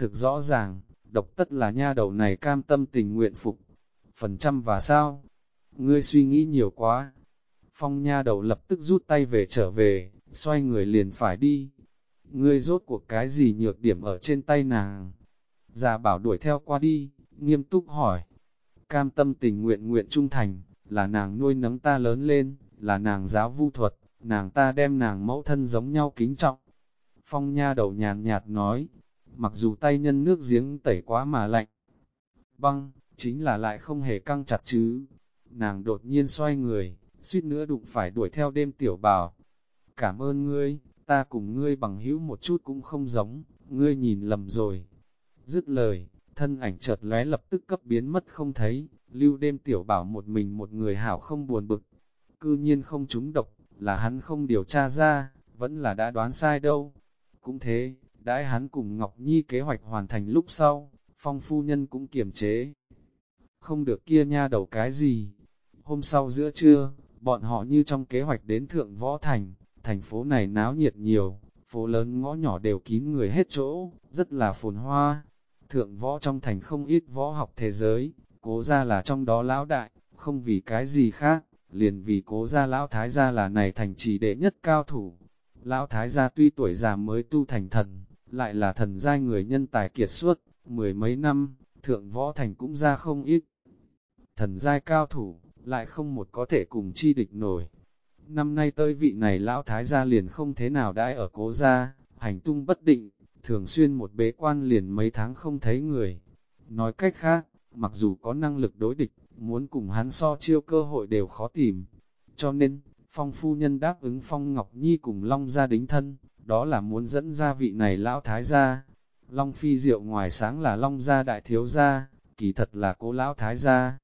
thực rõ ràng, độc tất là nha đầu này cam tâm tình nguyện phục. Phần trăm và sao? Ngươi suy nghĩ nhiều quá. Phong nha đầu lập tức rút tay về trở về, xoay người liền phải đi. Ngươi rốt cuộc cái gì nhược điểm ở trên tay nàng? Già bảo đuổi theo qua đi, nghiêm túc hỏi. Cam tâm tình nguyện nguyện trung thành, là nàng nuôi nấng ta lớn lên, là nàng giáo vu thuật, nàng ta đem nàng mẫu thân giống nhau kính trọng. Phong nha đầu nhàn nhạt nói, mặc dù tay nhân nước giếng tẩy quá mà lạnh, băng, chính là lại không hề căng chặt chứ. Nàng đột nhiên xoay người, suýt nữa đụng phải đuổi theo đêm tiểu bảo. Cảm ơn ngươi, ta cùng ngươi bằng hữu một chút cũng không giống, ngươi nhìn lầm rồi. Dứt lời, thân ảnh chợt lóe lập tức cấp biến mất không thấy, lưu đêm tiểu bảo một mình một người hảo không buồn bực. Cư nhiên không trúng độc, là hắn không điều tra ra, vẫn là đã đoán sai đâu. Cũng thế, đãi hắn cùng Ngọc Nhi kế hoạch hoàn thành lúc sau, Phong phu nhân cũng kiềm chế. Không được kia nha đầu cái gì. Hôm sau giữa trưa, bọn họ như trong kế hoạch đến Thượng Võ Thành, thành phố này náo nhiệt nhiều, phố lớn ngõ nhỏ đều kín người hết chỗ, rất là phồn hoa. Thượng Võ trong thành không ít võ học thế giới, Cố gia là trong đó lão đại, không vì cái gì khác, liền vì Cố gia lão thái gia là này thành trì đệ nhất cao thủ. Lão thái gia tuy tuổi già mới tu thành thần, lại là thần giai người nhân tài kiệt xuất, mười mấy năm, Thượng Võ Thành cũng ra không ít. Thần giai cao thủ, lại không một có thể cùng chi địch nổi. Năm nay tới vị này lão thái gia liền không thế nào đãi ở Cố gia, hành tung bất định, thường xuyên một bế quan liền mấy tháng không thấy người. Nói cách khác, mặc dù có năng lực đối địch, muốn cùng hắn so chiêu cơ hội đều khó tìm. Cho nên, Phong phu nhân đáp ứng Phong Ngọc Nhi cùng Long gia đính thân, đó là muốn dẫn ra vị này lão thái gia. Long Phi Diệu ngoài sáng là Long gia đại thiếu gia, kỳ thật là Cố lão thái gia.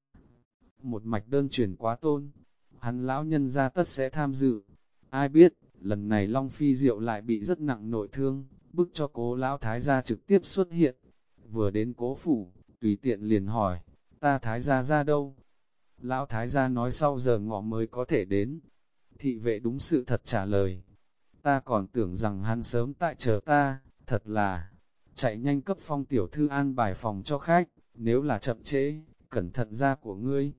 Một mạch đơn truyền quá tôn, hắn lão nhân gia tất sẽ tham dự. Ai biết, lần này Long Phi Diệu lại bị rất nặng nội thương, bức cho Cố lão thái gia trực tiếp xuất hiện. Vừa đến Cố phủ, tùy tiện liền hỏi, ta thái gia ra đâu? Lão thái gia nói sau giờ ngọ mới có thể đến. Thị vệ đúng sự thật trả lời. Ta còn tưởng rằng hắn sớm tại chờ ta, thật là, chạy nhanh cấp Phong tiểu thư an bài phòng cho khách, nếu là chậm trễ, cẩn thận ra của ngươi.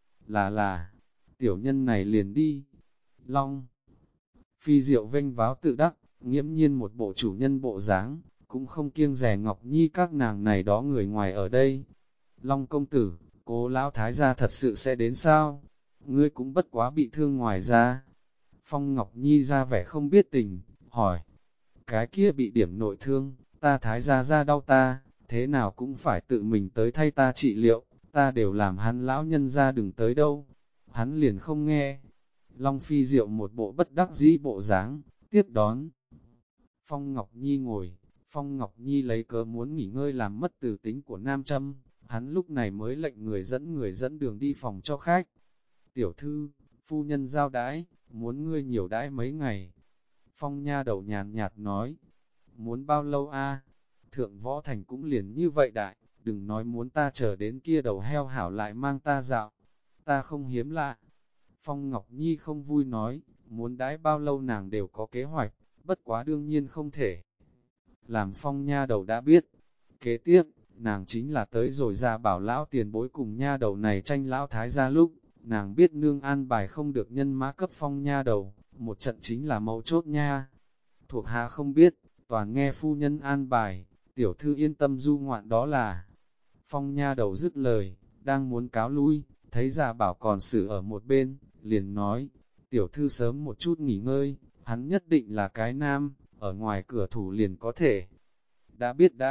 Là, tiểu nhân này liền đi. Long Phi Diệu vênh váo tự đắc, nghiễm nhiên một bộ chủ nhân bộ dáng, cũng không kiêng rẻ Ngọc Nhi các nàng này đó người ngoài ở đây. Long công tử, Cố lão thái gia thật sự sẽ đến sao? Ngươi cũng bất quá bị thương ngoài ra. Phong Ngọc Nhi ra vẻ không biết tình, hỏi. Cái kia bị điểm nội thương, ta thái gia ra đau ta, thế nào cũng phải tự mình tới thay ta trị liệu, ta đều làm hắn lão nhân ra đừng tới đâu. Hắn liền không nghe. Long Phi Diệu một bộ bất đắc dĩ bộ dáng, tiếp đón. Phong Ngọc Nhi ngồi, Phong Ngọc Nhi lấy cớ muốn nghỉ ngơi làm mất từ tính của Nam Châm, hắn lúc này mới lệnh người dẫn đường đi phòng cho khách. Tiểu thư, phu nhân giao đãi, muốn ngươi nhiều đãi mấy ngày. Phong nha đầu nhàn nhạt nói, muốn bao lâu a? Thượng Võ Thành cũng liền như vậy đại, đừng nói muốn ta chờ đến kia đầu heo hảo lại mang ta dạo, ta không hiếm lạ. Phong Ngọc Nhi không vui nói, muốn đãi bao lâu nàng đều có kế hoạch, bất quá đương nhiên không thể. Làm Phong nha đầu đã biết, kế tiếp, nàng chính là tới rồi ra bảo lão tiền bối cùng nha đầu này tranh lão thái gia lúc, nàng biết nương an bài không được nhân mã cấp Phong nha đầu, một trận chính là mấu chốt nha. Thuộc hạ không biết, toàn nghe phu nhân an bài, tiểu thư yên tâm du ngoạn đó là. Phong nha đầu dứt lời, đang muốn cáo lui, thấy già bảo còn xử ở một bên, liền nói, tiểu thư sớm một chút nghỉ ngơi, hắn nhất định là cái nam, ở ngoài cửa thủ liền có thể. Đã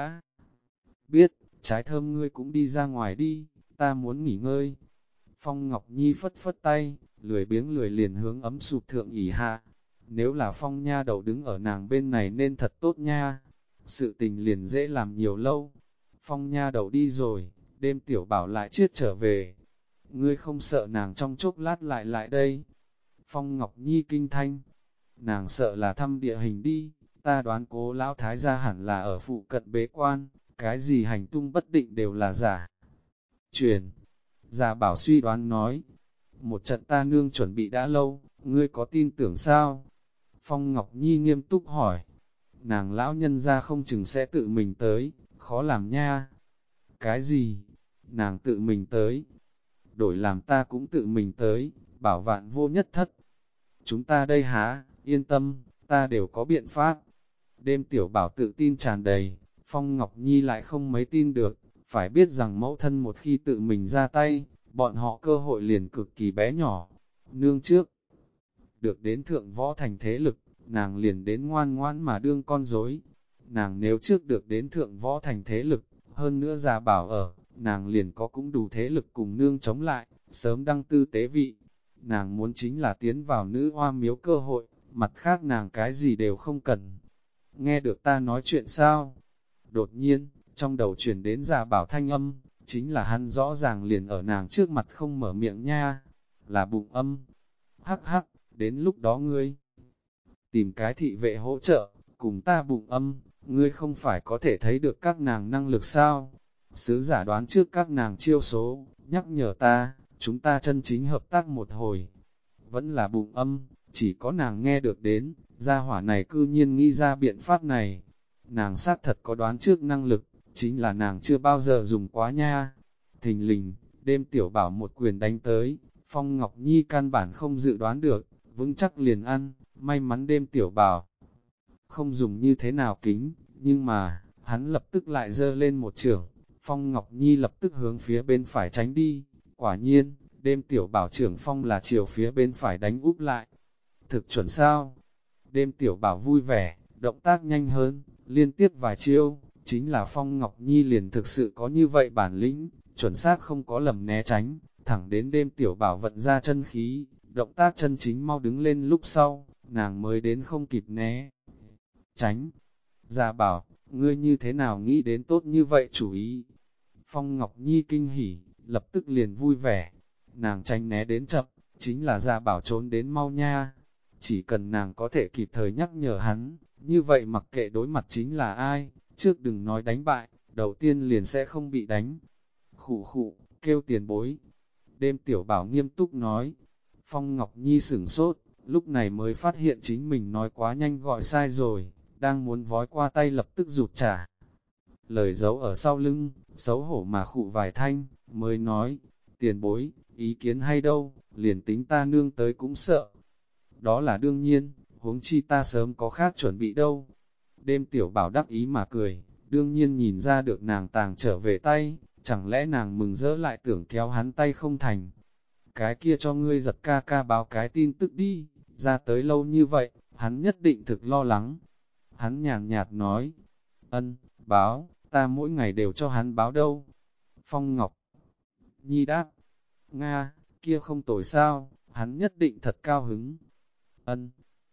biết, trái thơm ngươi cũng đi ra ngoài đi, ta muốn nghỉ ngơi. Phong Ngọc Nhi phất phất tay, lười biếng lười liền hướng ấm sụp thượng ỉ hạ. Nếu là Phong nha đầu đứng ở nàng bên này nên thật tốt nha, sự tình liền dễ làm nhiều lâu. Phong nha đầu đi rồi, đêm tiểu bảo lại chiết trở về. Ngươi không sợ nàng trong chốc lát lại đây. Phong Ngọc Nhi kinh thanh, nàng sợ là thăm địa hình đi, ta đoán Cố lão thái gia hẳn là ở phụ cận bế quan, cái gì hành tung bất định đều là giả. Truyền, già bảo suy đoán nói, một trận ta nương chuẩn bị đã lâu, ngươi có tin tưởng sao? Phong Ngọc Nhi nghiêm túc hỏi, nàng lão nhân ra không chừng sẽ tự mình tới, khó làm nha. Cái gì? Nàng tự mình tới. Đổi làm ta cũng tự mình tới, bảo vạn vô nhất thất. Chúng ta đây há, yên tâm, ta đều có biện pháp. Đêm tiểu bảo tự tin tràn đầy, Phong Ngọc Nhi lại không mấy tin được, phải biết rằng mẫu thân một khi tự mình ra tay, bọn họ cơ hội liền cực kỳ bé nhỏ. Nương trước, được đến thượng võ thành thế lực, nàng liền đến ngoan ngoãn mà đương con rối. Nàng nếu trước được đến thượng võ thành thế lực, hơn nữa già bảo ở, nàng liền có cũng đủ thế lực cùng nương chống lại, sớm đăng tư tế vị. Nàng muốn chính là tiến vào nữ hoa miếu cơ hội, mặt khác nàng cái gì đều không cần. Nghe được ta nói chuyện sao? Đột nhiên, trong đầu truyền đến già bảo thanh âm, chính là hắn rõ ràng liền ở nàng trước mặt không mở miệng nha, là bụng âm. Hắc hắc, đến lúc đó ngươi tìm cái thị vệ hỗ trợ, cùng ta bụng âm, ngươi không phải có thể thấy được các nàng năng lực sao? Sứ giả đoán trước các nàng chiêu số, nhắc nhở ta, chúng ta chân chính hợp tác một hồi. Vẫn là bụng âm, chỉ có nàng nghe được đến, gia hỏa này cư nhiên nghĩ ra biện pháp này. Nàng xác thật có đoán trước năng lực, chính là nàng chưa bao giờ dùng quá nha. Thình lình, đêm tiểu bảo một quyền đánh tới, Phong Ngọc Nhi căn bản không dự đoán được, vững chắc liền ăn, may mắn đêm tiểu bảo. Không dùng như thế nào kính, nhưng mà, hắn lập tức lại giơ lên một chưởng, Phong Ngọc Nhi lập tức hướng phía bên phải tránh đi, quả nhiên, đêm tiểu bảo trưởng Phong là chiều phía bên phải đánh úp lại. Thực chuẩn sao? Đêm tiểu bảo vui vẻ, động tác nhanh hơn, liên tiếp vài chiêu, chính là Phong Ngọc Nhi liền thực sự có như vậy bản lĩnh, chuẩn xác không có lầm né tránh, thẳng đến đêm tiểu bảo vận ra chân khí, động tác chân chính mau đứng lên lúc sau, nàng mới đến không kịp né tránh. Già bảo, ngươi như thế nào nghĩ đến tốt như vậy chủ ý? Phong Ngọc Nhi kinh hỉ, lập tức liền vui vẻ, nàng tránh né đến chậm, chính là già bảo trốn đến mau nha. Chỉ cần nàng có thể kịp thời nhắc nhở hắn, như vậy mặc kệ đối mặt chính là ai, trước đừng nói đánh bại, đầu tiên liền sẽ không bị đánh. Khụ khụ, kêu tiền bối. Đêm tiểu bảo nghiêm túc nói. Phong Ngọc Nhi sửng sốt, lúc này mới phát hiện chính mình nói quá nhanh gọi sai rồi, đang muốn vói qua tay lập tức rụt trả. Lời giấu ở sau lưng, xấu hổ mà khụ vài thanh, mới nói, tiền bối, ý kiến hay đâu, liền tính ta nương tới cũng sợ. Đó là đương nhiên, huống chi ta sớm có khác chuẩn bị đâu. Đêm tiểu bảo đắc ý mà cười, đương nhiên nhìn ra được nàng tàng trở về tay, chẳng lẽ nàng mừng rỡ lại tưởng kéo hắn tay không thành. Cái kia cho ngươi giật ca ca báo cái tin tức đi, ra tới lâu như vậy, hắn nhất định thực lo lắng. Hắn nhàn nhạt nói, ân, báo, ta mỗi ngày đều cho hắn báo đâu. Phong Ngọc Nhi đáp, Nga, kia không tồi sao, hắn nhất định thật cao hứng. Ân,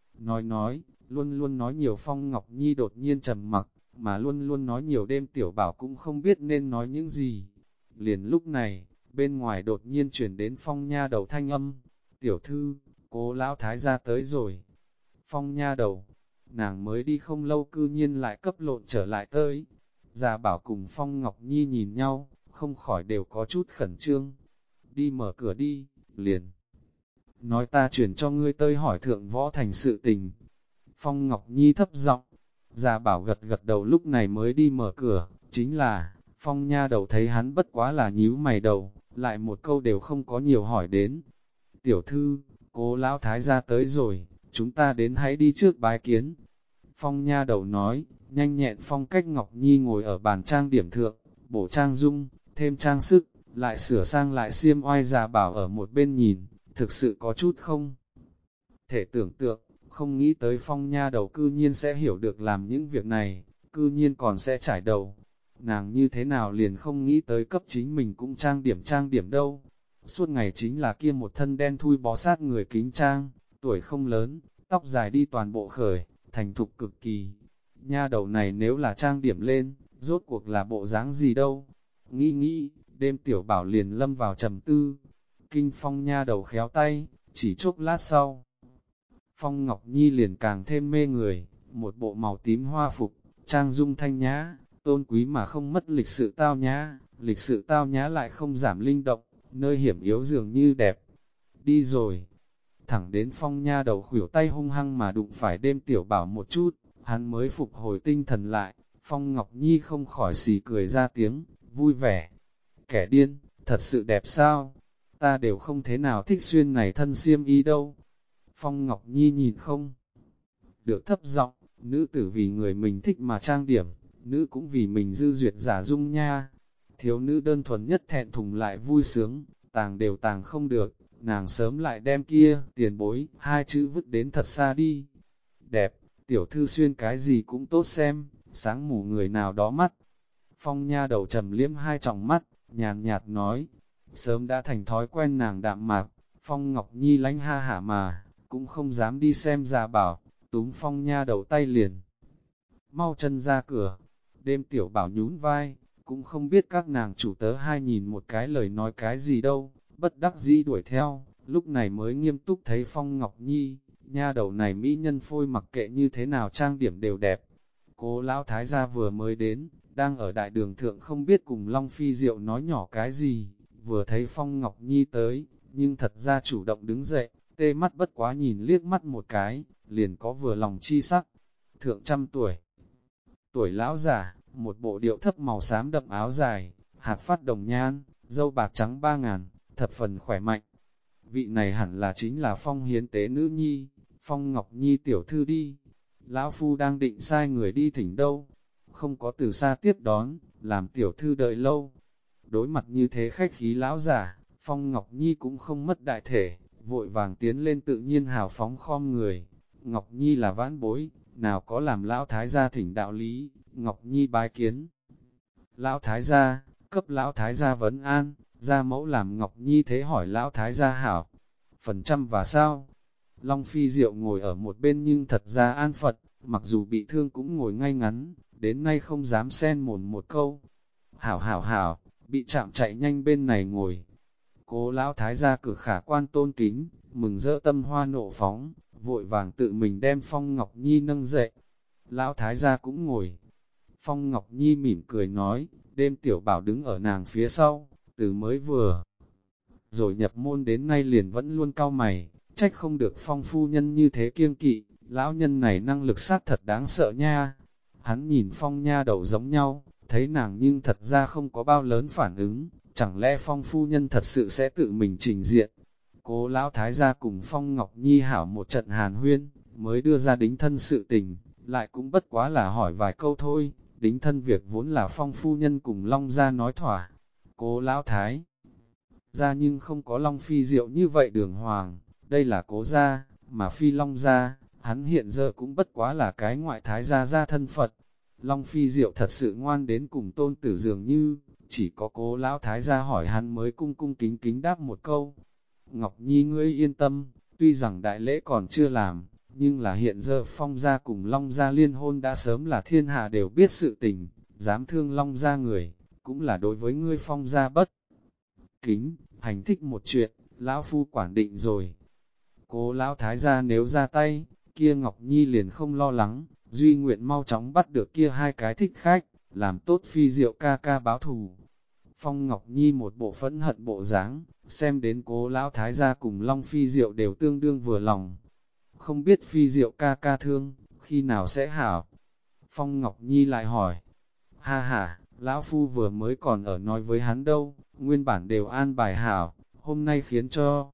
nói, luôn luôn nói nhiều Phong Ngọc Nhi đột nhiên trầm mặc, mà luôn luôn nói nhiều đêm tiểu bảo cũng không biết nên nói những gì. Liền lúc này, bên ngoài đột nhiên chuyển đến Phong nha đầu thanh âm, tiểu thư, cố lão thái gia tới rồi. Phong nha đầu, nàng mới đi không lâu cư nhiên lại cấp lộn trở lại tới. Già bảo cùng Phong Ngọc Nhi nhìn nhau, không khỏi đều có chút khẩn trương. Đi mở cửa đi, liền. Nói ta chuyển cho ngươi tới hỏi thượng võ thành sự tình. Phong Ngọc Nhi thấp giọng, già bảo gật gật đầu lúc này mới đi mở cửa, chính là, Phong nha đầu thấy hắn bất quá là nhíu mày đầu, lại một câu đều không có nhiều hỏi đến. Tiểu thư, cố lão thái gia tới rồi, chúng ta đến hãy đi trước bái kiến. Phong nha đầu nói, nhanh nhẹn phong cách Ngọc Nhi ngồi ở bàn trang điểm thượng, bổ trang dung, thêm trang sức, lại sửa sang lại xiêm oai già bảo ở một bên nhìn, thực sự có chút không thể tưởng tượng, không nghĩ tới Phong nha đầu cư nhiên sẽ hiểu được làm những việc này, cư nhiên còn sẽ trải đầu. Nàng như thế nào liền không nghĩ tới cấp chính mình cũng trang điểm đâu. Suốt ngày chính là kia một thân đen thui bó sát người kính trang, tuổi không lớn, tóc dài đi toàn bộ khởi, thành thục cực kỳ. Nha đầu này nếu là trang điểm lên, rốt cuộc là bộ dáng gì đâu. Nghĩ, đêm tiểu bảo liền lâm vào trầm tư. Kinh Phong nha đầu khéo tay, chỉ chốc lát sau. Phong Ngọc Nhi liền càng thêm mê người, một bộ màu tím hoa phục, trang dung thanh nhã, tôn quý mà không mất lịch sự tao nhã lại không giảm linh động, nơi hiểm yếu dường như đẹp. Đi rồi, thẳng đến Phong nha đầu khuỷu tay hung hăng mà đụng phải đêm tiểu bảo một chút, hắn mới phục hồi tinh thần lại, Phong Ngọc Nhi không khỏi xì cười ra tiếng, vui vẻ. Kẻ điên, thật sự đẹp sao? Ta đều không thế nào thích xuyên này thân xiêm y đâu. Phong Ngọc Nhi nhìn không được thấp giọng, nữ tử vì người mình thích mà trang điểm, nữ cũng vì mình dư duyệt giả dung nha. Thiếu nữ đơn thuần nhất thẹn thùng lại vui sướng, tàng đều tàng không được, nàng sớm lại đem kia, tiền bối, hai chữ vứt đến thật xa đi. Đẹp, tiểu thư xuyên cái gì cũng tốt xem, sáng mù người nào đó mắt. Phong nha đầu trầm liếm hai tròng mắt, nhàn nhạt nói, sớm đã thành thói quen nàng đạm mạc, Phong Ngọc Nhi lánh ha hả mà, cũng không dám đi xem ra bảo, túm Phong nha đầu tay liền. Mau chân ra cửa, đêm tiểu bảo nhún vai, cũng không biết các nàng chủ tớ hai nhìn một cái lời nói cái gì đâu, bất đắc dĩ đuổi theo, lúc này mới nghiêm túc thấy Phong Ngọc Nhi, nha đầu này mỹ nhân phôi mặc kệ như thế nào trang điểm đều đẹp. Cố lão thái gia vừa mới đến, đang ở đại đường thượng không biết cùng Long Phi Diệu nói nhỏ cái gì, vừa thấy Phong Ngọc Nhi tới, nhưng thật ra chủ động đứng dậy, tê mắt bất quá nhìn liếc mắt một cái, liền có vừa lòng chi sắc. Thượng trăm tuổi, tuổi lão giả, một bộ điệu thấp màu xám đậm áo dài, hạt phát đồng nhan, dâu bạc trắng 3.000, thập phần khỏe mạnh. Vị này hẳn là chính là Phong hiến tế nữ nhi, Phong Ngọc Nhi tiểu thư đi. Lão Phu đang định sai người đi thỉnh đâu, không có từ xa tiếp đón, làm tiểu thư đợi lâu. Đối mặt như thế khách khí lão giả, Phong Ngọc Nhi cũng không mất đại thể, vội vàng tiến lên tự nhiên hào phóng khom người. Ngọc Nhi là vãn bối, nào có làm lão thái gia thỉnh đạo lý, Ngọc Nhi bái kiến. Lão thái gia, cấp lão thái gia vấn an, gia mẫu làm Ngọc Nhi thế hỏi lão thái gia hảo. Phần trăm và sao? Long Phi Diệu ngồi ở một bên nhưng thật ra an Phật, mặc dù bị thương cũng ngồi ngay ngắn, đến nay không dám xen mồm một câu. Hảo hảo hảo, bị chạm chạy nhanh bên này ngồi. Cố lão thái gia cử khả quan tôn kính, mừng rỡ tâm hoa nộ phóng, vội vàng tự mình đem Phong Ngọc Nhi nâng dậy. Lão thái gia cũng ngồi. Phong Ngọc Nhi mỉm cười nói, đêm tiểu bảo đứng ở nàng phía sau, từ mới vừa rồi nhập môn đến nay liền vẫn luôn cau mày, trách không được Phong phu nhân như thế kiêng kỵ, lão nhân này năng lực sát thật đáng sợ nha. Hắn nhìn Phong nha đầu giống nhau, thấy nàng nhưng thật ra không có bao lớn phản ứng, chẳng lẽ Phong phu nhân thật sự sẽ tự mình trình diện. Cố lão thái gia cùng Phong Ngọc Nhi hảo một trận hàn huyên, mới đưa ra đính thân sự tình, lại cũng bất quá là hỏi vài câu thôi, đính thân việc vốn là Phong phu nhân cùng Long gia nói thỏa. Cố lão thái gia nhưng không có Long Phi Diệu như vậy đường hoàng, đây là cố gia, mà Phi Long gia, hắn hiện giờ cũng bất quá là cái ngoại thái gia thân Phật. Long Phi Diệu thật sự ngoan đến cùng tôn tử dường như, chỉ có cố lão thái gia hỏi hắn mới cung cung kính kính đáp một câu. Ngọc Nhi ngươi yên tâm, tuy rằng đại lễ còn chưa làm, nhưng là hiện giờ Phong gia cùng Long gia liên hôn đã sớm là thiên hạ đều biết sự tình, dám thương Long gia người, cũng là đối với ngươi Phong gia bất kính, hành thích một chuyện, lão phu quản định rồi. Cố lão thái gia nếu ra tay, kia Ngọc Nhi liền không lo lắng, duy nguyện mau chóng bắt được kia hai cái thích khách, làm tốt Phi Diệu ca ca báo thù. Phong Ngọc Nhi một bộ phẫn hận bộ dáng, xem đến cố lão thái gia cùng Long Phi Diệu đều tương đương vừa lòng. Không biết Phi Diệu ca ca thương, khi nào sẽ hảo? Phong Ngọc Nhi lại hỏi, ha ha, lão phu vừa mới còn ở nói với hắn đâu, nguyên bản đều an bài hảo, hôm nay khiến cho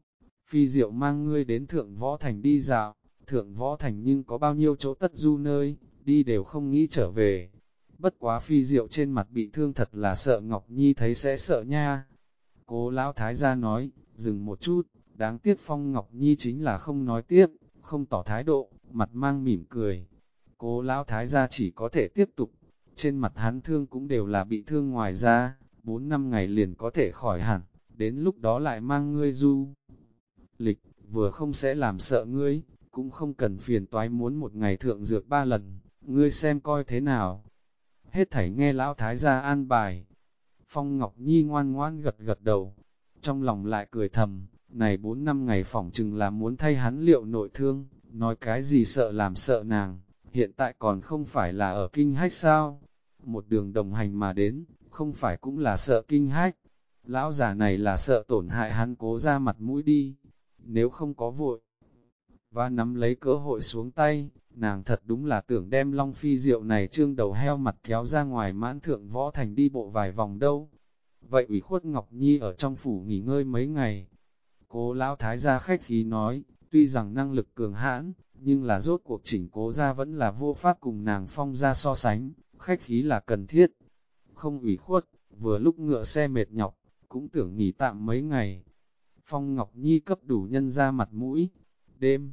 Phi Diệu mang ngươi đến Thượng Võ Thành đi dạo, Thượng Võ Thành nhưng có bao nhiêu chỗ tất du nơi, đi đều không nghĩ trở về. Bất quá Phi Diệu trên mặt bị thương thật là sợ Ngọc Nhi thấy sẽ sợ nha. Cố lão thái gia nói, dừng một chút, đáng tiếc Phong Ngọc Nhi chính là không nói tiếp, không tỏ thái độ, mặt mang mỉm cười. Cố lão thái gia chỉ có thể tiếp tục, trên mặt hắn thương cũng đều là bị thương ngoài ra, 4 năm ngày liền có thể khỏi hẳn, đến lúc đó lại mang ngươi du lịch, vừa không sẽ làm sợ ngươi, cũng không cần phiền toái muốn một ngày thượng dược 3 lần, ngươi xem coi thế nào. Hết thảy nghe lão thái gia an bài. Phong Ngọc Nhi ngoan ngoan gật gật đầu, trong lòng lại cười thầm, này 4 năm ngày phỏng chừng là muốn thay hắn liệu nội thương, nói cái gì sợ làm sợ nàng, hiện tại còn không phải là ở kinh hách sao, một đường đồng hành mà đến, không phải cũng là sợ kinh hách, lão già này là sợ tổn hại hắn cố ra mặt mũi đi, nếu không có vội, và nắm lấy cơ hội xuống tay, nàng thật đúng là tưởng đem Long Phi rượu này trương đầu heo mặt kéo ra ngoài mãn thượng võ thành đi bộ vài vòng đâu. Vậy ủy khuất Ngọc Nhi ở trong phủ nghỉ ngơi mấy ngày. Cố lão thái gia khách khí nói, tuy rằng năng lực cường hãn, nhưng là rốt cuộc chỉnh cố gia vẫn là vô pháp cùng nàng Phong gia so sánh, khách khí là cần thiết. Không ủy khuất, vừa lúc ngựa xe mệt nhọc, cũng tưởng nghỉ tạm mấy ngày. Phong Ngọc Nhi cấp đủ nhân ra mặt mũi. Đêm,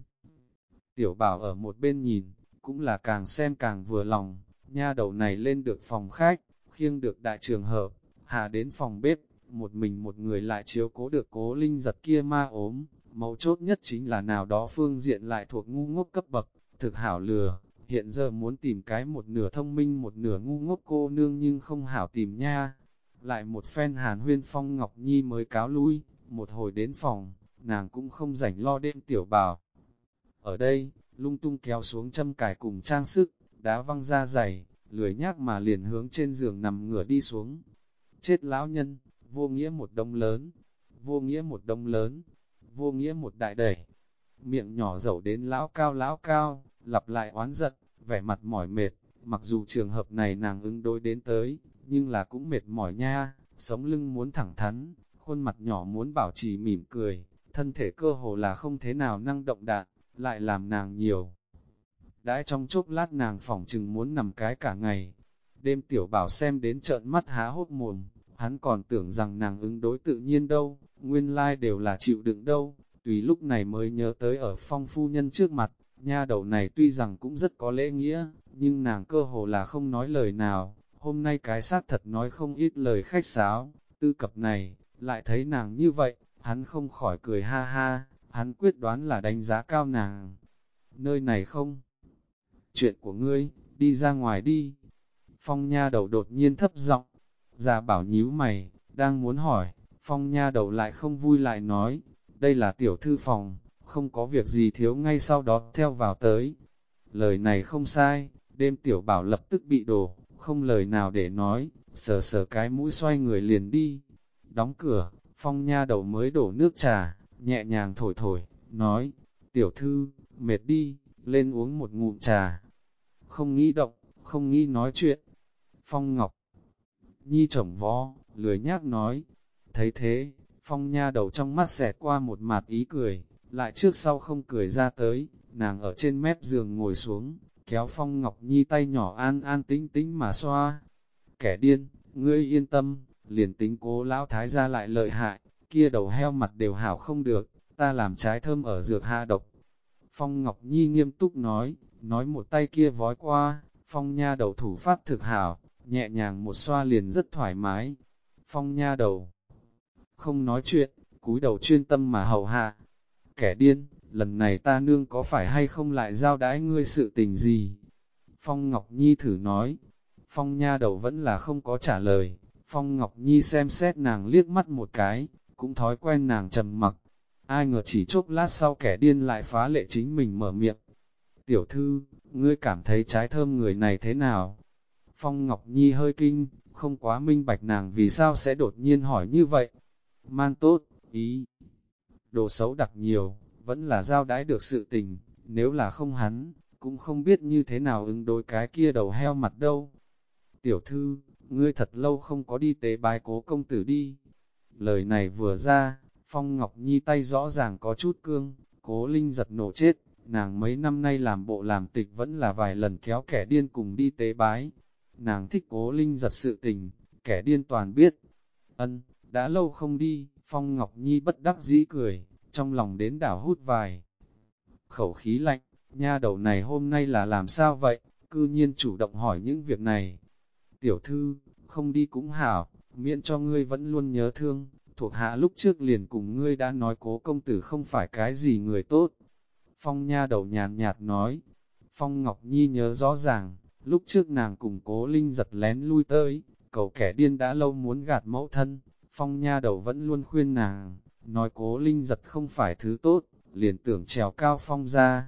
Tiểu Bảo ở một bên nhìn, cũng là càng xem càng vừa lòng, nha đầu này lên được phòng khách, khiêng được đại trường hợp, hạ đến phòng bếp, một mình một người lại chiếu cố được Cố Linh Giật kia ma ốm, mấu chốt nhất chính là nào đó phương diện lại thuộc ngu ngốc cấp bậc, thực hảo lừa, hiện giờ muốn tìm cái một nửa thông minh một nửa ngu ngốc cô nương nhưng không hảo tìm nha. Lại một phen hàn huyên Phong Ngọc Nhi mới cáo lui, một hồi đến phòng, nàng cũng không rảnh lo đêm Tiểu Bảo. Ở đây, lung tung kéo xuống châm cài cùng trang sức, đá văng ra giày, lười nhác mà liền hướng trên giường nằm ngửa đi xuống. Chết lão nhân, vô nghĩa một đông lớn, vô nghĩa một đông lớn, vô nghĩa một đại đẩy. Miệng nhỏ dẩu đến lão cao, lặp lại oán giận, vẻ mặt mỏi mệt, mặc dù trường hợp này nàng ứng đối đến tới, nhưng là cũng mệt mỏi nha, sống lưng muốn thẳng thắn, khuôn mặt nhỏ muốn bảo trì mỉm cười, thân thể cơ hồ là không thế nào năng động đạn, lại làm nàng nhiều. Đãi trong chốc lát nàng phỏng chừng muốn nằm cái cả ngày. Đêm Tiểu Bảo xem đến trợn mắt há hốt mồm, hắn còn tưởng rằng nàng ứng đối tự nhiên đâu, nguyên lai đều là chịu đựng đâu, tùy lúc này mới nhớ tới ở Phong phu nhân trước mặt, nha đầu này tuy rằng cũng rất có lễ nghĩa, nhưng nàng cơ hồ là không nói lời nào, hôm nay cái xác thật nói không ít lời khách sáo, tư cập này, lại thấy nàng như vậy, hắn không khỏi cười ha ha, hắn quyết đoán là đánh giá cao nàng. Nơi này không? Chuyện của ngươi, đi ra ngoài đi. Phong nha đầu đột nhiên thấp giọng, già bảo nhíu mày, đang muốn hỏi, Phong nha đầu lại không vui lại nói, đây là tiểu thư phòng, không có việc gì thiếu ngay sau đó theo vào tới. Lời này không sai, đêm Tiểu Bảo lập tức bị đổ, không lời nào để nói, sờ sờ cái mũi xoay người liền đi. Đóng cửa, Phong nha đầu mới đổ nước trà, nhẹ nhàng thổi thổi, nói, tiểu thư, mệt đi, lên uống một ngụm trà. Không nghĩ động, không nghĩ nói chuyện. Phong Ngọc Nhi chổng vó, lười nhác nói. Thấy thế, Phong nha đầu trong mắt xẹt qua một mạt ý cười, lại trước sau không cười ra tới, nàng ở trên mép giường ngồi xuống, kéo Phong Ngọc Nhi tay nhỏ an an tĩnh tĩnh mà xoa. Kẻ điên, ngươi yên tâm, liền tính Cố lão thái gia lại lợi hại, kia đầu heo mặt đều hảo không được, ta làm trái thơm ở dược hạ độc. Phong Ngọc Nhi nghiêm túc nói một tay kia vói qua, Phong nha đầu thủ pháp thực hảo, nhẹ nhàng một xoa liền rất thoải mái. Phong nha đầu không nói chuyện, cúi đầu chuyên tâm mà hầu hạ. Kẻ điên, lần này ta nương có phải hay không lại giao đãi ngươi sự tình gì? Phong Ngọc Nhi thử nói. Phong nha đầu vẫn là không có trả lời. Phong Ngọc Nhi xem xét nàng liếc mắt một cái, cũng thói quen nàng trầm mặc. Ai ngờ chỉ chốc lát sau kẻ điên lại phá lệ chính mình mở miệng. Tiểu thư, ngươi cảm thấy trái thơm người này thế nào? Phong Ngọc Nhi hơi kinh, không quá minh bạch nàng vì sao sẽ đột nhiên hỏi như vậy. Man tốt, ý. Đồ xấu đặc nhiều, vẫn là giao đãi được sự tình, nếu là không hắn, cũng không biết như thế nào ứng đối cái kia đầu heo mặt đâu. Tiểu thư, ngươi thật lâu không có đi tế bái Cố công tử đi. Lời này vừa ra, Phong Ngọc Nhi tay rõ ràng có chút cương, Cố Linh Giật nổ chết, nàng mấy năm nay làm bộ làm tịch vẫn là vài lần kéo kẻ điên cùng đi tế bái. Nàng thích Cố Linh Giật sự tình, kẻ điên toàn biết. Ân, đã lâu không đi, Phong Ngọc Nhi bất đắc dĩ cười, trong lòng đến đảo hút vài khẩu khí lạnh, nha đầu này hôm nay là làm sao vậy, cư nhiên chủ động hỏi những việc này. Tiểu thư, không đi cũng hảo, miễn cho ngươi vẫn luôn nhớ thương, thuộc hạ lúc trước liền cùng ngươi đã nói Cố công tử không phải cái gì người tốt. Phong nha đầu nhàn nhạt nói, Phong Ngọc Nhi nhớ rõ ràng, lúc trước nàng cùng Cố Linh Giật lén lui tới, cầu kẻ điên đã lâu muốn gạt mẫu thân, Phong nha đầu vẫn luôn khuyên nàng, nói Cố Linh Giật không phải thứ tốt, liền tưởng trèo cao Phong ra.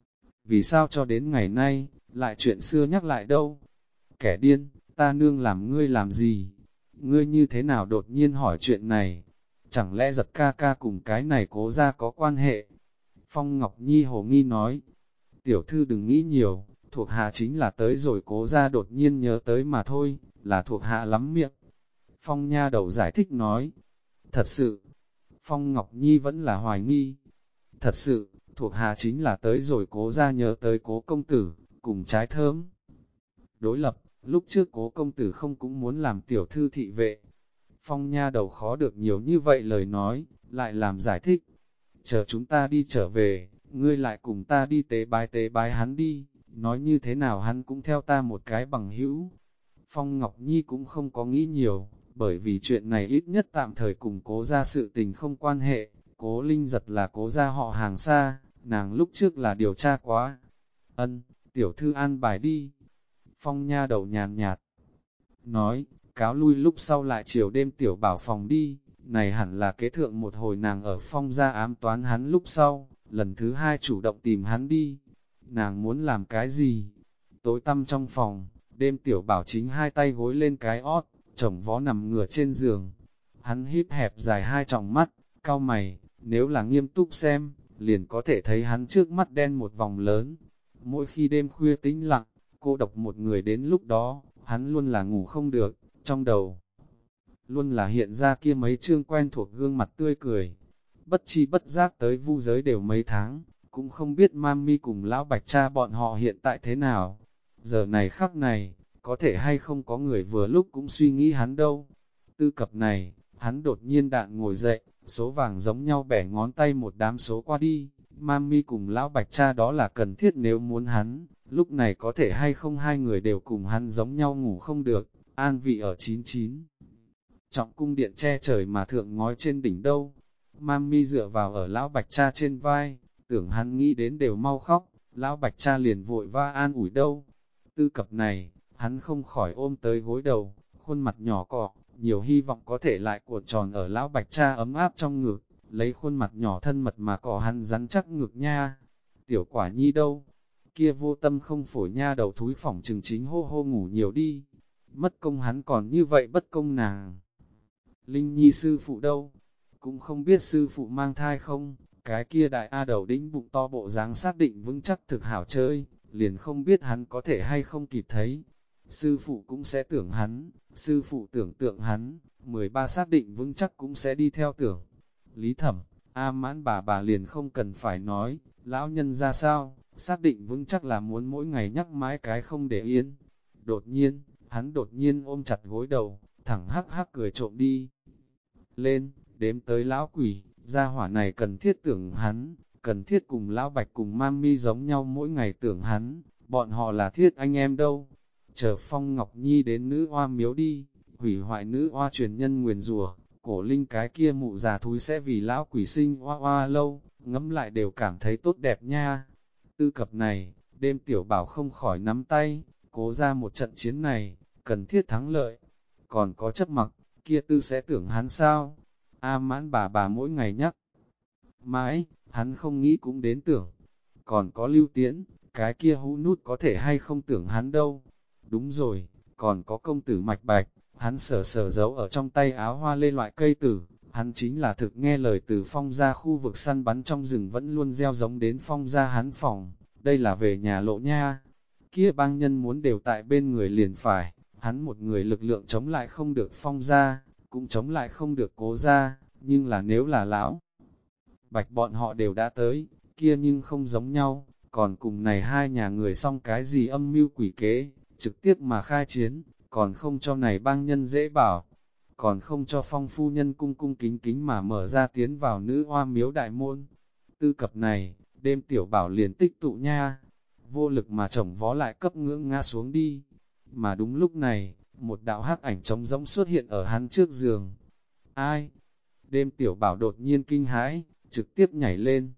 Vì sao cho đến ngày nay, lại chuyện xưa nhắc lại đâu? Kẻ điên, ta nương làm ngươi làm gì? Ngươi như thế nào đột nhiên hỏi chuyện này? Chẳng lẽ Giật ca ca cùng cái này Cố ra có quan hệ? Phong Ngọc Nhi hồ nghi nói. Tiểu thư đừng nghĩ nhiều, thuộc hạ chính là tới rồi cố ra đột nhiên nhớ tới mà thôi, là thuộc hạ lắm miệng. Phong nha đầu giải thích nói, thật sự, Phong Ngọc Nhi vẫn là hoài nghi. Thật sự, thuộc hạ chính là tới rồi cố ra nhớ tới cố công tử, cùng trái thơm. Đối lập, lúc trước cố công tử không cũng muốn làm tiểu thư thị vệ. Phong nha đầu khó được nhiều như vậy lời nói, lại làm giải thích. Chờ chúng ta đi trở về, ngươi lại cùng ta đi tế bái hắn đi, nói như thế nào hắn cũng theo ta một cái bằng hữu. Phong Ngọc Nhi cũng không có nghĩ nhiều, bởi vì chuyện này ít nhất tạm thời cùng cố ra sự tình không quan hệ, cố Linh Giật là cố ra họ hàng xa, nàng lúc trước là điều tra quá. Ân, tiểu thư an bài đi. Phong nha đầu nhàn nhạt, nói, cáo lui lúc sau lại chiều đêm tiểu bảo phòng đi, này hẳn là kế thượng một hồi nàng ở Phong gia ám toán hắn lúc sau, lần thứ hai chủ động tìm hắn đi. Nàng muốn làm cái gì? Tối tăm trong phòng, đêm tiểu bảo chính hai tay gối lên cái ót, chồng vó nằm ngửa trên giường. Hắn híp hẹp dài hai tròng mắt, cau mày, nếu là nghiêm túc xem, liền có thể thấy hắn trước mắt đen một vòng lớn. Mỗi khi đêm khuya tĩnh lặng, cô độc một người đến lúc đó, hắn luôn là ngủ không được, trong đầu luôn là hiện ra kia mấy chương quen thuộc gương mặt tươi cười. Bất chi bất giác tới vu giới đều mấy tháng, cũng không biết Mami cùng lão bạch cha bọn họ hiện tại thế nào. Giờ này khắc này, có thể hay không có người vừa lúc cũng suy nghĩ hắn đâu. Tư cập này, hắn đột nhiên đạn ngồi dậy, số vàng giống nhau bẻ ngón tay một đám số qua đi. Mami cùng lão bạch cha đó là cần thiết nếu muốn hắn, lúc này có thể hay không hai người đều cùng hắn giống nhau ngủ không được, an vị ở 99. Trọng cung điện che trời mà thượng ngói trên đỉnh đâu. Mami dựa vào ở lão bạch cha trên vai, tưởng hắn nghĩ đến đều mau khóc, lão bạch cha liền vội va an ủi đâu. Tư cập này, hắn không khỏi ôm tới gối đầu, khuôn mặt nhỏ cọ, nhiều hy vọng có thể lại cuộn tròn ở lão bạch cha ấm áp trong ngực, lấy khuôn mặt nhỏ thân mật mà cọ hắn rắn chắc ngực nha. Tiểu quả nhi đâu? Kia vô tâm không phổi nha đầu thúi phỏng chừng chính hô hô ngủ nhiều đi. Mất công hắn còn như vậy bất công nàng. Linh Nhi sư phụ đâu? Cũng không biết sư phụ mang thai không, cái kia đại A đầu đĩnh bụng to bộ dáng xác định vững chắc thực hảo chơi, liền không biết hắn có thể hay không kịp thấy. Sư phụ cũng sẽ tưởng hắn, sư phụ tưởng tượng hắn, 13 xác định vững chắc cũng sẽ đi theo tưởng. Lý Thẩm, A Mãn bà liền không cần phải nói, lão nhân ra sao, xác định vững chắc là muốn mỗi ngày nhắc mãi cái không để yên. Đột nhiên, hắn đột nhiên ôm chặt gối đầu, thẳng hắc hắc cười trộm đi lên, đếm tới lão quỷ, gia hỏa này cần thiết tưởng hắn, cần thiết cùng lão bạch cùng mami giống nhau mỗi ngày tưởng hắn, bọn họ là thiết anh em đâu. Chờ Phong Ngọc Nhi đến nữ oa miếu đi, hủy hoại nữ oa truyền nhân nguyền rủa, cổ linh cái kia mụ già thúi sẽ vì lão quỷ sinh oa oa lâu, ngẫm lại đều cảm thấy tốt đẹp nha. Tư cập này, đêm tiểu bảo không khỏi nắm tay, cố ra một trận chiến này, cần thiết thắng lợi, còn có chấp mặc, kia tư sẽ tưởng hắn sao? A Mãn bà mỗi ngày nhắc. Mãi, hắn không nghĩ cũng đến tưởng. Còn có Lưu Tiễn, cái kia hũ nút có thể hay không tưởng hắn đâu. Đúng rồi, còn có công tử Mạch Bạch, hắn sờ giấu ở trong tay áo hoa lê loại cây tử. Hắn chính là thực nghe lời từ Phong ra khu vực săn bắn trong rừng vẫn luôn gieo giống đến Phong ra hắn phòng. Đây là về nhà lộ nha. Kia bang nhân muốn đều tại bên người liền phải. Hắn một người lực lượng chống lại không được Phong ra, cũng chống lại không được cố ra, nhưng là nếu là lão bạch bọn họ đều đã tới, kia nhưng không giống nhau, còn cùng này hai nhà người xong cái gì âm mưu quỷ kế, trực tiếp mà khai chiến, còn không cho này bang nhân dễ bảo, còn không cho Phong phu nhân cung cung kính kính mà mở ra tiến vào nữ hoa miếu đại môn. Tư cập này, đêm tiểu bảo liền tích tụ nha, vô lực mà chồng vó lại cấp ngưỡng ngã xuống đi. Mà đúng lúc này, một đạo hắc ảnh trống rỗng xuất hiện ở hắn trước giường. Ai? Đêm tiểu bảo đột nhiên kinh hãi, trực tiếp nhảy lên.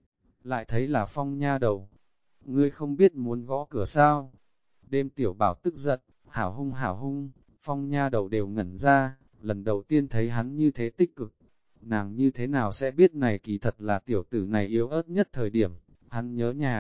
Lại thấy là Phong nha đầu. Ngươi không biết muốn gõ cửa sao? Đêm tiểu bảo tức giận, hảo hung, Phong nha đầu đều ngẩn ra, lần đầu tiên thấy hắn như thế tích cực. Nàng như thế nào sẽ biết này kỳ thật là tiểu tử này yếu ớt nhất thời điểm, hắn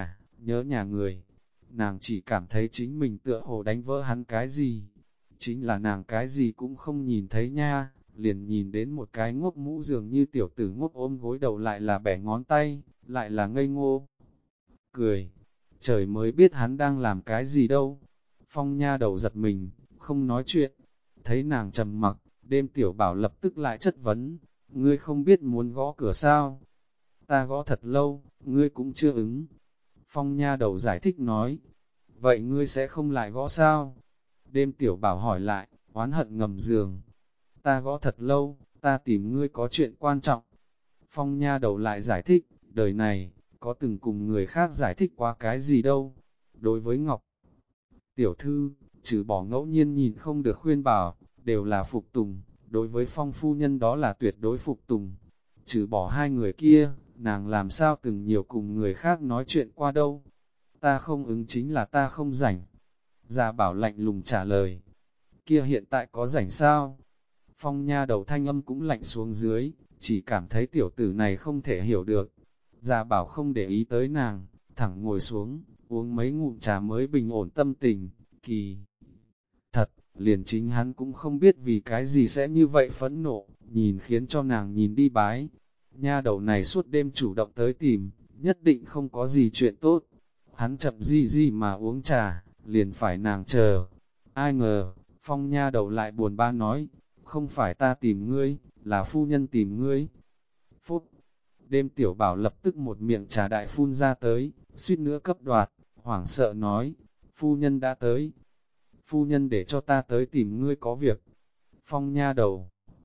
nhớ nhà người. Nàng chỉ cảm thấy chính mình tựa hồ đánh vỡ hắn cái gì. Chính là nàng cái gì cũng không nhìn thấy nha, liền nhìn đến một cái ngốc mũ dường như tiểu tử ngốc ôm gối đầu lại là bẻ ngón tay, lại là ngây ngô. Cười, Trời mới biết hắn đang làm cái gì đâu. Phong nha đầu giật mình, không nói chuyện. Thấy nàng trầm mặc, đêm tiểu bảo lập tức lại chất vấn. Ngươi không biết muốn gõ cửa sao? Ta gõ thật lâu, ngươi cũng chưa ứng. Phong nha đầu giải thích nói. Vậy ngươi sẽ không lại gõ sao? Đêm tiểu bảo hỏi lại, oán hận ngầm giường. Ta gõ thật lâu, ta tìm ngươi có chuyện quan trọng. Phong nha đầu lại giải thích, đời này, có từng cùng người khác giải thích qua cái gì đâu. Đối với Ngọc Tiểu Thư, trừ bỏ ngẫu nhiên nhìn không được khuyên bảo, đều là phục tùng, đối với Phong phu nhân đó là tuyệt đối phục tùng. Trừ bỏ hai người kia, nàng làm sao từng nhiều cùng người khác nói chuyện qua đâu. Ta không ứng chính là ta không rảnh. Gia Bảo lạnh lùng trả lời. Kia hiện tại có rảnh sao? Phong nha đầu thanh âm cũng lạnh xuống dưới, chỉ cảm thấy tiểu tử này không thể hiểu được. Gia Bảo không để ý tới nàng, thẳng ngồi xuống, uống mấy ngụm trà mới bình ổn tâm tình, kỳ. Thật, liền chính hắn cũng không biết vì cái gì sẽ như vậy phẫn nộ, nhìn khiến cho nàng nhìn đi bái. Nha đầu này suốt đêm chủ động tới tìm, nhất định không có gì chuyện tốt. Hắn chậm gì mà uống trà, liền phải nàng chờ. Ai ngờ, Phong nha đầu lại buồn ba nói, không phải ta tìm ngươi, là phu nhân tìm ngươi. Phút, đêm tiểu bảo lập tức một miệng trà đại phun ra tới, suýt nữa cấp đoạt, hoảng sợ nói, phu nhân đã tới. Phu nhân để cho ta tới tìm ngươi có việc. Phong nha đầu,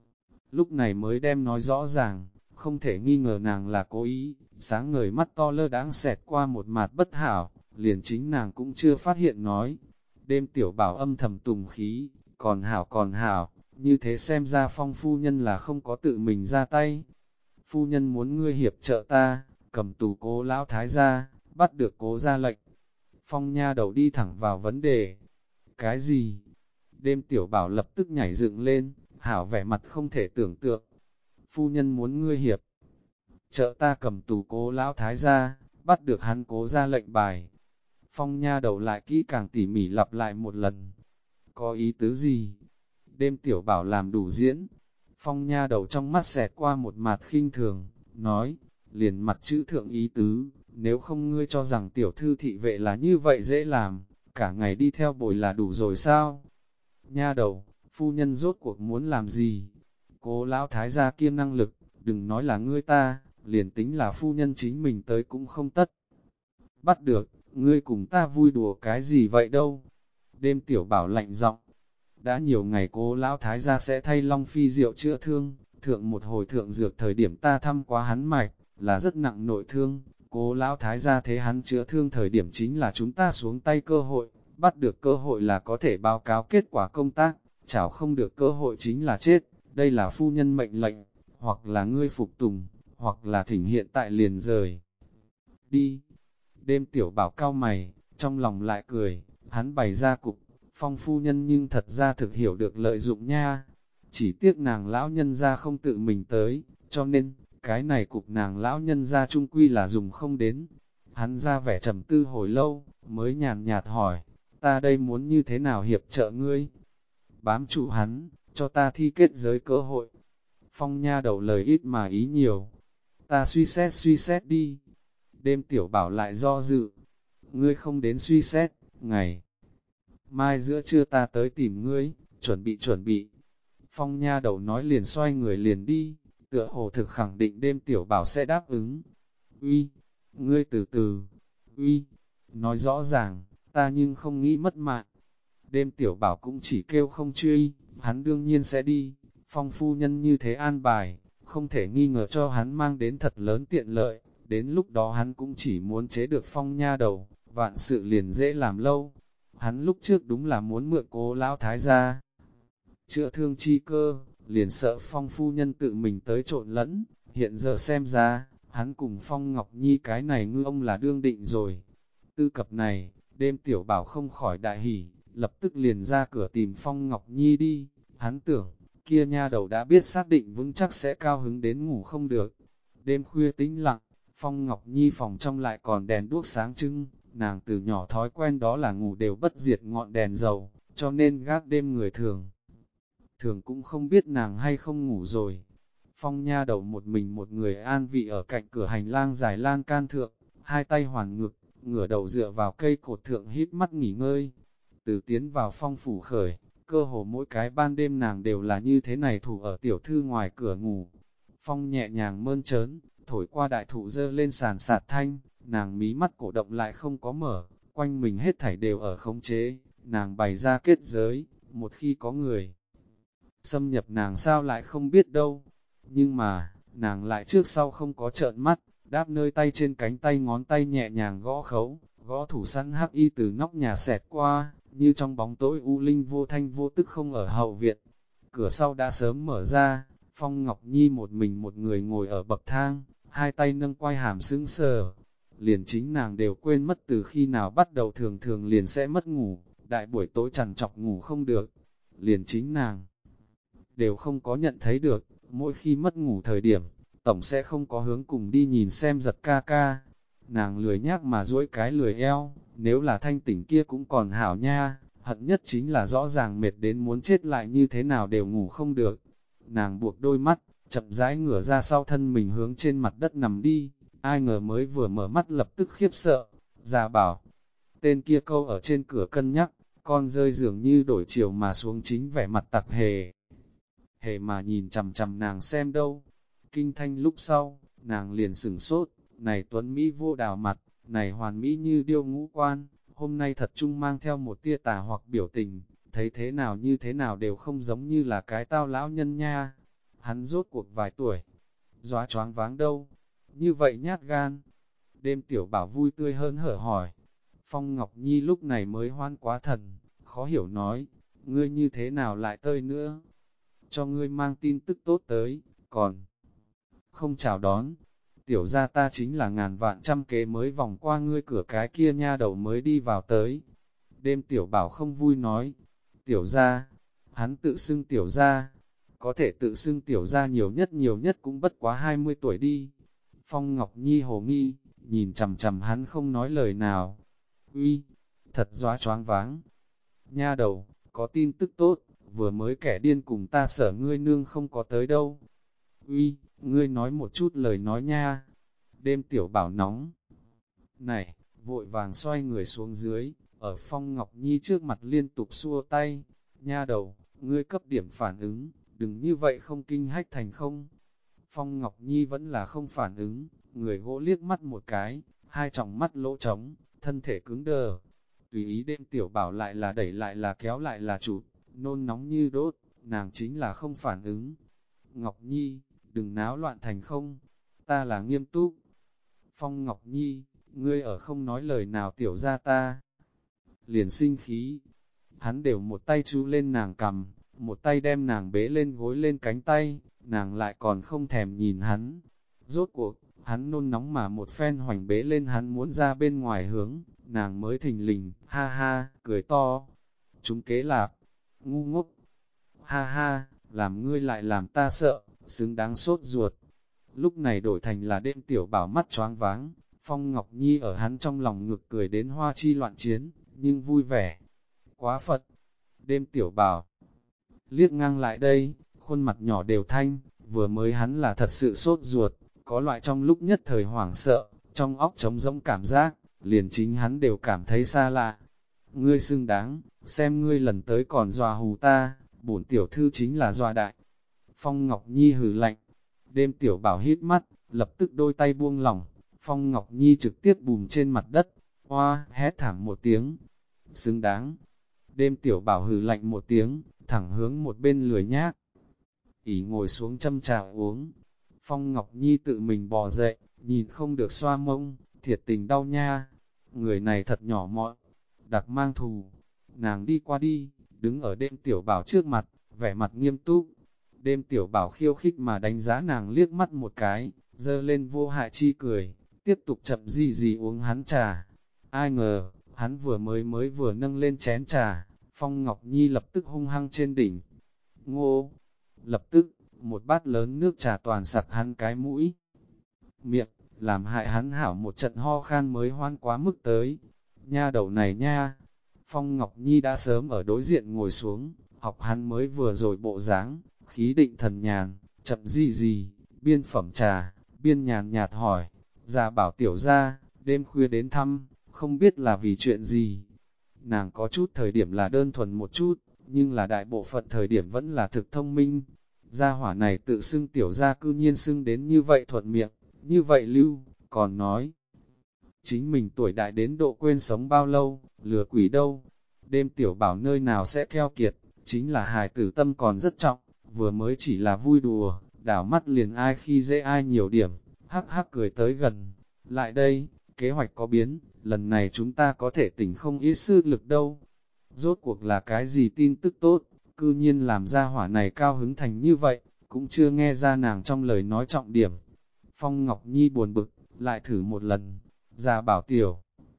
lúc này mới đem nói rõ ràng, không thể nghi ngờ nàng là cố ý, sáng ngời mắt to lơ đãng xẹt qua một mặt bất hảo, liền chính nàng cũng chưa phát hiện nói. Đêm tiểu bảo âm thầm tùng khí, còn hảo, như thế xem ra Phong phu nhân là không có tự mình ra tay. Phu nhân muốn ngươi hiệp trợ ta, cầm tù Cố lão thái gia, bắt được Cố ra lệnh. Phong nha đầu đi thẳng vào vấn đề. Cái gì? Đêm tiểu bảo lập tức nhảy dựng lên, hảo vẻ mặt không thể tưởng tượng. Phu nhân muốn ngươi hiệp trợ ta cầm tù Cố lão thái gia, bắt được hắn Cố ra lệnh bài. Phong nha đầu lại kỹ càng tỉ mỉ lặp lại một lần. Có ý tứ gì? Đêm tiểu bảo làm đủ diễn. Phong nha đầu trong mắt xẹt qua một mặt khinh thường, nói, liền mặt chữ thượng ý tứ, nếu không ngươi cho rằng tiểu thư thị vệ là như vậy dễ làm, cả ngày đi theo bồi là đủ rồi sao? Nha đầu, phu nhân rốt cuộc muốn làm gì? Cố lão thái gia kia năng lực, đừng nói là ngươi ta, liền tính là phu nhân chính mình tới cũng không tất. Bắt được, ngươi cùng ta vui đùa cái gì vậy đâu? Đêm tiểu bảo lạnh giọng. Đã nhiều ngày Cố lão thái gia sẽ thay Long Phi rượu chữa thương, thượng một hồi thượng dược thời điểm ta thăm quá hắn mạch, là rất nặng nội thương. Cố lão thái gia thế hắn chữa thương thời điểm chính là chúng ta xuống tay cơ hội, bắt được cơ hội là có thể báo cáo kết quả công tác, chảo không được cơ hội chính là chết. Đây là phu nhân mệnh lệnh, hoặc là ngươi phục tùng, hoặc là thỉnh hiện tại liền rời. Đi. Đêm tiểu bảo cao mày, trong lòng lại cười, hắn bày ra cục. Phong phu nhân nhưng thật ra thực hiểu được lợi dụng nha. Chỉ tiếc nàng lão nhân ra không tự mình tới, cho nên, cái này cục nàng lão nhân ra trung quy là dùng không đến. Hắn ra vẻ trầm tư hồi lâu, mới nhàn nhạt hỏi, ta đây muốn như thế nào hiệp trợ ngươi? Bám trụ hắn, cho ta thi kết giới cơ hội. Phong nha đầu lời ít mà ý nhiều. Ta suy xét đi. Đêm tiểu bảo lại do dự. Ngươi không đến suy xét, ngày mai giữa trưa ta tới tìm ngươi, chuẩn bị. Phong nha đầu nói liền xoay người liền đi, tựa hồ thực khẳng định đêm tiểu bảo sẽ đáp ứng. Uy, ngươi từ từ, uy, nói rõ ràng, ta nhưng không nghĩ mất mạng. Đêm tiểu bảo cũng chỉ kêu không truy, hắn đương nhiên sẽ đi. Phong phu nhân như thế an bài, không thể nghi ngờ cho hắn mang đến thật lớn tiện lợi. Đến lúc đó hắn cũng chỉ muốn chế được Phong nha đầu, vạn sự liền dễ làm lâu. Hắn lúc trước đúng là muốn mượn Cố lão thái gia chữa thương chi cơ, liền sợ Phong phu nhân tự mình tới trộn lẫn. Hiện giờ xem ra, hắn cùng Phong Ngọc Nhi cái này ngư ông là đương định rồi. Tư cập này, đêm tiểu bảo không khỏi đại hỉ, lập tức liền ra cửa tìm Phong Ngọc Nhi đi. Hắn tưởng, kia nha đầu đã biết xác định vững chắc sẽ cao hứng đến ngủ không được. Đêm khuya tĩnh lặng, Phong Ngọc Nhi phòng trong lại còn đèn đuốc sáng trưng, nàng từ nhỏ thói quen đó là ngủ đều bất diệt ngọn đèn dầu, cho nên gác đêm người thường cũng không biết nàng hay không ngủ rồi. Phong nha đầu một mình một người an vị ở cạnh cửa hành lang dài lan can thượng, hai tay hoàn ngực, ngửa đầu dựa vào cây cột thượng híp mắt nghỉ ngơi. Từ tiến vào Phong phủ khởi, cơ hồ mỗi cái ban đêm nàng đều là như thế này thủ ở tiểu thư ngoài cửa ngủ. Phong nhẹ nhàng mơn trớn, thổi qua đại thụ dơ lên sàn sạt thanh, nàng mí mắt cổ động lại không có mở, quanh mình hết thảy đều ở khống chế, nàng bày ra kết giới, một khi có người xâm nhập nàng sao lại không biết đâu. Nhưng mà, nàng lại trước sau không có trợn mắt, đáp nơi tay trên cánh tay ngón tay nhẹ nhàng gõ khấu, gõ thủ sẵn hắc y từ nóc nhà xẹt qua, như trong bóng tối u linh vô thanh vô tức không ở hậu viện. Cửa sau đã sớm mở ra, Phong Ngọc Nhi một mình một người ngồi ở bậc thang, hai tay nâng quai hàm sững sờ. Liền chính nàng đều quên mất từ khi nào bắt đầu thường thường liền sẽ mất ngủ, đại buổi tối trằn trọc ngủ không được. Liền chính nàng đều không có nhận thấy được, mỗi khi mất ngủ thời điểm, tổng sẽ không có hướng cùng đi nhìn xem giật ca ca. Nàng lười nhác mà duỗi cái lười eo, nếu là thanh tỉnh kia cũng còn hảo nha, hận nhất chính là rõ ràng mệt đến muốn chết lại như thế nào đều ngủ không được. Nàng buộc đôi mắt, chậm rãi ngửa ra sau thân mình hướng trên mặt đất nằm đi, ai ngờ mới vừa mở mắt lập tức khiếp sợ, già bảo. Tên kia câu ở trên cửa cân nhắc, con rơi dường như đổi chiều mà xuống chính vẻ mặt tặc hề. Hề mà nhìn chằm chằm nàng xem đâu. Kinh thanh lúc sau, nàng liền sửng sốt, này tuấn Mỹ vô đào mặt, này hoàn Mỹ như điêu ngũ quan, hôm nay thật chung mang theo một tia tà hoặc biểu tình, thấy thế nào như thế nào đều không giống như là cái tao lão nhân nha. Hắn rốt cuộc vài tuổi, dọa choáng váng đâu, như vậy nhát gan. Đêm tiểu bảo vui tươi hơn hở hỏi. Phong Ngọc Nhi lúc này mới hoan quá thần, khó hiểu nói, ngươi như thế nào lại tơi nữa? Cho ngươi mang tin tức tốt tới, còn không chào đón. Tiểu gia ta chính là ngàn vạn trăm kế mới vòng qua ngươi cửa cái kia nha đầu mới đi vào tới. Đêm tiểu bảo không vui nói, tiểu gia, hắn tự xưng tiểu gia, có thể tự xưng tiểu gia nhiều nhất cũng bất quá 20 tuổi đi. Phong Ngọc Nhi hồ nghi, nhìn chằm chằm hắn không nói lời nào. Uy, thật dọa choáng váng. Nha đầu, có tin tức tốt, vừa mới kẻ điên cùng ta sở ngươi nương không có tới đâu. Uy, ngươi nói một chút lời nói nha. Đêm tiểu bảo nóng. Này, vội vàng xoay người xuống dưới, ở Phong Ngọc Nhi trước mặt liên tục xua tay. Nha đầu, ngươi cấp điểm phản ứng, đừng như vậy không kinh hách thành không. Phong Ngọc Nhi vẫn là không phản ứng, người gỗ liếc mắt một cái, hai tròng mắt lỗ trống, thân thể cứng đờ. Tùy ý đêm tiểu bảo lại là đẩy lại là kéo lại là chụp, nôn nóng như đốt, nàng chính là không phản ứng. Ngọc Nhi, đừng náo loạn thành không, ta là nghiêm túc. Phong Ngọc Nhi, ngươi ở không nói lời nào tiểu ra ta. Liền sinh khí, hắn đều một tay chú lên nàng cầm, một tay đem nàng bế lên gối lên cánh tay, nàng lại còn không thèm nhìn hắn. Rốt cuộc, hắn nôn nóng mà một phen hoành bế lên hắn muốn ra bên ngoài hướng, nàng mới thình lình, ha ha, cười to. Chúng kế lạp, ngu ngốc, ha ha, làm ngươi lại làm ta sợ, xứng đáng sốt ruột. Lúc này đổi thành là đêm tiểu bảo mắt choáng váng, Phong Ngọc Nhi ở hắn trong lòng ngực cười đến hoa chi loạn chiến, nhưng vui vẻ. Quá Phật, đêm tiểu bảo liếc ngang lại đây, khuôn mặt nhỏ đều thanh, vừa mới hắn là thật sự sốt ruột, có loại trong lúc nhất thời hoảng sợ, trong óc trống rỗng cảm giác, liền chính hắn đều cảm thấy xa lạ. Ngươi xưng đáng, xem ngươi lần tới còn dọa hù ta, bổn tiểu thư chính là dọa đại. Phong Ngọc Nhi hừ lạnh, đêm tiểu bảo hít mắt, lập tức đôi tay buông lỏng, Phong Ngọc Nhi trực tiếp bùm trên mặt đất, hoa, hét thảm một tiếng, xứng đáng. Đêm tiểu bảo hừ lạnh một tiếng, thẳng hướng một bên lười nhác. ỉ ngồi xuống châm trà uống. Phong Ngọc Nhi tự mình bò dậy, nhìn không được xoa mông, thiệt tình đau nha. Người này thật nhỏ mọn, đặc mang thù. Nàng đi qua đi, đứng ở đêm tiểu bảo trước mặt, vẻ mặt nghiêm túc. Đêm tiểu bảo khiêu khích mà đánh giá nàng liếc mắt một cái, dơ lên vô hại chi cười, tiếp tục chậm gì uống hắn trà. Ai ngờ, hắn mới vừa nâng lên chén trà, Phong Ngọc Nhi lập tức hung hăng trên đỉnh. Ngô! Lập tức, một bát lớn nước trà toàn sặc hắn cái mũi. Miệng, làm hại hắn hảo một trận ho khan mới hoan quá mức tới. Nha đầu này nha! Phong Ngọc Nhi đã sớm ở đối diện ngồi xuống, học hắn mới vừa rồi bộ dáng, khí định thần nhàn, chậm gì, biên phẩm trà, biên nhàn nhạt hỏi, già bảo tiểu ra, đêm khuya đến thăm, không biết là vì chuyện gì. Nàng có chút thời điểm là đơn thuần một chút, nhưng là đại bộ phận thời điểm vẫn là thực thông minh. Gia hỏa này tự xưng tiểu gia cư nhiên xưng đến như vậy thuận miệng, như vậy lưu, còn nói. Chính mình tuổi đại đến độ quên sống bao lâu, lừa quỷ đâu. Đêm tiểu bảo nơi nào sẽ keo kiệt, chính là hài tử tâm còn rất trọng, vừa mới chỉ là vui đùa, đảo mắt liền ai khi dễ ai nhiều điểm, hắc hắc cười tới gần. Lại đây, kế hoạch có biến, lần này chúng ta có thể tỉnh không ít sư lực đâu. Rốt cuộc là cái gì tin tức tốt, cư nhiên làm ra hỏa này cao hứng thành như vậy, cũng chưa nghe ra nàng trong lời nói trọng điểm. Phong Ngọc Nhi buồn bực, lại thử một lần, ra bảo tiểu.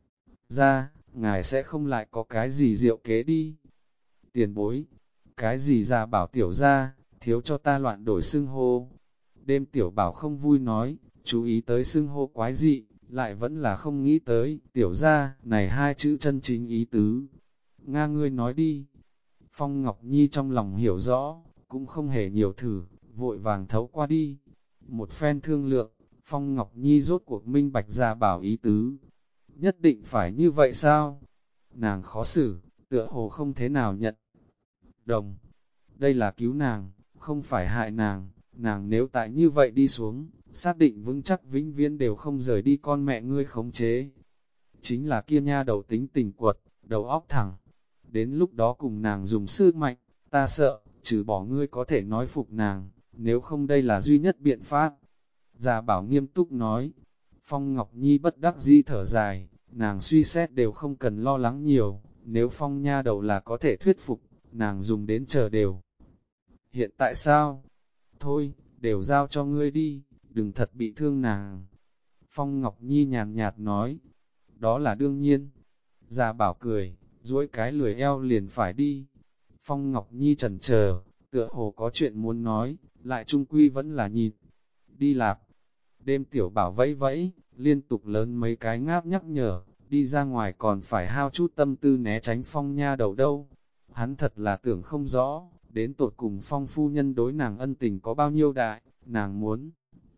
Ra, ngài sẽ không lại có cái gì diệu kế đi. Tiền bối, cái gì ra bảo tiểu ra, thiếu cho ta loạn đổi xưng hô. Đêm tiểu bảo không vui nói, chú ý tới xưng hô quái dị, lại vẫn là không nghĩ tới, tiểu ra, này hai chữ chân chính ý tứ. Nga ngươi nói đi. Phong Ngọc Nhi trong lòng hiểu rõ, cũng không hề nhiều thử, vội vàng thấu qua đi. Một phen thương lượng, Phong Ngọc Nhi rốt cuộc minh bạch ra bảo ý tứ. Nhất định phải như vậy sao? Nàng khó xử, tựa hồ không thế nào nhận đồng. Đây là cứu nàng, không phải hại nàng, nàng nếu tại như vậy đi xuống, xác định vững chắc vĩnh viễn đều không rời đi con mẹ ngươi khống chế. Chính là kia nha đầu tính tình quật, đầu óc thẳng. Đến lúc đó cùng nàng dùng sức mạnh, ta sợ, trừ bỏ ngươi có thể nói phục nàng, nếu không đây là duy nhất biện pháp. Già bảo nghiêm túc nói, Phong Ngọc Nhi bất đắc dĩ thở dài, nàng suy xét đều không cần lo lắng nhiều, nếu Phong nha đầu là có thể thuyết phục, nàng dùng đến chờ đều. Hiện tại sao? Thôi, đều giao cho ngươi đi, đừng thật bị thương nàng. Phong Ngọc Nhi nhàn nhạt nói, đó là đương nhiên. Già bảo cười, duỗi cái lười eo liền phải đi. Phong Ngọc Nhi chần chờ, tựa hồ có chuyện muốn nói, lại trung quy vẫn là nhìn. Đi lạp. Đêm tiểu bảo vẫy vẫy, liên tục lớn mấy cái ngáp nhắc nhở, đi ra ngoài còn phải hao chút tâm tư né tránh Phong nha đầu đâu. Hắn thật là tưởng không rõ, đến tột cùng Phong phu nhân đối nàng ân tình có bao nhiêu đại, nàng muốn.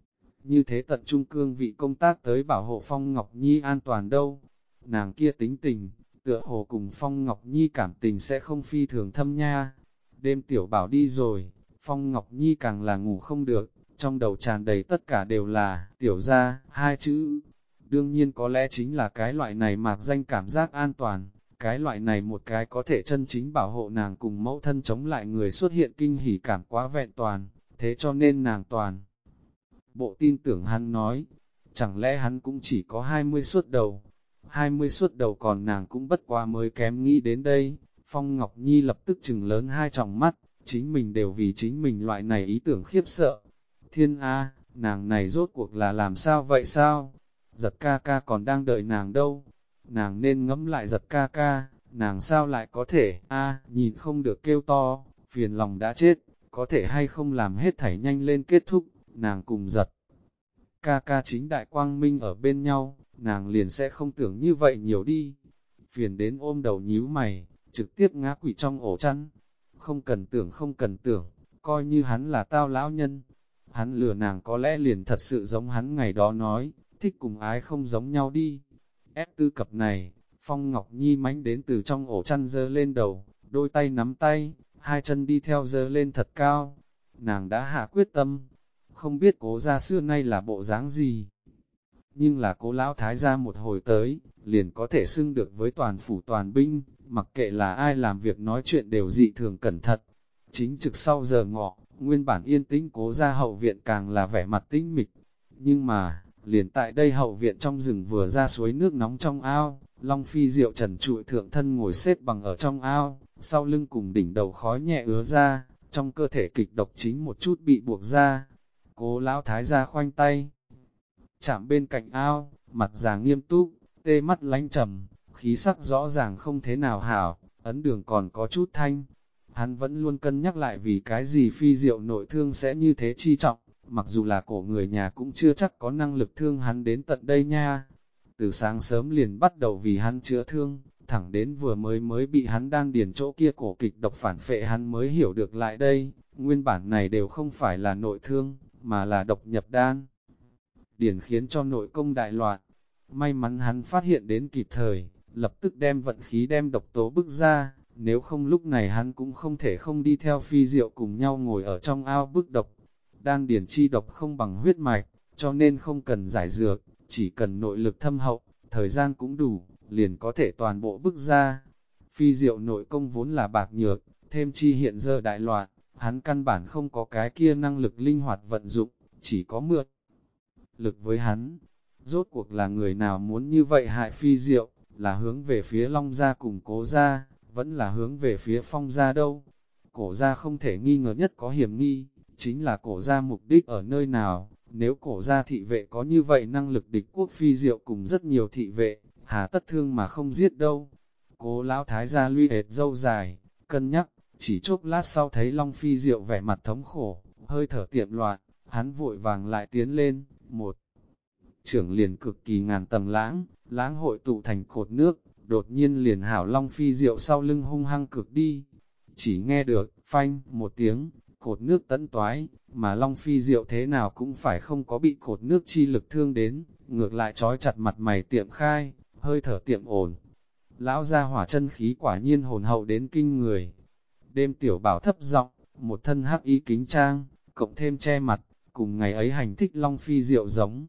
Như thế tận trung cương vị công tác tới bảo hộ Phong Ngọc Nhi an toàn đâu. Nàng kia tính tình, tựa hồ cùng Phong Ngọc Nhi cảm tình sẽ không phi thường thâm nha. Đêm tiểu bảo đi rồi, Phong Ngọc Nhi càng là ngủ không được, trong đầu tràn đầy tất cả đều là tiểu gia hai chữ. Đương nhiên có lẽ chính là cái loại này mạc danh cảm giác an toàn, cái loại này một cái có thể chân chính bảo hộ nàng cùng mẫu thân chống lại người xuất hiện kinh hỉ cảm quá vẹn toàn, thế cho nên nàng toàn. Bộ tin tưởng hắn nói, chẳng lẽ hắn cũng chỉ có 20 suất đầu, 20 suất đầu còn nàng cũng bất quá mới kém nghĩ đến đây. Phong Ngọc Nhi lập tức chừng lớn hai tròng mắt, chính mình đều vì chính mình loại này ý tưởng khiếp sợ. Thiên A, nàng này rốt cuộc là làm sao vậy sao? Giật ca ca còn đang đợi nàng đâu? Nàng nên ngẫm lại giật ca ca, nàng sao lại có thể, nhìn không được kêu to, phiền lòng đã chết, có thể hay không làm hết thảy nhanh lên kết thúc, nàng cùng giật. Ca ca chính đại quang minh ở bên nhau, nàng liền sẽ không tưởng như vậy nhiều đi. Phiền đến ôm đầu nhíu mày, trực tiếp ngã quỵ trong ổ chăn. Không cần tưởng không cần tưởng, coi như hắn là tao lão nhân. Hắn lừa nàng có lẽ liền thật sự giống hắn ngày đó nói, thích cùng ái không giống nhau đi. Ép tư cập này, Phong Ngọc Nhi mánh đến từ trong ổ chăn dơ lên đầu, đôi tay nắm tay, hai chân đi theo dơ lên thật cao. Nàng đã hạ quyết tâm, không biết cố gia xưa nay là bộ dáng gì. Nhưng là cố lão thái gia một hồi tới, liền có thể xưng được với toàn phủ toàn binh, mặc kệ là ai làm việc nói chuyện đều dị thường cẩn thận. Chính trực sau giờ ngọ, nguyên bản yên tĩnh cố gia hậu viện càng là vẻ mặt tĩnh mịch. Nhưng mà, liền tại đây hậu viện trong rừng vừa ra suối nước nóng trong ao, Long Phi Diệu trần trụi thượng thân ngồi xếp bằng ở trong ao, sau lưng cùng đỉnh đầu khói nhẹ ứa ra, trong cơ thể kịch độc chính một chút bị buộc ra. Cố lão thái gia khoanh tay, chạm bên cạnh ao, mặt già nghiêm túc, tê mắt lánh trầm, khí sắc rõ ràng không thế nào hảo, ấn đường còn có chút thanh. Hắn vẫn luôn cân nhắc lại vì cái gì Phi Diệu nội thương sẽ như thế chi trọng, mặc dù là cổ người nhà cũng chưa chắc có năng lực thương hắn đến tận đây nha. Từ sáng sớm liền bắt đầu vì hắn chữa thương, thẳng đến vừa mới bị hắn đan điền chỗ kia cổ kịch độc phản phệ hắn mới hiểu được lại đây, nguyên bản này đều không phải là nội thương, mà là độc nhập đan. Điển khiến cho nội công đại loạn. may mắn hắn phát hiện đến kịp thời, lập tức đem vận khí đem độc tố bức ra, nếu không lúc này hắn cũng không thể không đi theo Phi Diệu cùng nhau ngồi ở trong ao bức độc. Đan điển chi độc không bằng huyết mạch, cho nên không cần giải dược, chỉ cần nội lực thâm hậu, thời gian cũng đủ, liền có thể toàn bộ bức ra. Phi Diệu nội công vốn là bạc nhược, thêm chi hiện giờ đại loạn, hắn căn bản không có cái kia năng lực linh hoạt vận dụng, chỉ có mượn lực với hắn. Rốt cuộc là người nào muốn như vậy hại Phi Diệu, là hướng về phía Long gia cùng Cố gia, vẫn là hướng về phía Phong gia đâu. Cổ gia không thể nghi ngờ nhất có hiểm nghi, chính là cổ gia mục đích ở nơi nào, nếu cổ gia thị vệ có như vậy năng lực địch quốc Phi Diệu cùng rất nhiều thị vệ, hà tất thương mà không giết đâu. Cố lão thái gia luy hệt dâu dài, cân nhắc, chỉ chốc lát sau thấy Long Phi Diệu vẻ mặt thống khổ, hơi thở tiệm loạn, hắn vội vàng lại tiến lên, một trưởng liền cực kỳ ngàn tầng lãng hội tụ thành cột nước, đột nhiên liền hảo Long Phi Diệu sau lưng hung hăng cực đi. Chỉ nghe được, phanh, một tiếng, cột nước tẫn toái, mà Long Phi Diệu thế nào cũng phải không có bị cột nước chi lực thương đến, ngược lại trói chặt mặt mày tiệm khai, hơi thở tiệm ổn. Lão gia hỏa chân khí quả nhiên hồn hậu đến kinh người. Đêm tiểu bảo thấp giọng, một thân hắc y kính trang, cộng thêm che mặt, cùng ngày ấy hành thích Long Phi Diệu giống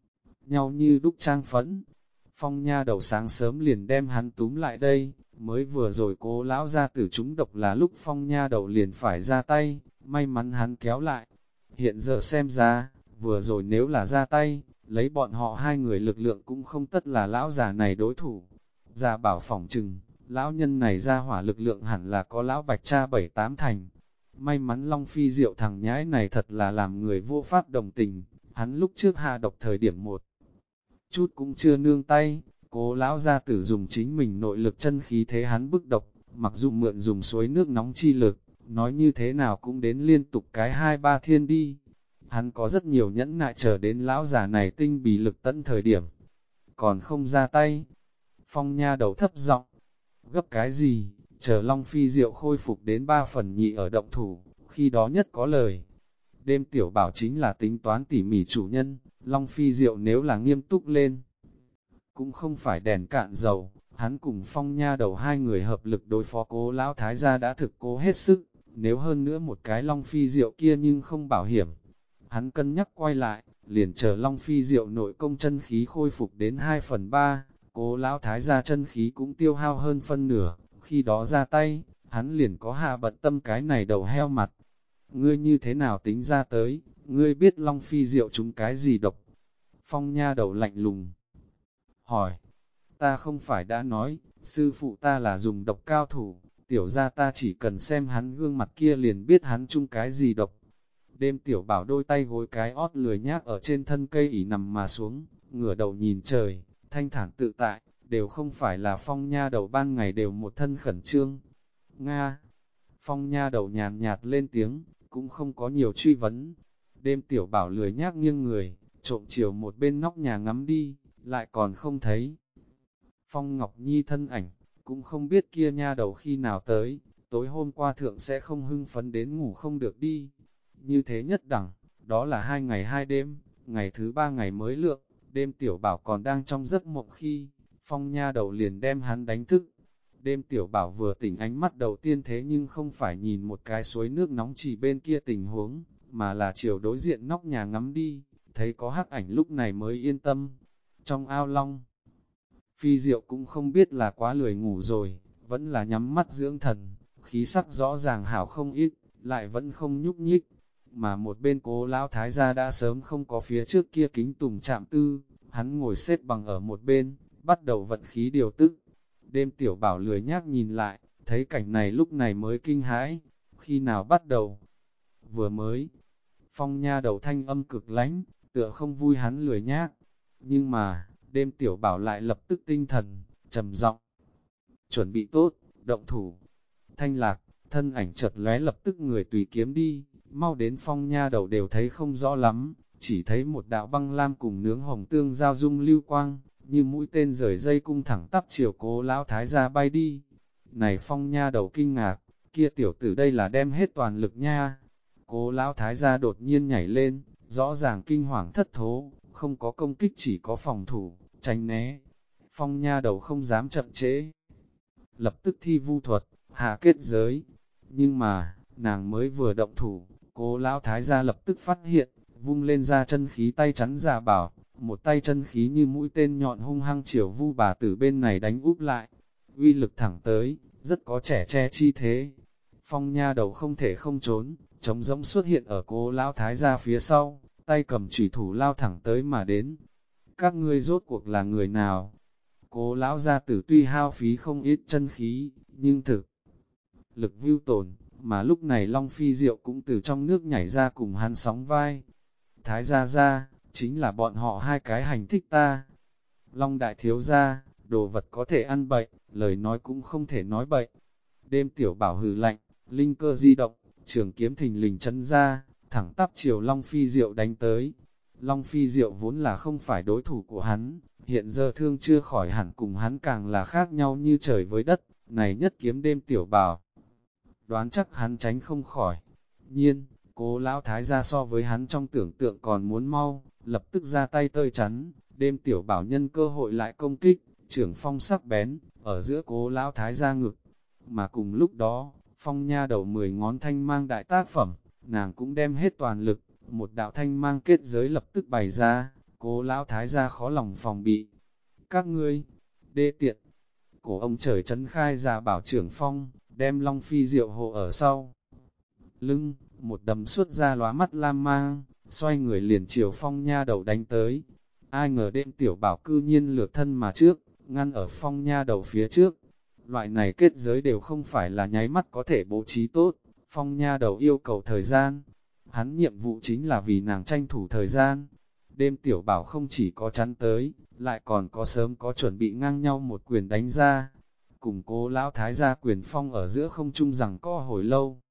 nhau như đúc trang phẫn. Phong nha đầu sáng sớm liền đem hắn túm lại đây, mới vừa rồi Cố lão gia tử trúng độc là lúc Phong nha đầu liền phải ra tay, may mắn hắn kéo lại. Hiện giờ xem ra, vừa rồi nếu là ra tay, lấy bọn họ hai người lực lượng cũng không tất là lão già này đối thủ. Già bảo phỏng chừng, lão nhân này ra hỏa lực lượng hẳn là có lão bạch cha 7-8 thành. May mắn Long Phi Diệu thằng nhãi này thật là làm người vô pháp đồng tình, hắn lúc trước hạ độc thời điểm một chút cũng chưa nương tay, Cố lão gia tử dùng chính mình nội lực chân khí thế hắn bức độc, mặc dù mượn dùng suối nước nóng chi lực, nói như thế nào cũng đến liên tục cái 2-3 thiên đi. Hắn có rất nhiều nhẫn nại chờ đến lão già này tinh bì lực tận thời điểm, còn không ra tay. Phong nha đầu thấp giọng, gấp cái gì, chờ Long Phi Diệu khôi phục đến 3 phần nhị ở động thủ, khi đó nhất có lời. Đêm tiểu bảo chính là tính toán tỉ mỉ chủ nhân, Long Phi Diệu nếu là nghiêm túc lên, cũng không phải đèn cạn dầu, hắn cùng Phong nha đầu hai người hợp lực đối phó Cố lão thái gia đã thực cố hết sức, nếu hơn nữa một cái Long Phi Diệu kia nhưng không bảo hiểm. Hắn cân nhắc quay lại, liền chờ Long Phi Diệu nội công chân khí khôi phục đến 2/3, Cố lão thái gia chân khí cũng tiêu hao hơn phân nửa, khi đó ra tay, hắn liền có hạ bận tâm cái này đầu heo mặt. Ngươi như thế nào tính ra tới, ngươi biết Long Phi Diệu chúng cái gì độc? Phong nha đầu lạnh lùng hỏi, ta không phải đã nói, sư phụ ta là dùng độc cao thủ, tiểu ra ta chỉ cần xem hắn gương mặt kia liền biết hắn chung cái gì độc. Đêm tiểu bảo đôi tay gối cái ót lười nhác ở trên thân cây ỉ nằm mà xuống, ngửa đầu nhìn trời, thanh thản tự tại, đều không phải là Phong nha đầu ban ngày đều một thân khẩn trương. Nga! Phong nha đầu nhàn nhạt lên tiếng, cũng không có nhiều truy vấn. Đêm tiểu bảo lười nhác nghiêng người, trộm chiều một bên nóc nhà ngắm đi, lại còn không thấy Phong Ngọc Nhi thân ảnh, cũng không biết kia nha đầu khi nào tới, tối hôm qua thượng sẽ không hưng phấn đến ngủ không được đi. Như thế nhất đẳng, đó là 2 ngày 2 đêm, ngày thứ 3 ngày mới lượng, đêm tiểu bảo còn đang trong giấc mộng khi, Phong nha đầu liền đem hắn đánh thức. Đêm tiểu bảo vừa tỉnh ánh mắt đầu tiên thế nhưng không phải nhìn một cái suối nước nóng chỉ bên kia tình huống, mà là chiều đối diện nóc nhà ngắm đi, thấy có hắc ảnh lúc này mới yên tâm. Trong ao Long Phi Diệu cũng không biết là quá lười ngủ rồi, vẫn là nhắm mắt dưỡng thần, khí sắc rõ ràng hảo không ít, lại vẫn không nhúc nhích. Mà một bên Cố lão thái gia đã sớm không có phía trước kia kính tùng chạm tư, hắn ngồi xếp bằng ở một bên, bắt đầu vận khí điều tức. Đêm tiểu bảo lười nhác nhìn lại, thấy cảnh này lúc này mới kinh hãi, khi nào bắt đầu? Vừa mới. Phong nha đầu thanh âm cực lánh, tựa không vui hắn lười nhác. Nhưng mà, đêm tiểu bảo lại lập tức tinh thần, trầm giọng, chuẩn bị tốt, động thủ. Thanh lạc, thân ảnh chợt lóe lập tức người tùy kiếm đi, mau đến Phong nha đầu đều thấy không rõ lắm, chỉ thấy một đạo băng lam cùng nướng hồng tương giao dung lưu quang, như mũi tên rời dây cung thẳng tắp chiều Cố lão thái gia bay đi. Này Phong nha đầu kinh ngạc, kia tiểu tử đây là đem hết toàn lực nha. Cố lão thái gia đột nhiên nhảy lên, rõ ràng kinh hoàng thất thố, không có công kích chỉ có phòng thủ, tránh né. Phong nha đầu không dám chậm trễ, lập tức thi vu thuật, hạ kết giới. Nhưng mà, nàng mới vừa động thủ, Cố lão thái gia lập tức phát hiện, vung lên ra chân khí tay chắn Gia Bảo, một tay chân khí như mũi tên nhọn hung hăng chiều Vu bà tử bên này đánh úp lại. Uy lực thẳng tới, rất có trẻ che chi thế. Phong nha đầu không thể không trốn, trống rỗng xuất hiện ở Cố lão thái gia phía sau, tay cầm chủy thủ lao thẳng tới mà đến. Các ngươi rốt cuộc là người nào? Cố lão gia tử tuy hao phí không ít chân khí, nhưng thực lực vưu tồn, mà lúc này Long Phi Diệu cũng từ trong nước nhảy ra cùng hắn sóng vai. Thái gia gia, chính là bọn họ hai cái hành thích ta. Long đại thiếu gia, đồ vật có thể ăn bậy, lời nói cũng không thể nói bậy. Đêm tiểu bảo hừ lạnh, linh cơ di động, trường kiếm thình lình chấn ra, thẳng tắp chiều Long Phi Diệu đánh tới. Long Phi Diệu vốn là không phải đối thủ của hắn, hiện giờ thương chưa khỏi hẳn cùng hắn càng là khác nhau như trời với đất, này nhất kiếm đêm tiểu bảo. Đoán chắc hắn tránh không khỏi. Nhiên, Cố lão thái gia so với hắn trong tưởng tượng còn muốn mau, lập tức ra tay tơi chắn, đêm tiểu bảo nhân cơ hội lại công kích, trưởng phong sắc bén, ở giữa Cố lão thái gia ngực. Mà cùng lúc đó, Phong nha đầu 10 ngón thanh mang đại tác phẩm, nàng cũng đem hết toàn lực, một đạo thanh mang kết giới lập tức bày ra, Cố lão thái gia khó lòng phòng bị. Các ngươi, đê tiện, cổ ông trời trấn khai ra bảo trưởng phong, đem Long Phi Diệu hộ ở sau lưng, một đấm suốt ra lóa mắt lam mang, xoay người liền chiều Phong nha đầu đánh tới. Ai ngờ đêm tiểu bảo cư nhiên lược thân mà trước, ngăn ở Phong nha đầu phía trước. Loại này kết giới đều không phải là nháy mắt có thể bố trí tốt, Phong nha đầu yêu cầu thời gian. Hắn nhiệm vụ chính là vì nàng tranh thủ thời gian. Đêm tiểu bảo không chỉ có chắn tới, lại còn có sớm có chuẩn bị ngang nhau một quyền đánh ra. Cùng Cố lão thái gia quyền phong ở giữa không trung rằng co hồi lâu.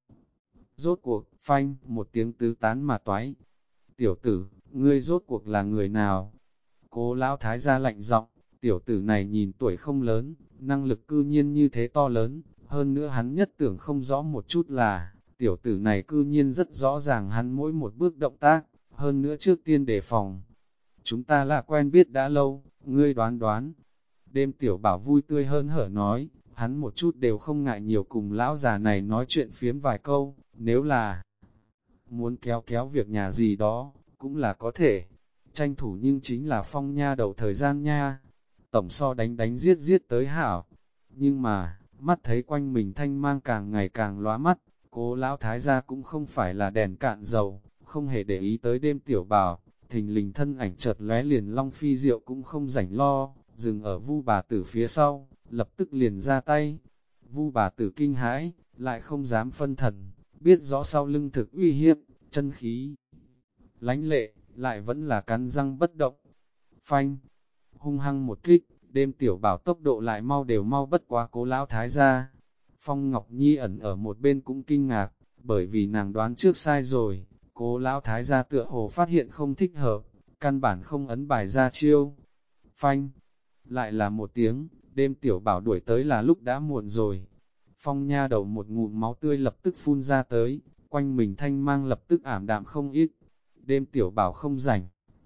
Rốt cuộc, phanh, một tiếng tứ tán mà toái. Tiểu tử, ngươi rốt cuộc là người nào? Cố lão thái gia lạnh giọng, tiểu tử này nhìn tuổi không lớn, năng lực cư nhiên như thế to lớn, hơn nữa hắn nhất tưởng không rõ một chút là, tiểu tử này cư nhiên rất rõ ràng hắn mỗi một bước động tác, hơn nữa trước tiên đề phòng. Chúng ta là quen biết đã lâu, ngươi đoán đoán. Đêm tiểu bảo vui tươi hơn hở nói, hắn một chút đều không ngại nhiều cùng lão già này nói chuyện phiếm vài câu, nếu là muốn kéo kéo việc nhà gì đó, cũng là có thể. Tranh thủ nhưng chính là Phong nha đầu thời gian nha. Tổng so đánh đánh giết giết tới hảo. Nhưng mà, mắt thấy quanh mình thanh mang càng ngày càng lóa mắt, Cố lão thái gia cũng không phải là đèn cạn dầu, không hề để ý tới đêm tiểu bảo, thình lình thân ảnh chợt lóe liền Long Phi Diệu cũng không rảnh lo, dừng ở Vu bà tử phía sau, lập tức liền ra tay. Vu bà tử kinh hãi, lại không dám phân thần, biết rõ sau lưng thực uy hiếp, chân khí lánh lệ, lại vẫn là cắn răng bất động. Phanh, hung hăng một kích, đêm tiểu bảo tốc độ lại mau đều mau bất quá Cố lão thái gia. Phong Ngọc Nhi ẩn ở một bên cũng kinh ngạc, bởi vì nàng đoán trước sai rồi, Cố lão thái gia tựa hồ phát hiện không thích hợp, căn bản không ấn bài ra chiêu. Phanh, lại là một tiếng, đêm tiểu bảo đuổi tới là lúc đã muộn rồi. Phong nha đầu một ngụm máu tươi lập tức phun ra tới, quanh mình thanh mang lập tức ảm đạm không ít. Đêm tiểu bảo không rảnh,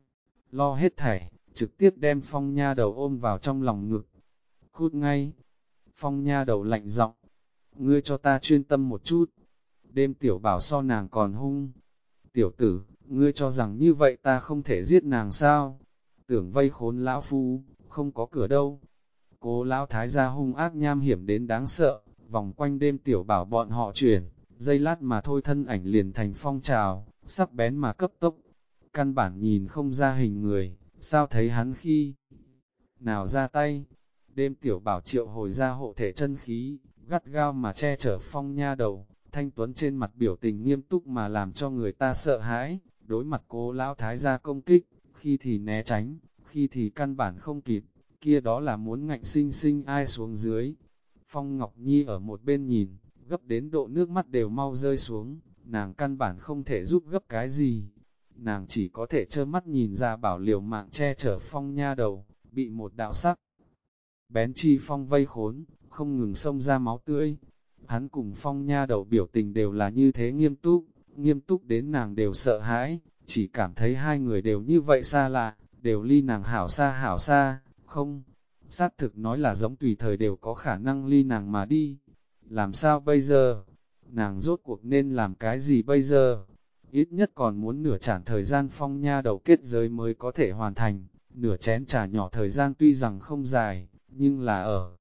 lo hết thảy, trực tiếp đem Phong nha đầu ôm vào trong lòng ngực. Cút ngay, Phong nha đầu lạnh giọng, ngươi cho ta chuyên tâm một chút. Đêm tiểu bảo so nàng còn hung. Tiểu tử, ngươi cho rằng như vậy ta không thể giết nàng sao? Tưởng vây khốn lão phu, không có cửa đâu. Cố lão thái gia hung ác nham hiểm đến đáng sợ, vòng quanh đêm tiểu bảo bọn họ chuyển, giây lát mà thôi thân ảnh liền thành phong trào, sắc bén mà cấp tốc. Căn bản nhìn không ra hình người, sao thấy hắn khi nào ra tay. Đêm tiểu bảo triệu hồi ra hộ thể chân khí, gắt gao mà che chở Phong nha đầu, thanh tuấn trên mặt biểu tình nghiêm túc mà làm cho người ta sợ hãi, đối mặt Cố lão thái gia công kích, khi thì né tránh, khi thì căn bản không kịp, kia đó là muốn ngạnh sinh sinh ai xuống dưới. Phong Ngọc Nhi ở một bên nhìn, gấp đến độ nước mắt đều mau rơi xuống, nàng căn bản không thể giúp gấp cái gì. Nàng chỉ có thể trơ mắt nhìn ra bảo liều mạng che chở Phong nha đầu, bị một đạo sắc bén chi phong vây khốn, không ngừng xông ra máu tươi. Hắn cùng Phong nha đầu biểu tình đều là như thế nghiêm túc đến nàng đều sợ hãi, chỉ cảm thấy hai người đều như vậy xa lạ, đều ly nàng hảo xa, không, xác thực nói là giống tùy thời đều có khả năng ly nàng mà đi. Làm sao bây giờ? Nàng rốt cuộc nên làm cái gì bây giờ? Ít nhất còn muốn nửa chản thời gian Phong Nha đầu kết giới mới có thể hoàn thành, nửa chén trà nhỏ thời gian tuy rằng không dài, nhưng là ở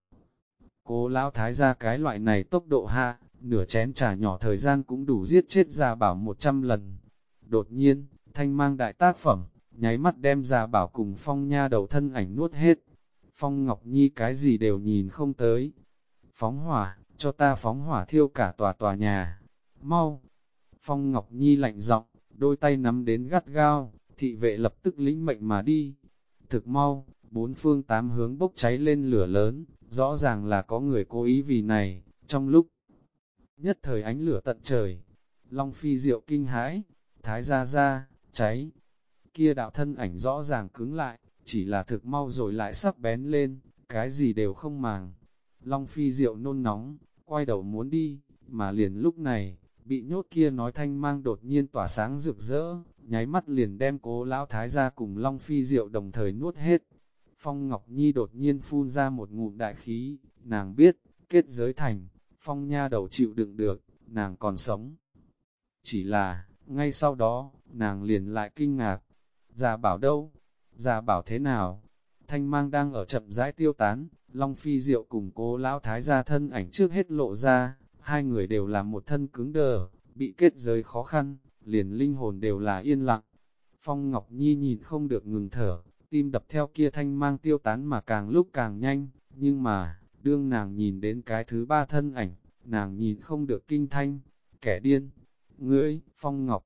Cố lão thái gia cái loại này tốc độ hạ, nửa chén trà nhỏ thời gian cũng đủ giết chết Gia Bảo 100 lần. Đột nhiên, thanh mang đại tác phẩm, nháy mắt đem Gia Bảo cùng Phong Nha đầu thân ảnh nuốt hết. Phong Ngọc Nhi cái gì đều nhìn không tới. Phóng hỏa, cho ta phóng hỏa thiêu cả tòa nhà. Mau! Phong Ngọc Nhi lạnh giọng, đôi tay nắm đến gắt gao, thị vệ lập tức lĩnh mệnh mà đi. Thực mau, bốn phương tám hướng bốc cháy lên lửa lớn, rõ ràng là có người cố ý vì này, trong lúc nhất thời ánh lửa tận trời. Long Phi Diệu kinh hãi, thái ra, cháy. Kia đạo thân ảnh rõ ràng cứng lại, chỉ là thực mau rồi lại sắc bén lên, cái gì đều không màng. Long Phi Diệu nôn nóng, quay đầu muốn đi, mà liền lúc này, bị nhốt kia nói thanh mang đột nhiên tỏa sáng rực rỡ, nháy mắt liền đem Cố lão thái gia cùng Long Phi Diệu đồng thời nuốt hết. Phong Ngọc Nhi đột nhiên phun ra một ngụm đại khí, nàng biết, kết giới thành, Phong Nha đầu chịu đựng được, nàng còn sống. Chỉ là, ngay sau đó, nàng liền lại kinh ngạc. Gia Bảo đâu? Gia Bảo thế nào? Thanh mang đang ở chậm rãi tiêu tán, Long Phi Diệu cùng Cố lão thái gia thân ảnh trước hết lộ ra, hai người đều là một thân cứng đờ, bị kết giới khó khăn, liền linh hồn đều là yên lặng. Phong Ngọc Nhi nhìn không được ngừng thở, tim đập theo kia thanh mang tiêu tán mà càng lúc càng nhanh, nhưng mà, đương nàng nhìn đến cái thứ ba thân ảnh, nàng nhìn không được kinh thanh, kẻ điên, ngươi, Phong Ngọc.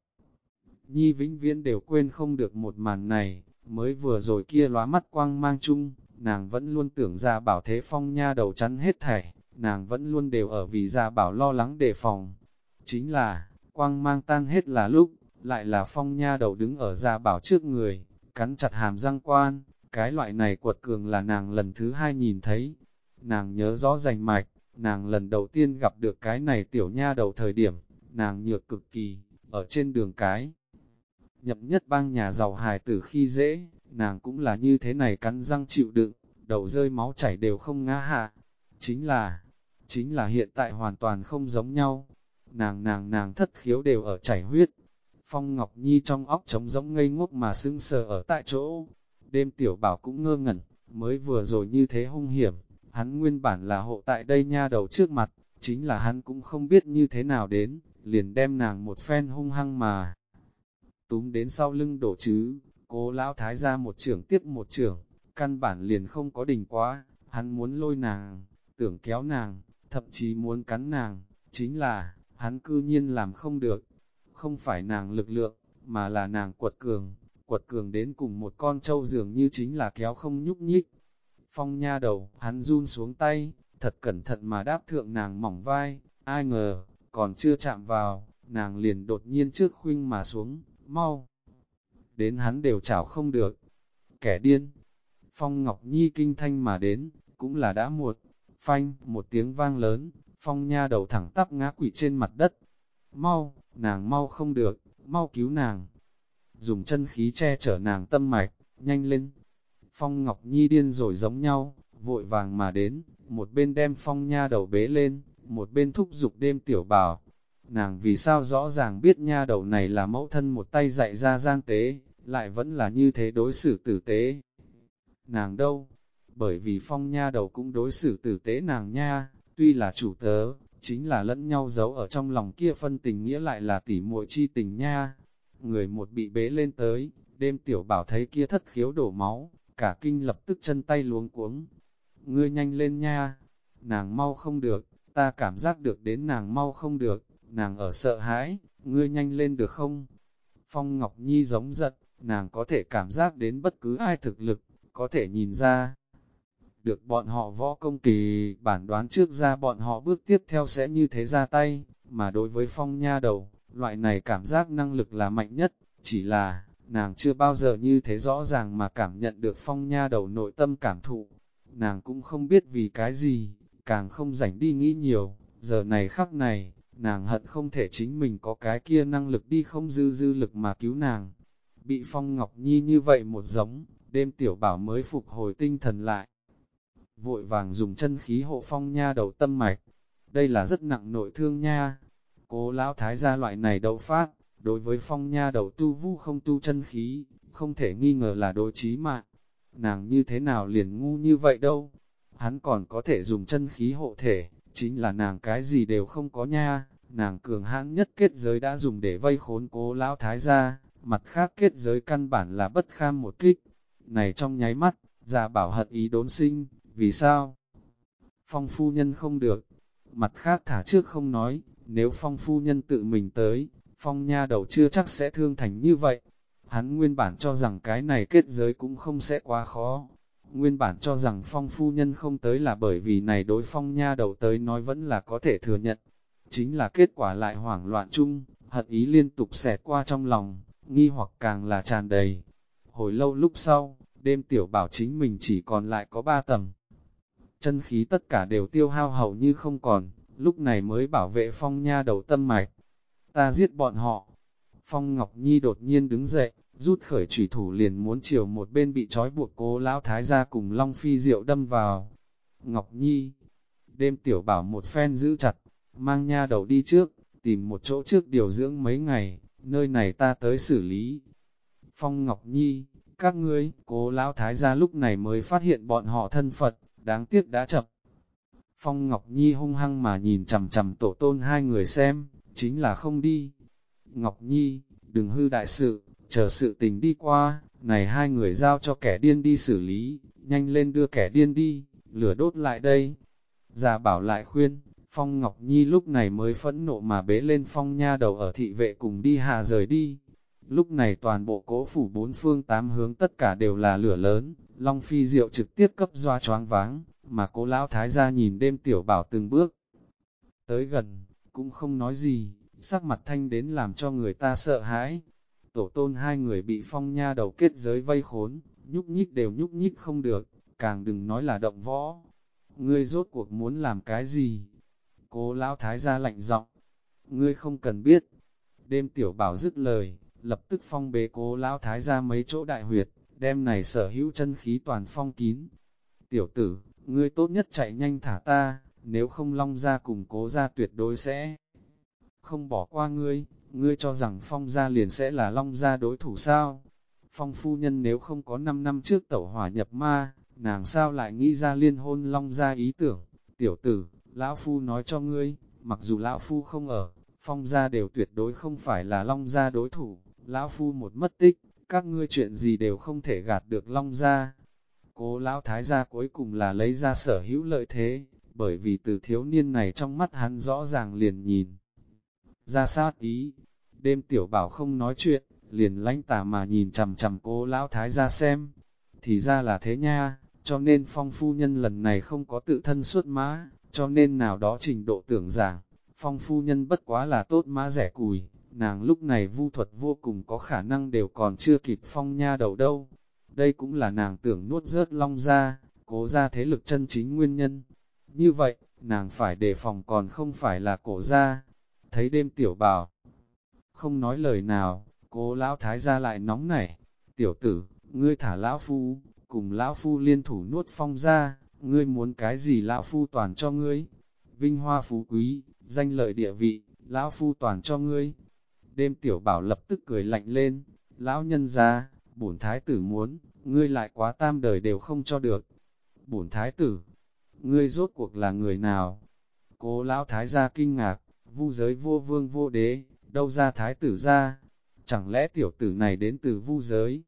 Nhi vĩnh viễn đều quên không được một màn này, mới vừa rồi kia lóa mắt quang mang chung, nàng vẫn luôn tưởng ra bảo thế Phong Nha đầu chắn hết thảy, nàng vẫn luôn đều ở vì Gia Bảo lo lắng đề phòng. Chính là, quang mang tan hết là lúc, lại là Phong Nha đầu đứng ở Gia Bảo trước người, cắn chặt hàm răng quan, cái loại này quật cường là nàng lần thứ hai nhìn thấy. Nàng nhớ rõ rành mạch, nàng lần đầu tiên gặp được cái này tiểu nha đầu thời điểm, nàng nhược cực kỳ, ở trên đường cái. Nhập nhất bang nhà giàu hài tử khi dễ, nàng cũng là như thế này cắn răng chịu đựng, đầu rơi máu chảy đều không ngã hạ. Chính là hiện tại hoàn toàn không giống nhau. Nàng thất khiếu đều ở chảy huyết. Phong Ngọc Nhi trong óc trống rỗng ngây ngốc mà sững sờ ở tại chỗ. Đêm tiểu bảo cũng ngơ ngẩn, mới vừa rồi như thế hung hiểm, hắn nguyên bản là hộ tại đây nha đầu trước mặt, chính là hắn cũng không biết như thế nào đến, liền đem nàng một phen hung hăng mà túm đến sau lưng đổ chứ. Cố lão thái ra một trưởng tiếp một trưởng, căn bản liền không có đỉnh quá, hắn muốn lôi nàng, tưởng kéo nàng, thậm chí muốn cắn nàng, chính là, hắn cư nhiên làm không được. Không phải nàng lực lượng, mà là nàng quật cường đến cùng một con trâu dường như chính là kéo không nhúc nhích. Phong Nha đầu, hắn run xuống tay, thật cẩn thận mà đáp thượng nàng mỏng vai, ai ngờ, còn chưa chạm vào, nàng liền đột nhiên trước khuynh mà xuống, mau. Đến hắn đều chảo không được. Kẻ điên. Phong Ngọc Nhi kinh thanh mà đến, cũng là đã muộn. Phanh, một tiếng vang lớn, Phong Nha đầu thẳng tắp ngã quỵ trên mặt đất. Mau, nàng mau không được, mau cứu nàng. Dùng chân khí che chở nàng tâm mạch, nhanh lên. Phong Ngọc Nhi điên rồi giống nhau, vội vàng mà đến, một bên đem Phong Nha đầu bế lên, một bên thúc giục đêm tiểu bảo. Nàng vì sao rõ ràng biết nha đầu này là mẫu thân một tay dạy ra gian tế, lại vẫn là như thế đối xử tử tế. Nàng đâu? Bởi vì Phong Nha đầu cũng đối xử tử tế nàng nha, tuy là chủ tớ, chính là lẫn nhau giấu ở trong lòng kia phân tình nghĩa lại là tỉ muội chi tình nha. Người một bị bế lên tới, đêm tiểu bảo thấy kia thất khiếu đổ máu, cả kinh lập tức chân tay luống cuống. Ngươi nhanh lên nha, nàng mau không được, ta cảm giác được đến nàng mau không được, nàng ở sợ hãi, ngươi nhanh lên được không? Phong Ngọc Nhi giống giật, nàng có thể cảm giác đến bất cứ ai thực lực, có thể nhìn ra. Được bọn họ võ công kỳ bản đoán trước ra bọn họ bước tiếp theo sẽ như thế ra tay, mà đối với Phong Nha đầu, loại này cảm giác năng lực là mạnh nhất, chỉ là, nàng chưa bao giờ như thế rõ ràng mà cảm nhận được Phong Nha đầu nội tâm cảm thụ. Nàng cũng không biết vì cái gì, càng không rảnh đi nghĩ nhiều, giờ này khắc này, nàng hận không thể chính mình có cái kia năng lực đi không dư lực mà cứu nàng. Bị Phong Ngọc Nhi như vậy một giống, đêm tiểu bảo mới phục hồi tinh thần lại. Vội vàng dùng chân khí hộ Phong nha đầu tâm mạch. Đây là rất nặng nội thương nha. Cố lão thái gia loại này đậu phát, đối với Phong nha đầu tu vũ không tu chân khí, không thể nghi ngờ là đối chí mạng. Nàng như thế nào liền ngu như vậy đâu. Hắn còn có thể dùng chân khí hộ thể, chính là nàng cái gì đều không có nha. Nàng cường hãn nhất kết giới đã dùng để vây khốn cố lão thái gia, mặt khác kết giới căn bản là bất kham một kích. Này trong nháy mắt, Gia Bảo hận ý đốn sinh, vì sao? Phong phu nhân không được. Mặt khác thả trước không nói, nếu Phong phu nhân tự mình tới, Phong nha đầu chưa chắc sẽ thương thành như vậy. Hắn nguyên bản cho rằng cái này kết giới cũng không sẽ quá khó. Nguyên bản cho rằng Phong phu nhân không tới là bởi vì này đối Phong nha đầu tới nói vẫn là có thể thừa nhận. Chính là kết quả lại hoảng loạn chung, hận ý liên tục xẹt qua trong lòng, nghi hoặc càng là tràn đầy. Hồi lâu lúc sau, đêm tiểu bảo chính mình chỉ còn lại có 3 tầng. Chân khí tất cả đều tiêu hao hầu như không còn, lúc này mới bảo vệ Phong nha đầu tâm mạch. Ta giết bọn họ. Phong Ngọc Nhi đột nhiên đứng dậy, rút khởi chủy thủ liền muốn chiều một bên bị trói buộc cố lão thái gia cùng Long Phi Diệu đâm vào. Ngọc Nhi, đêm tiểu bảo một phen giữ chặt, mang nha đầu đi trước, tìm một chỗ trước điều dưỡng mấy ngày, nơi này ta tới xử lý. Phong Ngọc Nhi, các ngươi, cố lão thái gia lúc này mới phát hiện bọn họ thân Phật, đáng tiếc đã chậm. Phong Ngọc Nhi hung hăng mà nhìn chằm chằm tổ tôn hai người xem, chính là không đi. Ngọc Nhi, đừng hư đại sự, chờ sự tình đi qua, này hai người giao cho kẻ điên đi xử lý, nhanh lên đưa kẻ điên đi, lửa đốt lại đây. Già bảo lại khuyên, Phong Ngọc Nhi lúc này mới phẫn nộ mà bế lên Phong nha đầu ở thị vệ cùng đi hạ rời đi. Lúc này toàn bộ cố phủ bốn phương tám hướng tất cả đều là lửa lớn, Long Phi Diệu trực tiếp cấp doa choáng váng, mà cố lão thái gia nhìn đêm tiểu bảo từng bước tới gần, cũng không nói gì, sắc mặt thanh đến làm cho người ta sợ hãi. Tổ tôn hai người bị Phong nha đầu kết giới vây khốn, nhúc nhích đều nhúc nhích không được, càng đừng nói là động võ. Ngươi rốt cuộc muốn làm cái gì? Cố lão thái gia lạnh giọng, ngươi không cần biết. Đêm tiểu bảo dứt lời, lập tức phong bế cố lão thái gia mấy chỗ đại huyệt, đem này sở hữu chân khí toàn phong kín. Tiểu tử, ngươi tốt nhất chạy nhanh thả ta, nếu không Long gia cùng cố gia tuyệt đối sẽ không bỏ qua ngươi, ngươi cho rằng Phong gia liền sẽ là Long gia đối thủ sao? Phong phu nhân nếu không có 5 năm trước tẩu hỏa nhập ma, nàng sao lại nghĩ ra liên hôn Long gia ý tưởng? Tiểu tử, lão phu nói cho ngươi, mặc dù lão phu không ở, Phong gia đều tuyệt đối không phải là Long gia đối thủ, lão phu một mất tích, các ngươi chuyện gì đều không thể gạt được Long gia. Cố lão thái gia cuối cùng là lấy ra sở hữu lợi thế, bởi vì từ thiếu niên này trong mắt hắn rõ ràng liền nhìn ra sát ý. Đêm tiểu bảo không nói chuyện, liền lãnh tà mà nhìn chằm chằm cố lão thái gia xem. Thì ra là thế nha, cho nên Phong phu nhân lần này không có tự thân xuất mã, cho nên nào đó trình độ tưởng rằng, Phong phu nhân bất quá là tốt mã rẻ cùi, nàng lúc này vu thuật vô cùng có khả năng đều còn chưa kịp Phong nha đầu đâu. Đây cũng là nàng tưởng nuốt rớt Long ra, cố ra thế lực chân chính nguyên nhân. Như vậy, nàng phải đề phòng còn không phải là cổ ra. Thấy đêm tiểu bảo, không nói lời nào, cố lão thái gia lại nóng nảy. Tiểu tử, ngươi thả lão phu, cùng lão phu liên thủ nuốt Phong ra, ngươi muốn cái gì lão phu toàn cho ngươi. Vinh hoa phú quý, danh lợi địa vị, lão phu toàn cho ngươi. Đêm tiểu bảo lập tức cười lạnh lên, lão nhân ra, bổn thái tử muốn, ngươi lại quá tam đời đều không cho được. Bổn thái tử, ngươi rốt cuộc là người nào? Cố lão thái gia kinh ngạc, vu giới vô vương vô đế, đâu ra thái tử ra? Chẳng lẽ tiểu tử này đến từ vu giới?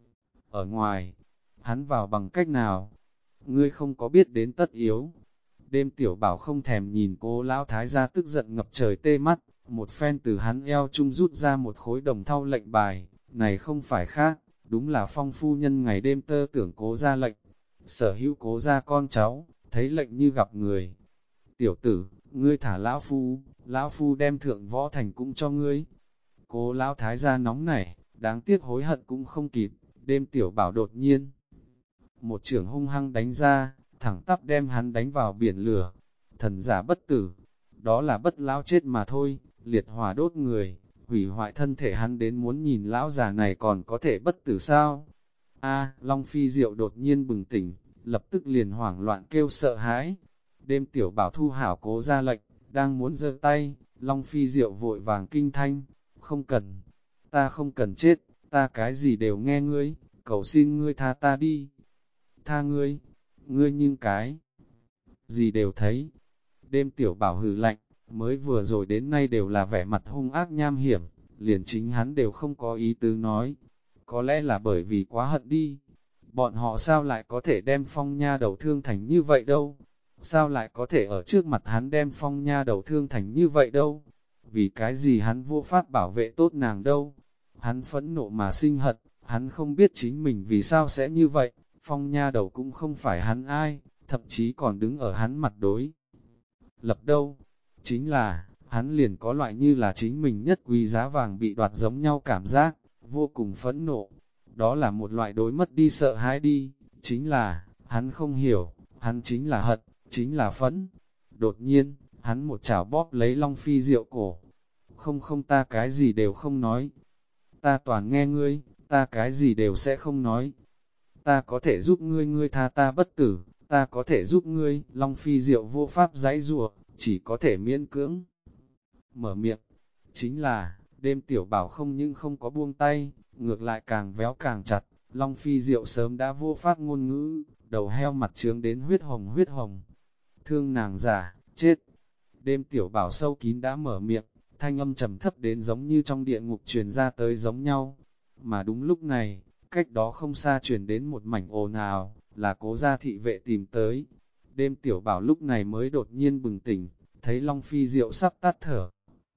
Ở ngoài, hắn vào bằng cách nào? Ngươi không có biết đến tất yếu. Đêm tiểu bảo không thèm nhìn cố lão thái gia tức giận ngập trời tê mắt, một phen từ hắn eo chung rút ra một khối đồng thau lệnh bài, này không phải khác, đúng là Phong phu nhân ngày đêm tơ tưởng cố ra lệnh. Sở hữu cố ra con cháu, thấy lệnh như gặp người. Tiểu tử, ngươi thả lão phu đem thượng võ thành cũng cho ngươi. Cố lão thái gia nóng nảy, đáng tiếc hối hận cũng không kịp, đêm tiểu bảo đột nhiên. Một trưởng hung hăng đánh ra, thẳng tắp đem hắn đánh vào biển lửa. Thần giả bất tử, đó là bất lão chết mà thôi, liệt hỏa đốt người, hủy hoại thân thể hắn đến muốn nhìn lão già này còn có thể bất tử sao. Long Phi Diệu đột nhiên bừng tỉnh, lập tức liền hoảng loạn kêu sợ hãi. Đêm tiểu bảo thu hảo cố ra lệnh, đang muốn giơ tay, Long Phi Diệu vội vàng kinh thanh, không cần, ta không cần chết, ta cái gì đều nghe ngươi, cầu xin ngươi tha ta đi. Tha ngươi, ngươi nhưng cái gì đều thấy. Đêm tiểu bảo hừ lạnh, mới vừa rồi đến nay đều là vẻ mặt hung ác nham hiểm, liền chính hắn đều không có ý tứ nói. Có lẽ là bởi vì quá hận đi. Bọn họ sao lại có thể đem Phong Nha đầu thương thành như vậy đâu? Sao lại có thể ở trước mặt hắn đem Phong Nha đầu thương thành như vậy đâu? Vì cái gì hắn vô pháp bảo vệ tốt nàng đâu? Hắn phẫn nộ mà sinh hận, hắn không biết chính mình vì sao sẽ như vậy. Phong Nha đầu cũng không phải hắn ai, thậm chí còn đứng ở hắn mặt đối lập đâu. Chính là, hắn liền có loại như là chính mình nhất quý giá vàng bị đoạt giống nhau cảm giác, vô cùng phẫn nộ. Đó là một loại đối mất đi sợ hãi đi, chính là, hắn không hiểu, hắn chính là hận, chính là phẫn. Đột nhiên, hắn một chảo bóp lấy Long Phi Diệu cổ. Không ta cái gì đều không nói. Ta toàn nghe ngươi, ta cái gì đều sẽ không nói. Ta có thể giúp ngươi, ngươi tha ta bất tử, ta có thể giúp ngươi. Long Phi Diệu vô pháp giãy giụa, chỉ có thể miễn cưỡng mở miệng. Chính là, đêm tiểu bảo không những không có buông tay, ngược lại càng véo càng chặt. Long Phi Diệu sớm đã vô pháp ngôn ngữ, đầu heo mặt trướng đến huyết hồng. Thương nàng giả, chết. Đêm tiểu bảo sâu kín đã mở miệng, thanh âm trầm thấp đến giống như trong địa ngục truyền ra tới giống nhau. Mà đúng lúc này, cách đó không xa truyền đến một mảnh ồn ào, là Cố gia thị vệ tìm tới. Đêm tiểu bảo lúc này mới đột nhiên bừng tỉnh, thấy Long Phi Diệu sắp tắt thở.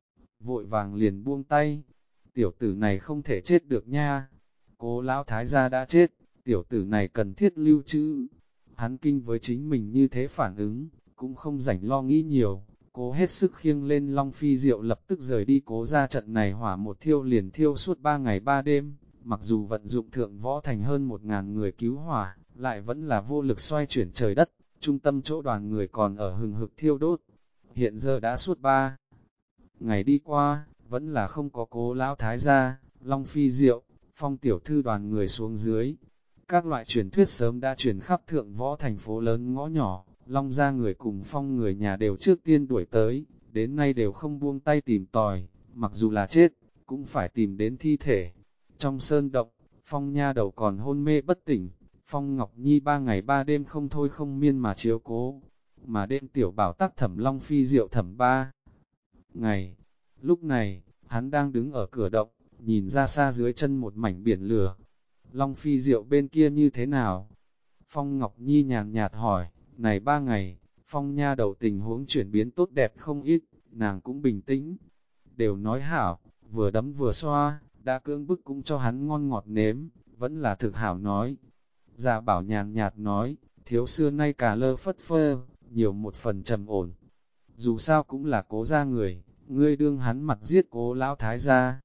Vội vàng liền buông tay, tiểu tử này không thể chết được nha. Cố lão thái gia đã chết, tiểu tử này cần thiết lưu trữ. Hắn kinh với chính mình như thế phản ứng, cũng không rảnh lo nghĩ nhiều. Cố hết sức khiêng lên Long Phi Diệu lập tức rời đi. Cố ra trận này hỏa một thiêu liền thiêu suốt 3 ngày 3 đêm. Mặc dù vận dụng thượng võ thành hơn 1.000 người cứu hỏa, lại vẫn là vô lực xoay chuyển trời đất. Trung tâm chỗ đoàn người còn ở hừng hực thiêu đốt. Hiện giờ đã suốt 3 ngày đi qua, vẫn là không có Cố lão thái gia, Long Phi Diệu, Phong tiểu thư đoàn người xuống dưới. Các loại truyền thuyết sớm đã truyền khắp thượng võ thành phố lớn ngõ nhỏ, Long gia người cùng Phong người nhà đều trước tiên đuổi tới, đến nay đều không buông tay tìm tòi, mặc dù là chết, cũng phải tìm đến thi thể. Trong sơn động, Phong nha đầu còn hôn mê bất tỉnh, Phong Ngọc Nhi 3 ngày 3 đêm không thôi không miên mà chiếu cố, mà đêm tiểu bảo tác thẩm Long Phi Diệu thẩm 3 ngày. Lúc này, hắn đang đứng ở cửa động, nhìn ra xa dưới chân một mảnh biển lửa. Long Phi Diệu bên kia như thế nào? Phong Ngọc Nhi nhàn nhạt hỏi, này 3 ngày, Phong nha đầu tình huống chuyển biến tốt đẹp không ít, nàng cũng bình tĩnh. Đều nói hảo, vừa đấm vừa xoa, đã cưỡng bức cũng cho hắn ngon ngọt nếm, vẫn là thực hảo nói. Gia Bảo nhàn nhạt nói, thiếu xưa nay cả lơ phất phơ, nhiều một phần trầm ổn. Dù sao cũng là Cố gia người, ngươi đương hắn mặt giết Cố lão thái gia.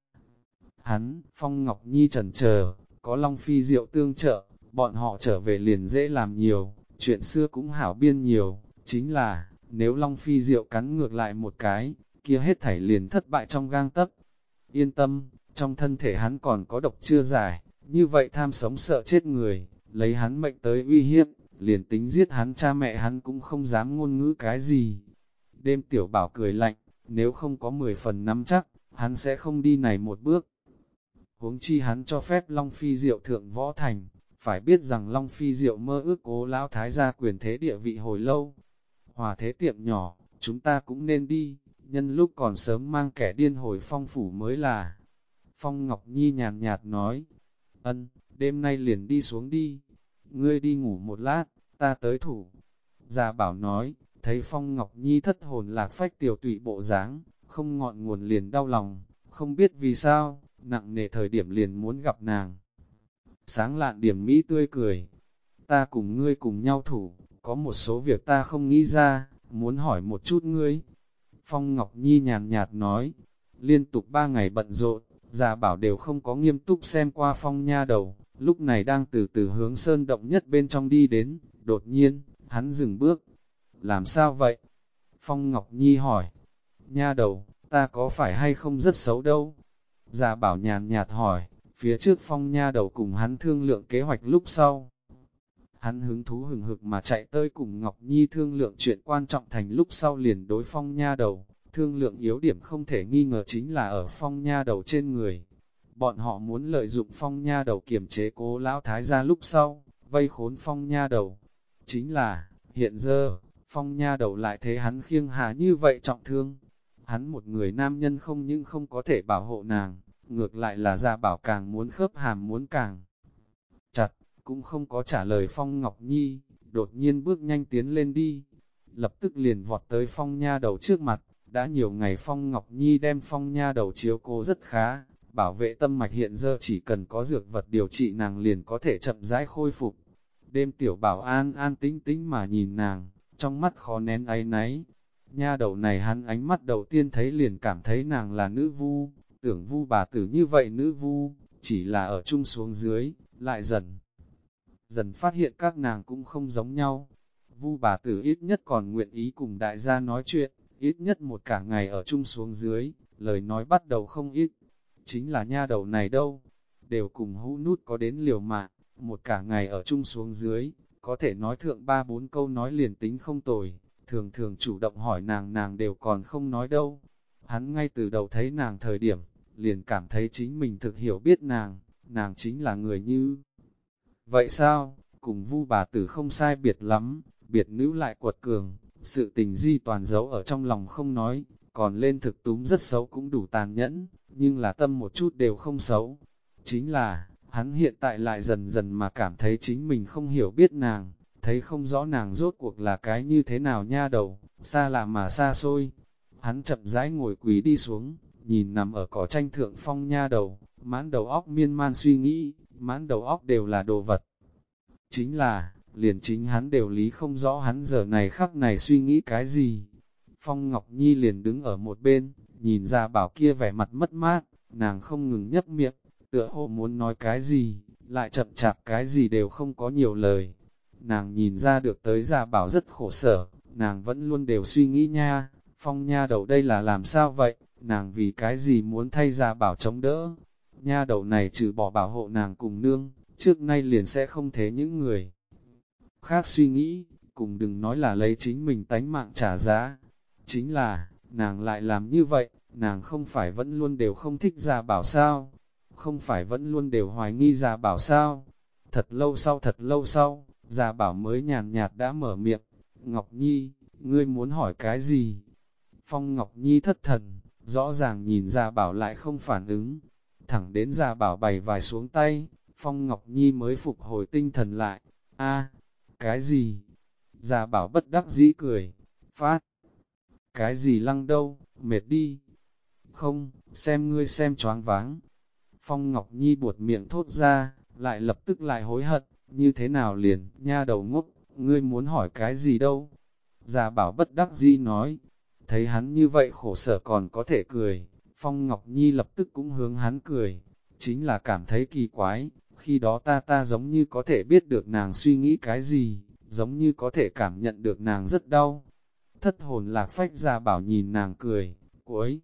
Hắn, Phong Ngọc Nhi chần chờ, có Long Phi Diệu tương trợ, bọn họ trở về liền dễ làm nhiều, chuyện xưa cũng hảo biên nhiều, chính là, nếu Long Phi Diệu cắn ngược lại một cái, kia hết thảy liền thất bại trong gang tấc. Yên tâm, trong thân thể hắn còn có độc chưa giải, như vậy tham sống sợ chết người, lấy hắn mệnh tới uy hiếp, liền tính giết hắn cha mẹ hắn cũng không dám ngôn ngữ cái gì. Đêm tiểu bảo cười lạnh, nếu không có 10 phần nắm chắc, hắn sẽ không đi này một bước. Huống chi hắn cho phép Long Phi Diệu thượng võ thành, phải biết rằng Long Phi Diệu mơ ước Cố lão thái gia quyền thế địa vị hồi lâu. Hòa thế tiệm nhỏ, chúng ta cũng nên đi, nhân lúc còn sớm mang kẻ điên hồi Phong phủ mới là. Phong Ngọc Nhi nhàn nhạt nói, ân, đêm nay liền đi xuống đi, ngươi đi ngủ một lát, ta tới thủ. Gia Bảo nói, thấy Phong Ngọc Nhi thất hồn lạc phách tiểu tụy bộ dáng, không ngọn nguồn liền đau lòng, không biết vì sao, nặng nề thời điểm liền muốn gặp nàng. Sáng lạn điểm mỹ tươi cười, ta cùng ngươi cùng nhau thủ, có một số việc ta không nghĩ ra, muốn hỏi một chút ngươi. Phong Ngọc Nhi nhàn nhạt nói, liên tục 3 ngày bận rộn, Gia Bảo đều không có nghiêm túc xem qua Phong nha đầu, lúc này đang từ từ hướng sơn động nhất bên trong đi đến, đột nhiên, hắn dừng bước. Làm sao vậy? Phong Ngọc Nhi hỏi, nha đầu, ta có phải hay không rất xấu đâu? Gia Bảo nhàn nhạt hỏi, Phía trước Phong nha đầu cùng hắn thương lượng kế hoạch lúc sau. Hắn hứng thú hừng hực mà chạy tới cùng Ngọc Nhi thương lượng chuyện quan trọng thành lúc sau liền đối Phong nha đầu, thương lượng yếu điểm không thể nghi ngờ chính là ở Phong nha đầu trên người. Bọn họ muốn lợi dụng Phong nha đầu kiềm chế Cố lão thái gia lúc sau, vây khốn Phong nha đầu. Chính là, hiện giờ, Phong nha đầu lại thế hắn khiêng hà như vậy trọng thương. Hắn một người nam nhân không những không có thể bảo hộ nàng, ngược lại là Gia Bảo càng muốn khớp hàm muốn càng chặt, cũng không có trả lời Phong Ngọc Nhi, đột nhiên bước nhanh tiến lên đi. Lập tức liền vọt tới Phong nha đầu trước mặt, đã nhiều ngày Phong Ngọc Nhi đem Phong nha đầu chiếu cố rất khá, bảo vệ tâm mạch hiện giờ chỉ cần có dược vật điều trị nàng liền có thể chậm rãi khôi phục. Đêm tiểu bảo an an tĩnh tĩnh mà nhìn nàng, trong mắt khó nén áy náy. Nha đầu này hắn ánh mắt đầu tiên thấy liền cảm thấy nàng là nữ vu, tưởng vu bà tử như vậy nữ vu, chỉ là ở chung xuống dưới, lại dần phát hiện các nàng cũng không giống nhau. Vu bà tử ít nhất còn nguyện ý cùng đại gia nói chuyện, ít nhất một cả ngày ở chung xuống dưới, lời nói bắt đầu không ít. Chính là nha đầu này đâu, đều cùng hũ nút có đến liều mạng, một cả ngày ở chung xuống dưới, có thể nói thượng 3-4 câu nói liền tính không tồi, thường thường chủ động hỏi nàng đều còn không nói đâu. Hắn ngay từ đầu thấy nàng thời điểm, liền cảm thấy chính mình thực hiểu biết nàng chính là người như vậy sao, cùng Vu bà tử không sai biệt lắm, biệt nữ lại quật cường, sự tình di toàn giấu ở trong lòng không nói, còn lên thực túm rất xấu cũng đủ tàn nhẫn, nhưng là tâm một chút đều không xấu. Chính là, hắn hiện tại lại dần dần mà cảm thấy chính mình không hiểu biết nàng, thấy không rõ nàng rốt cuộc là cái như thế nào nha đầu, xa lạ mà xa xôi. Hắn chậm rãi ngồi quỳ đi xuống, nhìn nằm ở cỏ tranh thượng Phong nha đầu, mãn đầu óc miên man suy nghĩ, mãn đầu óc đều là đồ vật. Chính là, liền chính hắn đều lý không rõ hắn giờ này khắc này suy nghĩ cái gì. Phong Ngọc Nhi liền đứng ở một bên, nhìn ra bảo kia vẻ mặt mất mát, nàng không ngừng nhấp miệng, tựa hồ muốn nói cái gì, lại chậm chạp cái gì đều không có nhiều lời. Nàng nhìn ra được tới Gia Bảo rất khổ sở, nàng vẫn luôn đều suy nghĩ nha, Phong nha đầu đây là làm sao vậy, nàng vì cái gì muốn thay Gia Bảo chống đỡ. Nha đầu này trừ bỏ bảo hộ nàng cùng nương, trước nay liền sẽ không thế những người khác suy nghĩ, cùng đừng nói là lấy chính mình tánh mạng trả giá. Chính là, nàng lại làm như vậy, nàng không phải vẫn luôn đều không thích Gia Bảo sao, không phải vẫn luôn đều hoài nghi Gia Bảo sao. Thật lâu sau, Gia Bảo mới nhàn nhạt đã mở miệng, Ngọc Nhi, ngươi muốn hỏi cái gì? Phong Ngọc Nhi thất thần, rõ ràng nhìn Gia Bảo lại không phản ứng, thẳng đến Gia Bảo bày vài xuống tay, Phong Ngọc Nhi mới phục hồi tinh thần lại. A, cái gì? Gia Bảo bất đắc dĩ cười, phát. Cái gì lăng đâu, mệt đi. Không, xem ngươi xem choáng váng. Phong Ngọc Nhi buột miệng thốt ra, lại lập tức lại hối hận, như thế nào liền, nha đầu ngốc, ngươi muốn hỏi cái gì đâu? Gia Bảo bất đắc dĩ nói, thấy hắn như vậy khổ sở còn có thể cười, Phong Ngọc Nhi lập tức cũng hướng hắn cười, chính là cảm thấy kỳ quái, khi đó ta giống như có thể biết được nàng suy nghĩ cái gì, giống như có thể cảm nhận được nàng rất đau. Thất hồn lạc phách Gia Bảo nhìn nàng cười, cuối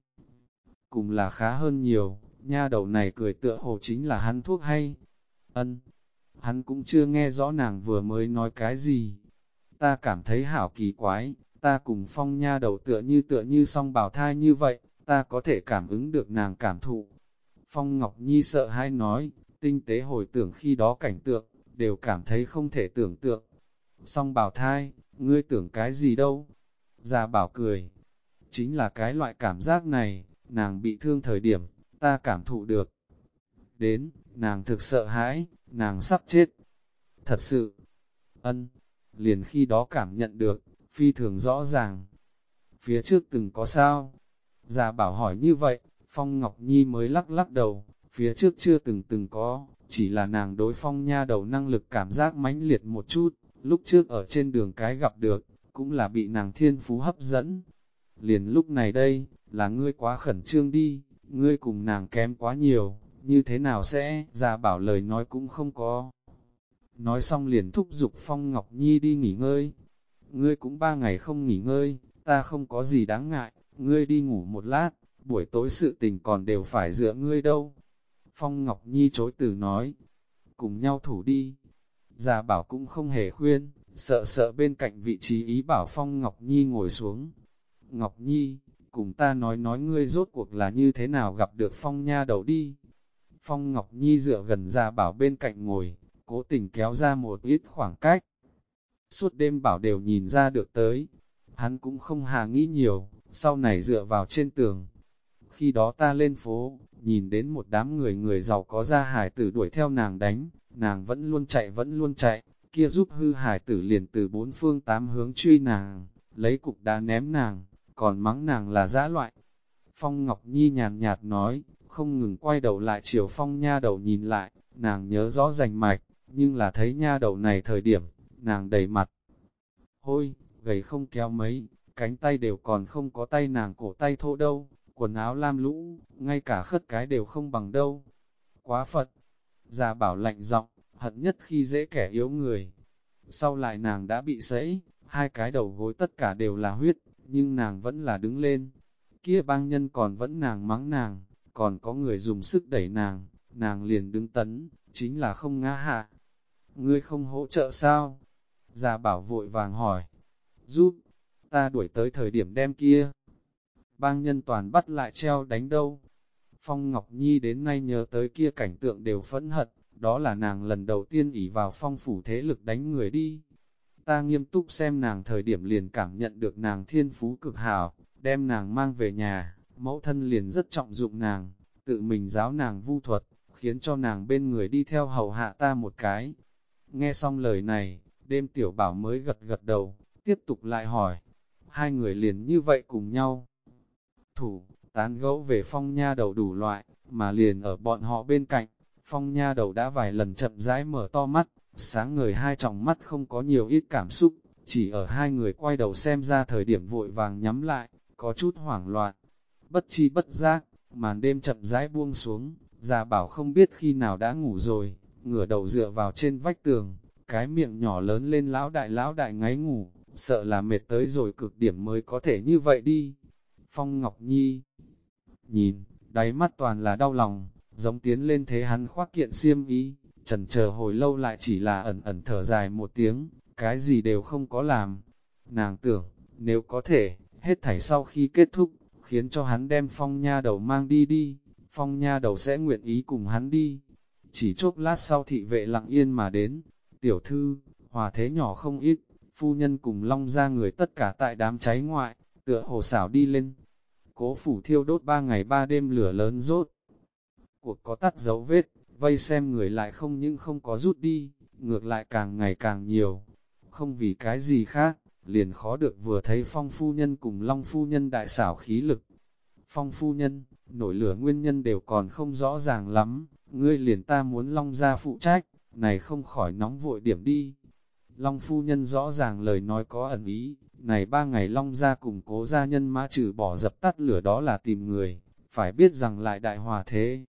cùng là khá hơn nhiều, nha đầu này cười tựa hồ chính là hắn thuốc hay. Ân, hắn cũng chưa nghe rõ nàng vừa mới nói cái gì. Ta cảm thấy hảo kỳ quái, ta cùng Phong nha đầu tựa như song bào thai như vậy, ta có thể cảm ứng được nàng cảm thụ. Phong Ngọc Nhi sợ hãi nói, tinh tế hồi tưởng khi đó cảnh tượng, đều cảm thấy không thể tưởng tượng. Song bào thai, ngươi tưởng cái gì đâu? Gia Bảo cười, chính là cái loại cảm giác này, nàng bị thương thời điểm, ta cảm thụ được. Đến, nàng thực sợ hãi, nàng sắp chết. Thật sự, ân, liền khi đó cảm nhận được, phi thường rõ ràng. Phía trước từng có sao? Gia Bảo hỏi như vậy, Phong Ngọc Nhi mới lắc lắc đầu, phía trước chưa từng có, chỉ là nàng đối Phong nha đầu năng lực cảm giác mãnh liệt một chút, lúc trước ở trên đường cái gặp được, cũng là bị nàng thiên phú hấp dẫn. Liền lúc này đây, là ngươi quá khẩn trương đi, ngươi cùng nàng kém quá nhiều, như thế nào sẽ, Gia Bảo lời nói cũng không có. Nói xong liền thúc giục Phong Ngọc Nhi đi nghỉ ngơi. Ngươi cũng 3 ngày không nghỉ ngơi, ta không có gì đáng ngại, ngươi đi ngủ một lát, buổi tối sự tình còn đều phải dựa ngươi đâu. Phong Ngọc Nhi chối từ nói, cùng nhau thủ đi. Già bảo cũng không hề khuyên, sợ sợ bên cạnh vị trí ý bảo Phong Ngọc Nhi ngồi xuống. Ngọc Nhi, cùng ta nói ngươi rốt cuộc là như thế nào gặp được Phong nha đầu đi. Phong Ngọc Nhi dựa gần Già bảo bên cạnh ngồi, cố tình kéo ra một ít khoảng cách. Suốt đêm bảo đều nhìn ra được tới. Hắn cũng không hà nghĩ nhiều, sau này dựa vào trên tường. Khi đó ta lên phố, nhìn đến một đám người giàu có ra hải tử đuổi theo nàng đánh, nàng vẫn luôn chạy, kia giúp hư hải tử liền từ bốn phương tám hướng truy nàng, lấy cục đá ném nàng, còn mắng nàng là dã loại. Phong Ngọc Nhi nhàn nhạt nói, không ngừng quay đầu lại chiều Phong nha đầu nhìn lại, nàng nhớ rõ rành mạch, nhưng là thấy nha đầu này thời điểm, nàng đầy mặt. Hôi, gầy không kéo mấy, cánh tay đều còn không có tay nàng cổ tay thô đâu, quần áo lam lũ, ngay cả khất cái đều không bằng đâu. Quá Phật, Già bảo lạnh giọng, hận nhất khi dễ kẻ yếu người. Sau lại nàng đã bị sẫy, hai cái đầu gối tất cả đều là huyết, nhưng nàng vẫn là đứng lên. Kia bang nhân còn vẫn nàng mắng nàng, còn có người dùng sức đẩy nàng liền đứng tấn, chính là không ngã hạ. Ngươi không hỗ trợ sao? Già bảo vội vàng hỏi. Giúp, ta đuổi tới thời điểm đem kia. Bang nhân toàn bắt lại treo đánh đâu. Phong Ngọc Nhi đến nay nhớ tới kia cảnh tượng đều phẫn hận, đó là nàng lần đầu tiên ỷ vào phong phủ thế lực đánh người đi. Ta nghiêm túc xem nàng thời điểm liền cảm nhận được nàng thiên phú cực hảo, đem nàng mang về nhà, mẫu thân liền rất trọng dụng nàng, tự mình giáo nàng vu thuật, khiến cho nàng bên người đi theo hầu hạ ta một cái. Nghe xong lời này, đêm tiểu bảo mới gật gật đầu, tiếp tục lại hỏi, hai người liền như vậy cùng nhau. Thủ, tán gẫu về Phong nha đầu đủ loại, mà liền ở bọn họ bên cạnh, Phong nha đầu đã vài lần chậm rãi mở to mắt, sáng ngời hai tròng mắt không có nhiều ít cảm xúc, chỉ ở hai người quay đầu xem ra thời điểm vội vàng nhắm lại, có chút hoảng loạn. Bất chi bất giác, màn đêm chậm rãi buông xuống, Già bảo không biết khi nào đã ngủ rồi, ngửa đầu dựa vào trên vách tường, cái miệng nhỏ lớn lên lão đại ngáy ngủ, sợ là mệt tới rồi cực điểm mới có thể như vậy đi. Phong Ngọc Nhi nhìn, đáy mắt toàn là đau lòng, giống tiến lên thế hắn khoác kiện xiêm y, chần chờ hồi lâu lại chỉ là ẩn ẩn thở dài một tiếng, cái gì đều không có làm. Nàng tưởng, nếu có thể, hết thảy sau khi kết thúc, khiến cho hắn đem Phong nha đầu mang đi, Phong nha đầu sẽ nguyện ý cùng hắn đi. Chỉ chốc lát sau thị vệ lặng yên mà đến, tiểu thư, hòa thế nhỏ không ít, phu nhân cùng Long ra người tất cả tại đám cháy ngoại, tựa hồ xảo đi lên. Cố phủ thiêu đốt 3 ngày 3 đêm lửa lớn rốt. Cuộc có tắt dấu vết, vây xem người lại không những không có rút đi, ngược lại càng ngày càng nhiều. Không vì cái gì khác, liền khó được vừa thấy Phong phu nhân cùng Long phu nhân đại xảo khí lực. Phong phu nhân, nổi lửa nguyên nhân đều còn không rõ ràng lắm, ngươi liền ta muốn Long ra phụ trách, này không khỏi nóng vội điểm đi. Long phu nhân rõ ràng lời nói có ẩn ý, này 3 ngày Long ra cùng Cố gia nhân mã trừ bỏ dập tắt lửa đó là tìm người, phải biết rằng lại đại hòa thế.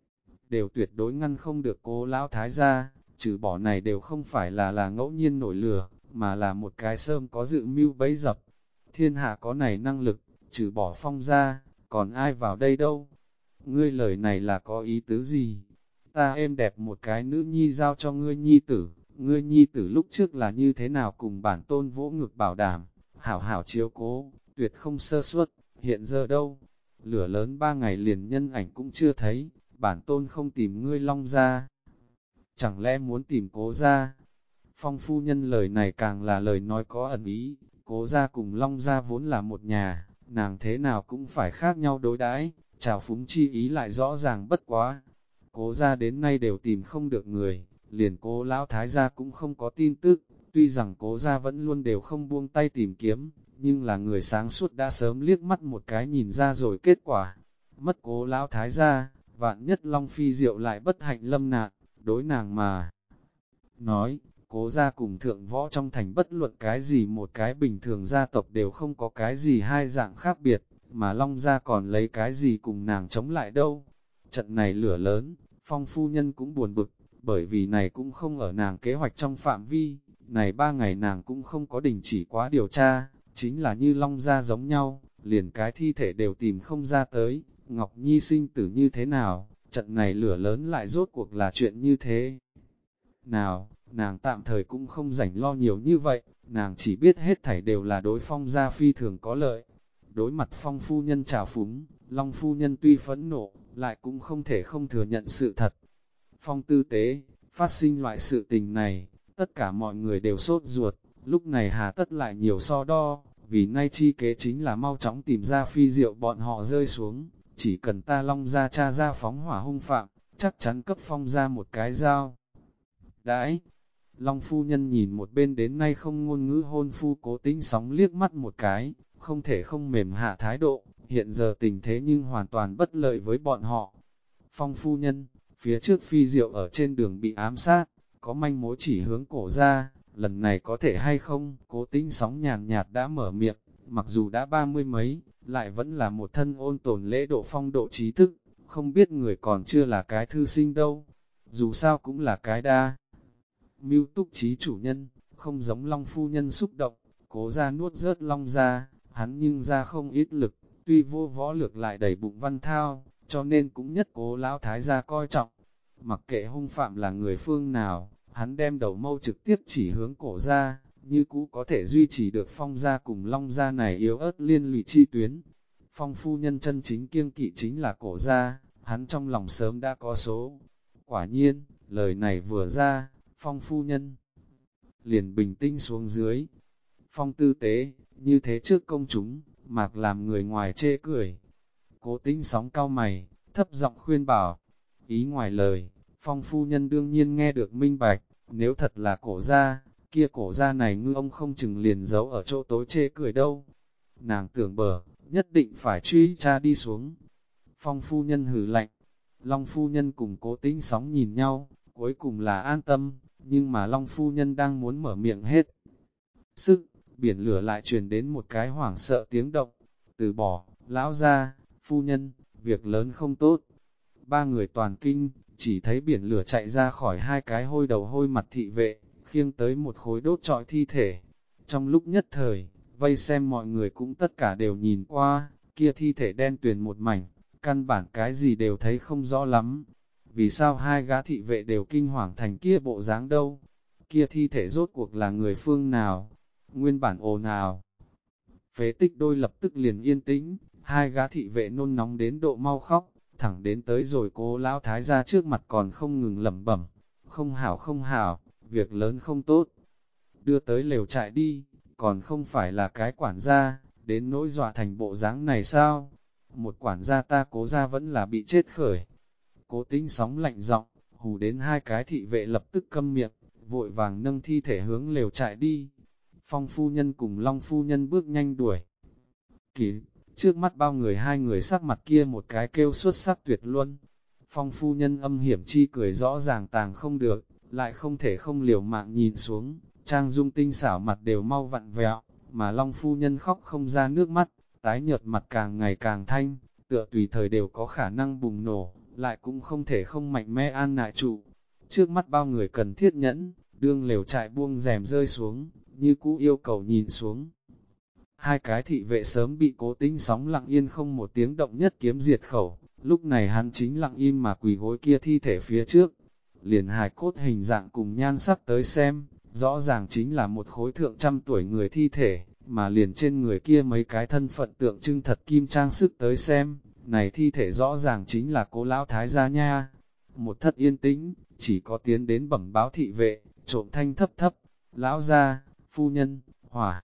Đều tuyệt đối ngăn không được Cố lão thái gia, trừ bỏ này đều không phải là ngẫu nhiên nổi lửa, mà là một cái sơm có dự mưu bấy dập. Thiên hạ có này năng lực, trừ bỏ Phong ra, còn ai vào đây đâu? Ngươi lời này là có ý tứ gì? Ta êm đẹp một cái nữ nhi giao cho ngươi nhi tử, ngươi nhi tử lúc trước là như thế nào cùng bản tôn vỗ ngực bảo đảm, hảo hảo chiếu cố, tuyệt không sơ suất, hiện giờ đâu? Lửa lớn 3 ngày liền nhân ảnh cũng chưa thấy, bản tôn không tìm ngươi Long ra. Chẳng lẽ muốn tìm Cố ra? Phong phu nhân lời này càng là lời nói có ẩn ý, Cố ra cùng Long ra vốn là một nhà, nàng thế nào cũng phải khác nhau đối đãi, trào phúng chi ý lại rõ ràng bất quá. Cố ra đến nay đều tìm không được người, liền Cố lão thái gia cũng không có tin tức, tuy rằng Cố ra vẫn luôn đều không buông tay tìm kiếm, nhưng là người sáng suốt đã sớm liếc mắt một cái nhìn ra rồi kết quả. Mất Cố lão thái gia, vạn nhất Long phi diệu lại bất hạnh lâm nạn, đối nàng mà nói, Cố gia cùng thượng võ trong thành bất luận cái gì một cái bình thường gia tộc đều không có cái gì hai dạng khác biệt, mà Long gia còn lấy cái gì cùng nàng chống lại đâu. Trận này lửa lớn, Phong phu nhân cũng buồn bực, bởi vì này cũng không ở nàng kế hoạch trong phạm vi, này 3 ngày nàng cũng không có đình chỉ quá điều tra, chính là như Long gia giống nhau, liền cái thi thể đều tìm không ra tới, Ngọc Nhi sinh tử như thế nào, trận này lửa lớn lại rốt cuộc là chuyện như thế. Nào, nàng tạm thời cũng không rảnh lo nhiều như vậy, nàng chỉ biết hết thảy đều là đối Phong gia phi thường có lợi. Đối mặt Phong phu nhân trào phúng, Long phu nhân tuy phẫn nộ, lại cũng không thể không thừa nhận sự thật. Phong tư tế, phát sinh loại sự tình này, tất cả mọi người đều sốt ruột, lúc này hà tất lại nhiều so đo, vì nay chi kế chính là mau chóng tìm ra phi diệu bọn họ rơi xuống, chỉ cần ta Long gia cha ra phóng hỏa hung phạm, chắc chắn cấp Phong ra một cái dao. Đãi, Long phu nhân nhìn một bên đến nay không ngôn ngữ hôn phu Cố Tĩnh Sóng liếc mắt một cái, không thể không mềm hạ thái độ, hiện giờ tình thế nhưng hoàn toàn bất lợi với bọn họ. Phong phu nhân, phía trước phi diệu ở trên đường bị ám sát, có manh mối chỉ hướng cổ ra, lần này có thể hay không? Cố Tĩnh Sóng nhàn nhạt đã mở miệng, mặc dù đã 30 mấy, lại vẫn là một thân ôn tồn lễ độ phong độ trí thức, không biết người còn chưa là cái thư sinh đâu, dù sao cũng là cái đa. Mưu túc trí chủ nhân, không giống Long phu nhân xúc động, Cố ra nuốt rớt Long ra, hắn nhưng ra không ít lực, tuy vô võ lược lại đầy bụng văn thao, cho nên cũng nhất Cố lão thái gia coi trọng. Mặc kệ hung phạm là người phương nào, hắn đem đầu mâu trực tiếp chỉ hướng cổ ra, như cũ có thể duy trì được Phong gia cùng Long gia này yếu ớt liên lụy chi tuyến. Phong phu nhân chân chính kiêng kỵ chính là cổ ra, hắn trong lòng sớm đã có số. Quả nhiên, lời này vừa ra, Phong phu nhân liền bình tĩnh xuống dưới. Phong tư tế, như thế trước công chúng, mạc làm người ngoài chê cười. Cố Tĩnh Sóng cao mày, thấp giọng khuyên bảo. Ý ngoài lời, Phong phu nhân đương nhiên nghe được minh bạch, nếu thật là cổ gia, kia cổ gia này ngư ông không chừng liền giấu ở chỗ tối chê cười đâu. Nàng tưởng bờ, nhất định phải truy tra đi xuống. Phong phu nhân hừ lạnh, Long phu nhân cùng Cố Tĩnh Sóng nhìn nhau, cuối cùng là an tâm, nhưng mà Long phu nhân đang muốn mở miệng hết sức, biển lửa lại truyền đến một cái hoảng sợ tiếng động. Từ bỏ, lão gia, phu nhân, việc lớn không tốt. Ba người toàn kinh, chỉ thấy biển lửa chạy ra khỏi hai cái hôi đầu hôi mặt thị vệ, khiêng tới một khối đốt trọi thi thể. Trong lúc nhất thời, vây xem mọi người cũng tất cả đều nhìn qua, kia thi thể đen tuyền một mảnh, căn bản cái gì đều thấy không rõ lắm. Vì sao hai gã thị vệ đều kinh hoàng thành kia bộ dáng đâu? Kia thi thể rốt cuộc là người phương nào? Nguyên bản ồn ào. Phế tích đôi lập tức liền yên tĩnh, hai gã thị vệ nôn nóng đến độ mau khóc, thẳng đến tới rồi Cố lão thái gia trước mặt còn không ngừng lẩm bẩm, không hảo, việc lớn không tốt. Đưa tới lều trại đi, còn không phải là cái quản gia, đến nỗi dọa thành bộ dáng này sao? Một quản gia ta Cố gia vẫn là bị chết khởi. Cố Tĩnh Sóng lạnh giọng, hù đến hai cái thị vệ lập tức câm miệng, vội vàng nâng thi thể hướng lều trại đi. Phong phu nhân cùng Long phu nhân bước nhanh đuổi kịp, trước mắt bao người hai người sắc mặt kia một cái kêu xuất sắc tuyệt luôn. Phong phu nhân âm hiểm chi cười rõ ràng tàng không được, lại không thể không liều mạng nhìn xuống, trang dung tinh xảo mặt đều mau vặn vẹo, mà Long phu nhân khóc không ra nước mắt, tái nhợt mặt càng ngày càng thanh, tựa tùy thời đều có khả năng bùng nổ, lại cũng không thể không mạnh mẽ an nại trụ. Trước mắt bao người cần thiết nhẫn, đương lều trại buông rèm rơi xuống, như cũ yêu cầu nhìn xuống. Hai cái thị vệ sớm bị Cố Tĩnh Sóng lặng yên không một tiếng động nhất kiếm diệt khẩu, lúc này hắn chính lặng im mà quỳ gối kia thi thể phía trước. Liền hài cốt hình dạng cùng nhan sắc tới xem, rõ ràng chính là một khối thượng trăm tuổi người thi thể, mà liền trên người kia mấy cái thân phận tượng trưng thật kim trang sức tới xem, này thi thể rõ ràng chính là Cố lão thái gia nha. Một thất yên tĩnh, chỉ có tiến đến bẩm báo thị vệ, trộm thanh thấp thấp, lão gia, phu nhân, hỏa.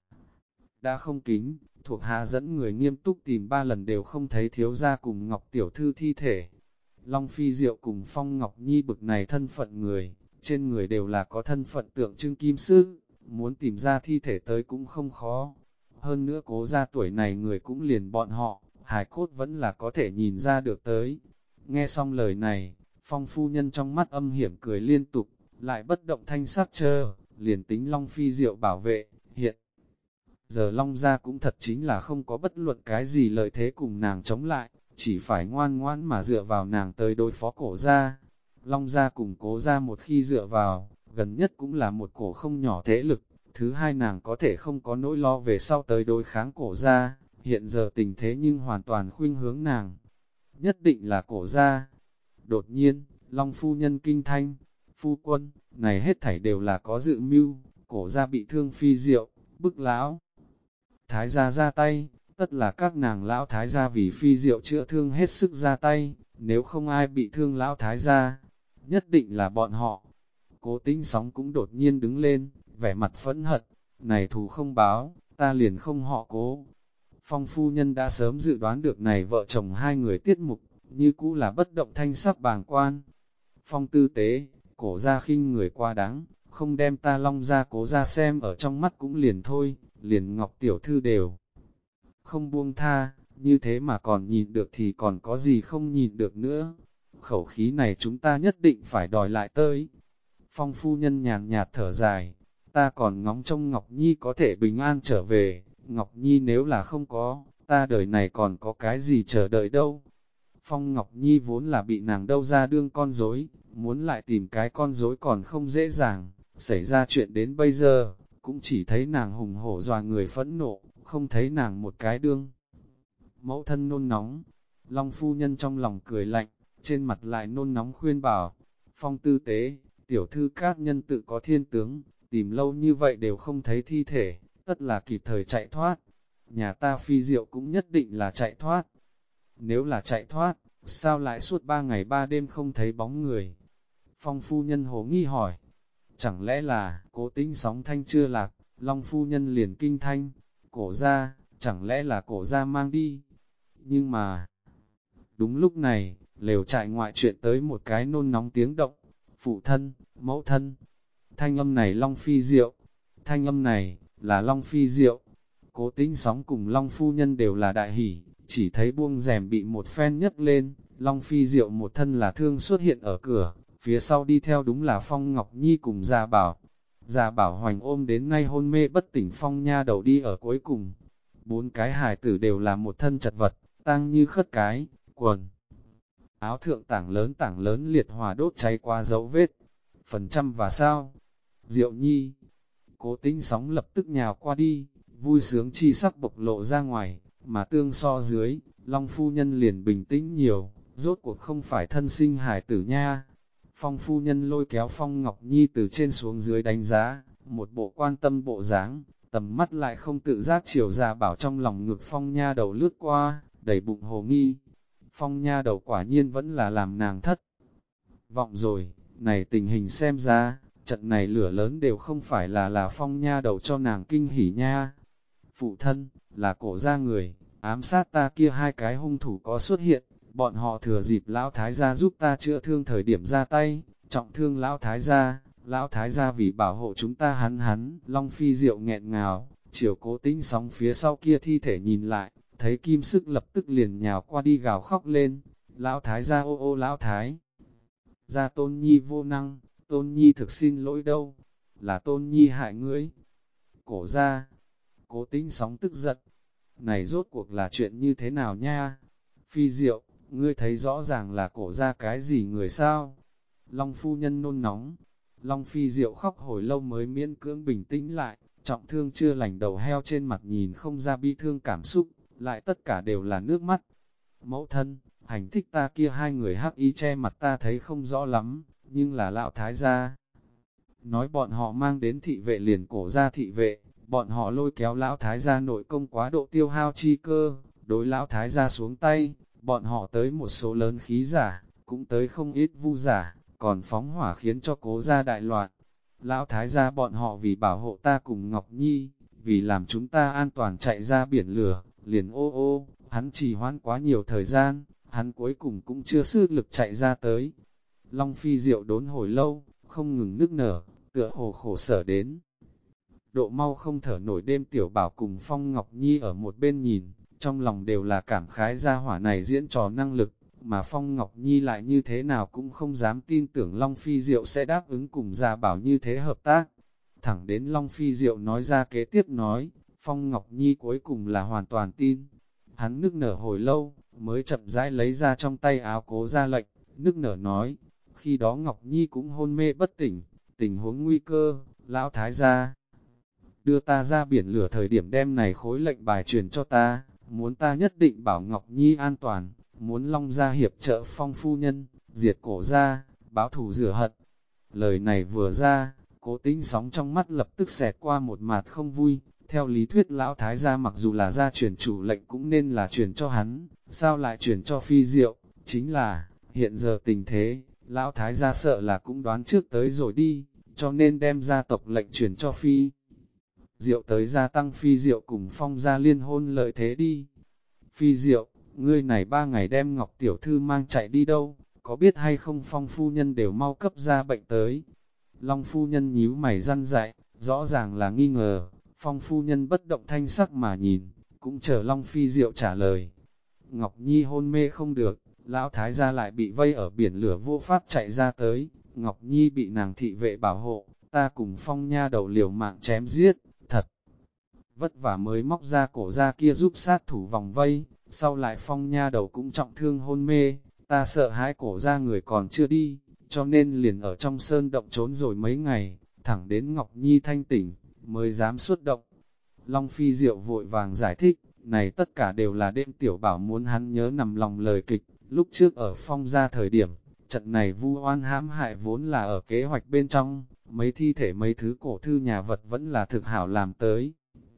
Đã không kính, thuộc hạ dẫn người nghiêm túc tìm 3 lần đều không thấy thiếu gia cùng Ngọc Tiểu Thư thi thể. Long Phi Diệu cùng Phong Ngọc Nhi bực này thân phận người, trên người đều là có thân phận tượng trưng kim sư, muốn tìm ra thi thể tới cũng không khó. Hơn nữa Cố gia tuổi này người cũng liền bọn họ, hài cốt vẫn là có thể nhìn ra được tới. Nghe xong lời này, Phong phu nhân trong mắt âm hiểm cười liên tục, lại bất động thanh sắc chờ, liền tính Long Phi Diệu bảo vệ, hiện giờ Long gia cũng thật chính là không có bất luận cái gì lợi thế cùng nàng chống lại, chỉ phải ngoan ngoãn mà dựa vào nàng tới đối phó cổ gia. Long gia cùng Cố gia một khi dựa vào, gần nhất cũng là một cổ không nhỏ thế lực, thứ hai nàng có thể không có nỗi lo về sau tới đối kháng cổ gia, hiện giờ tình thế nhưng hoàn toàn khuynh hướng nàng. Nhất định là cổ gia. Đột nhiên, Long phu nhân kinh thanh, phu quân, này hết thảy đều là có dự mưu, cổ gia bị thương phi diệu, bức lão. Thái gia ra tay, tất là các nàng lão thái gia vì phi diệu chữa thương hết sức ra tay, nếu không ai bị thương lão thái gia, nhất định là bọn họ. Cố Tĩnh Sóng cũng đột nhiên đứng lên, vẻ mặt phẫn hận, này thù không báo, ta liền không họ Cố. Phong phu nhân đã sớm dự đoán được này vợ chồng hai người tiết mục, như cũ là bất động thanh sắc bàng quan. Phong tư tế, cổ gia khinh người quá đáng, không đem ta Long gia Cố gia xem ở trong mắt cũng liền thôi, liền Ngọc tiểu thư đều không buông tha, như thế mà còn nhìn được thì còn có gì không nhìn được nữa. Khẩu khí này chúng ta nhất định phải đòi lại tới. Phong phu nhân nhàn nhạt thở dài, ta còn ngóng trông Ngọc Nhi có thể bình an trở về, Ngọc Nhi nếu là không có, ta đời này còn có cái gì chờ đợi đâu. Phong Ngọc Nhi vốn là bị nàng đâu ra đương con rối, muốn lại tìm cái con rối còn không dễ dàng, xảy ra chuyện đến bây giờ, cũng chỉ thấy nàng hùng hổ dọa người phẫn nộ, không thấy nàng một cái đương. Mẫu thân nôn nóng, Long phu nhân trong lòng cười lạnh, trên mặt lại nôn nóng khuyên bảo, Phong tư tế, tiểu thư các nhân tự có thiên tướng, tìm lâu như vậy đều không thấy thi thể, tất là kịp thời chạy thoát. Nhà ta phi diệu cũng nhất định là chạy thoát. Nếu là chạy thoát, sao lại suốt 3 ngày 3 đêm không thấy bóng người? Phong phu nhân hồ nghi hỏi, chẳng lẽ là Cố Tĩnh Sóng thanh chưa lạc, Long phu nhân liền kinh thanh, cổ ra, chẳng lẽ là cổ ra mang đi? Nhưng mà, đúng lúc này, lều trại ngoại chuyện tới một cái nôn nóng tiếng động, phụ thân, mẫu thân. Thanh âm này Long phi diệu, thanh âm này, là Long phi diệu. Cố Tĩnh Sóng cùng Long phu nhân đều là đại hỷ, chỉ thấy buông rèm bị một phen nhấc lên, Long phi diệu một thân là thương xuất hiện ở cửa, phía sau đi theo đúng là Phong Ngọc Nhi cùng Gia Bảo. Gia Bảo Hoành ôm đến nay hôn mê bất tỉnh Phong nha đầu đi ở cuối cùng. 4 cái hài tử đều là một thân chật vật, tang như khất cái, quần. Áo thượng tảng lớn liệt hỏa đốt cháy qua dấu vết. Phần trăm và sao? Diệu Nhi. Cố Tĩnh Sóng lập tức nhào qua đi, vui sướng chi sắc bộc lộ ra ngoài, mà tương so dưới, Long phu nhân liền bình tĩnh nhiều, rốt cuộc không phải thân sinh hải tử nha. Phong phu nhân lôi kéo Phong Ngọc Nhi từ trên xuống dưới đánh giá, một bộ quan tâm bộ dáng, tầm mắt lại không tự giác chiều Gia Bảo trong lòng ngực Phong nha đầu lướt qua, đầy bụng hồ nghi. Phong nha đầu quả nhiên vẫn là làm nàng thất vọng rồi, này tình hình xem ra, trận này lửa lớn đều không phải là Phong nha đầu cho nàng kinh hỉ nha. Phụ thân, là cổ gia người, ám sát ta kia hai cái hung thủ có xuất hiện, bọn họ thừa dịp lão thái gia giúp ta chữa thương thời điểm ra tay, trọng thương lão thái gia vì bảo hộ chúng ta hắn, Long phi diệu nghẹn ngào, chiều Cố Tĩnh Sóng phía sau kia thi thể nhìn lại, thấy Kim Sức lập tức liền nhào qua đi gào khóc lên, lão thái gia ô lão thái gia Tôn Nhi vô năng, Tôn Nhi thực xin lỗi đâu, là Tôn Nhi hại ngươi. Cổ gia, Cố Tĩnh Sóng tức giận, này rốt cuộc là chuyện như thế nào nha? Phi diệu, ngươi thấy rõ ràng là cổ gia cái gì người sao? Long phu nhân nôn nóng, Long phi diệu khóc hồi lâu mới miễn cưỡng bình tĩnh lại, trọng thương chưa lành đầu heo trên mặt nhìn không ra bi thương cảm xúc, lại tất cả đều là nước mắt. Mẫu thân, hành thích ta kia hai người hắc y che mặt ta thấy không rõ lắm, nhưng là lão thái gia. Nói bọn họ mang đến thị vệ liền cổ ra thị vệ, bọn họ lôi kéo lão thái gia nội công quá độ tiêu hao chi cơ, đối lão thái gia xuống tay, bọn họ tới một số lớn khí giả, cũng tới không ít vu giả, còn phóng hỏa khiến cho Cố gia đại loạn. Lão thái gia bọn họ vì bảo hộ ta cùng Ngọc Nhi, vì làm chúng ta an toàn chạy ra biển lửa, liền hắn trì hoãn quá nhiều thời gian, hắn cuối cùng cũng chưa sức lực chạy ra tới. Long phi diệu đốn hồi lâu, không ngừng nức nở, tựa hồ khổ sở đến. Độ mau không thở nổi đêm Tiểu Bảo cùng Phong Ngọc Nhi ở một bên nhìn, trong lòng đều là cảm khái gia hỏa này diễn trò năng lực, mà Phong Ngọc Nhi lại như thế nào cũng không dám tin tưởng Long Phi Diệu sẽ đáp ứng cùng Gia Bảo như thế hợp tác. Thẳng đến Long Phi Diệu nói ra kế tiếp nói, Phong Ngọc Nhi cuối cùng là hoàn toàn tin. Hắn nức nở hồi lâu, mới chậm rãi lấy ra trong tay áo Cố ra lệnh, nức nở nói, khi đó Ngọc Nhi cũng hôn mê bất tỉnh, tình huống nguy cơ, lão thái gia đưa ta ra biển lửa thời điểm đem này khối lệnh bài truyền cho ta, muốn ta nhất định bảo Ngọc Nhi an toàn, muốn Long gia hiệp trợ Phong phu nhân, diệt cổ gia, báo thù rửa hận. Lời này vừa ra, Cố Tĩnh Sóng trong mắt lập tức xẹt qua một mạt không vui, theo lý thuyết lão thái gia mặc dù là gia truyền chủ lệnh cũng nên là truyền cho hắn, sao lại truyền cho Phi Diệu, chính là, hiện giờ tình thế, lão thái gia sợ là cũng đoán trước tới rồi đi, cho nên đem gia tộc lệnh truyền cho Phi Diệu tới gia tăng Phi Diệu cùng Phong gia liên hôn lợi thế đi. Phi Diệu, ngươi này 3 ngày đem Ngọc Tiểu Thư mang chạy đi đâu, có biết hay không Phong phu nhân đều mau cấp ra bệnh tới. Long phu nhân nhíu mày răn dạy, rõ ràng là nghi ngờ, Phong phu nhân bất động thanh sắc mà nhìn, cũng chờ Long Phi Diệu trả lời. Ngọc Nhi hôn mê không được, lão thái gia lại bị vây ở biển lửa vô pháp chạy ra tới, Ngọc Nhi bị nàng thị vệ bảo hộ, ta cùng Phong nha đầu liều mạng chém giết, thật vất vả mới móc ra cổ ra kia giúp sát thủ vòng vây, sau lại Phong nha đầu cũng trọng thương hôn mê, ta sợ hãi cổ ra người còn chưa đi, cho nên liền ở trong sơn động trốn rồi mấy ngày, thẳng đến Ngọc Nhi thanh tỉnh, mới dám xuất động. Long Phi Diệu vội vàng giải thích, này tất cả đều là đêm tiểu bảo muốn hắn nhớ nằm lòng lời kịch, lúc trước ở Phong ra thời điểm, trận này vu oan hãm hại vốn là ở kế hoạch bên trong, mấy thi thể mấy thứ cổ thư nhà vật vẫn là thực hảo làm tới.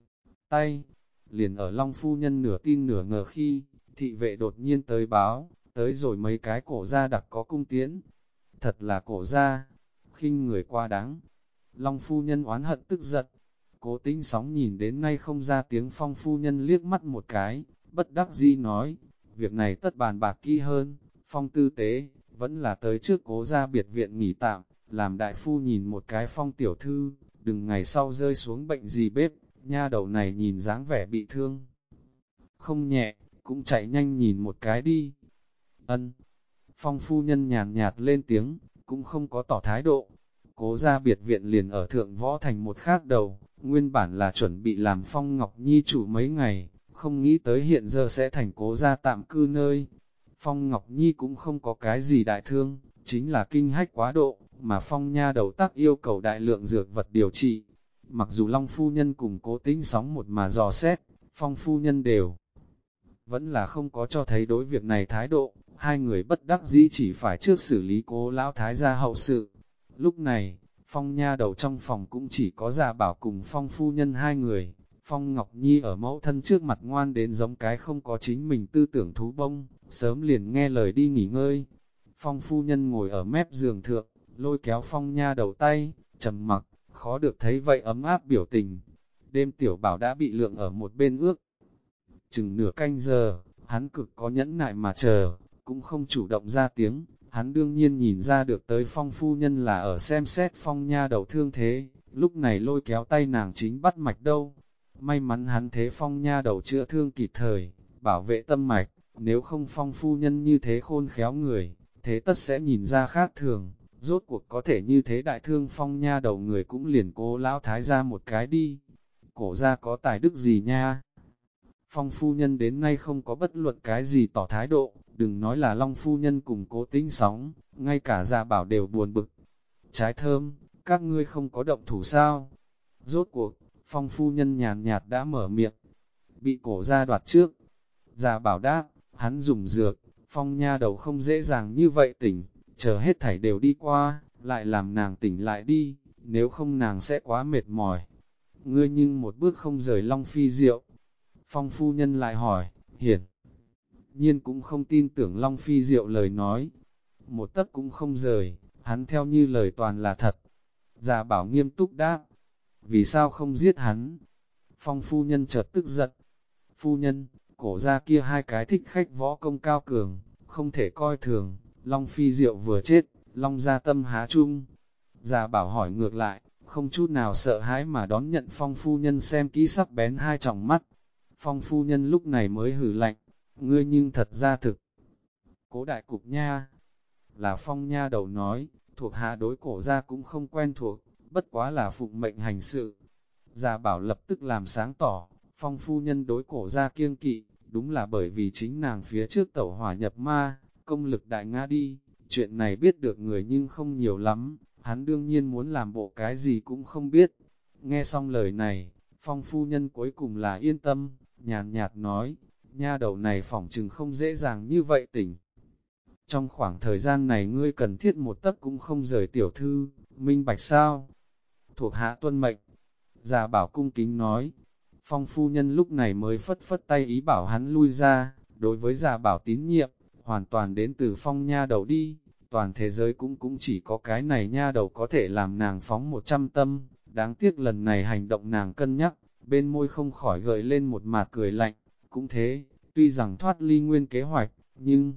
Tay, liền ở Long Phu Nhân nửa tin nửa ngờ khi, thị vệ đột nhiên tới báo, tới rồi mấy cái cổ ra đặc có cung tiễn. Thật là cổ ra, khinh người quá đáng. Long Phu Nhân oán hận tức giận. Cố Tĩnh Sóng nhìn đến nay không ra tiếng Phong Phu Nhân liếc mắt một cái, bất đắc dĩ nói, việc này tất bàn bạc kỹ hơn, Phong tư tế, vẫn là tới trước Cố ra biệt viện nghỉ tạm, làm đại phu nhìn một cái Phong tiểu thư, đừng ngày sau rơi xuống bệnh gì bếp, nha đầu này nhìn dáng vẻ bị thương. Không nhẹ, cũng chạy nhanh nhìn một cái đi. Ân. Phong Phu Nhân nhàn nhạt lên tiếng, cũng không có tỏ thái độ. Cố ra biệt viện liền ở Thượng Võ Thành một khác đầu, nguyên bản là chuẩn bị làm Phong Ngọc Nhi chủ mấy ngày, không nghĩ tới hiện giờ sẽ thành cố ra tạm cư nơi. Phong Ngọc Nhi cũng không có cái gì đại thương, chính là kinh hách quá độ, mà Phong nha đầu tác yêu cầu đại lượng dược vật điều trị. Mặc dù Long Phu Nhân cùng Cố Tĩnh Sóng một mà dò xét, Phong Phu Nhân đều vẫn là không có cho thấy đối việc này thái độ, hai người bất đắc dĩ chỉ phải trước xử lý Cố lão thái gia hậu sự. Lúc này, Phong nha đầu trong phòng cũng chỉ có Dạ Bảo cùng Phong Phu Nhân hai người, Phong Ngọc Nhi ở mẫu thân trước mặt ngoan đến giống cái không có chính mình tư tưởng thú bông, sớm liền nghe lời đi nghỉ ngơi. Phong Phu Nhân ngồi ở mép giường thượng, lôi kéo Phong nha đầu tay, trầm mặc, khó được thấy vậy ấm áp biểu tình. Đêm tiểu bảo đã bị lượng ở một bên ước. Chừng nửa canh giờ, hắn cực có nhẫn nại mà chờ, cũng không chủ động ra tiếng, hắn đương nhiên nhìn ra được tới Phong Phu Nhân là ở xem xét Phong nha đầu thương thế, lúc này lôi kéo tay nàng chính bắt mạch đâu. May mắn hắn thế Phong nha đầu chữa thương kịp thời, bảo vệ tâm mạch, nếu không Phong Phu Nhân như thế khôn khéo người, thế tất sẽ nhìn ra khác thường, rốt cuộc có thể như thế đại thương Phong nha đầu người cũng liền Cố lão thái ra một cái đi. Cổ ra có tài đức gì nha? Phong Phu Nhân đến nay không có bất luận cái gì tỏ thái độ, đừng nói là Long Phu Nhân cùng Cố Tĩnh Sóng, ngay cả Dạ Bảo đều buồn bực. Trái thơm, các ngươi không có động thủ sao? Rốt cuộc, Phong Phu Nhân nhàn nhạt đã mở miệng, bị cổ ra đoạt trước. Dạ Bảo đáp, hắn dùng dược, Phong nha đầu không dễ dàng như vậy tỉnh, chờ hết thảy đều đi qua, lại làm nàng tỉnh lại đi, nếu không nàng sẽ quá mệt mỏi. Ngươi nhưng một bước không rời Long Phi Diệu. Phong Phu Nhân lại hỏi, hiển nhiên cũng không tin tưởng Long Phi Diệu lời nói. Một tấc cũng không rời, hắn theo như lời toàn là thật. Dạ Bảo nghiêm túc đáp, vì sao không giết hắn? Phong Phu Nhân chợt tức giận. Phu Nhân, cổ ra kia hai cái thích khách võ công cao cường, không thể coi thường. Long Phi Diệu vừa chết, Long gia tâm há chung. Dạ Bảo hỏi ngược lại, không chút nào sợ hãi mà đón nhận Phong Phu Nhân xem kỹ sắc bén hai tròng mắt. Phong Phu Nhân lúc này mới hử lạnh, ngươi nhưng thật ra thực. Cố đại cục nha, là Phong nha đầu nói, thuộc hạ đối cổ ra cũng không quen thuộc, bất quá là phụng mệnh hành sự. Dạ Bảo lập tức làm sáng tỏ, Phong Phu Nhân đối cổ ra kiêng kỵ, đúng là bởi vì chính nàng phía trước tẩu hỏa nhập ma, công lực đại ngã đi, chuyện này biết được người nhưng không nhiều lắm, hắn đương nhiên muốn làm bộ cái gì cũng không biết. Nghe xong lời này, Phong Phu Nhân cuối cùng là yên tâm, nhàn nhạt nói, nha đầu này phỏng chừng không dễ dàng như vậy tỉnh. Trong khoảng thời gian này ngươi cần thiết một tấc cũng không rời tiểu thư, minh bạch sao? Thuộc hạ tuân mệnh. Già Bảo cung kính nói. Phong phu nhân lúc này mới phất phất tay ý bảo hắn lui ra, đối với Già Bảo tín nhiệm, hoàn toàn đến từ Phong nha đầu đi, toàn thế giới cũng chỉ có cái này nha đầu có thể làm nàng phóng 100 tâm, đáng tiếc lần này hành động nàng cân nhắc, bên môi không khỏi gợi lên một mạt cười lạnh, cũng thế, tuy rằng thoát ly nguyên kế hoạch, nhưng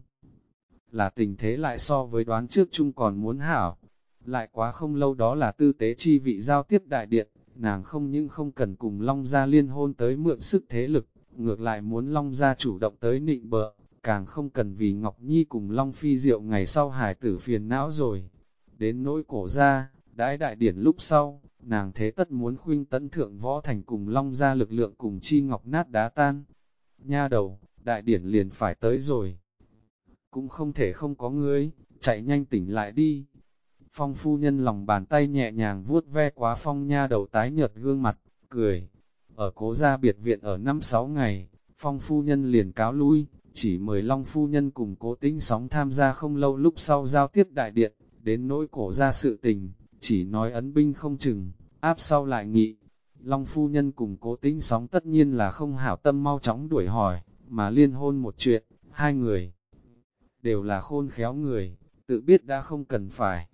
là tình thế lại so với đoán trước chung còn muốn hảo. Lại quá không lâu đó là tư tế chi vị giao tiếp đại điện, nàng không những không cần cùng Long Gia liên hôn tới mượn sức thế lực, ngược lại muốn Long Gia chủ động tới nịnh bợ, càng không cần vì Ngọc Nhi cùng Long Phi Diệu ngày sau hải tử phiền não rồi. Đến nỗi cổ ra, đãi đại điển lúc sau, nàng thế tất muốn khuynh tấn thượng võ thành cùng Long Gia lực lượng cùng chi ngọc nát đá tan. Nha đầu, đại điển liền phải tới rồi. Cũng không thể không có ngươi, chạy nhanh tỉnh lại đi. Phong phu nhân lòng bàn tay nhẹ nhàng vuốt ve quá Phong nha đầu tái nhợt gương mặt, cười. Ở cố gia biệt viện ở 5-6 ngày, Phong phu nhân liền cáo lui, chỉ mời Long phu nhân cùng Cố Tĩnh Sóng tham gia không lâu lúc sau giao tiếp đại điện, đến nỗi cổ ra sự tình, chỉ nói ấn binh không chừng, áp sau lại nghị. Long phu nhân cùng Cố Tĩnh Sóng tất nhiên là không hảo tâm mau chóng đuổi hỏi, mà liên hôn một chuyện, hai người đều là khôn khéo người, tự biết đã không cần phải.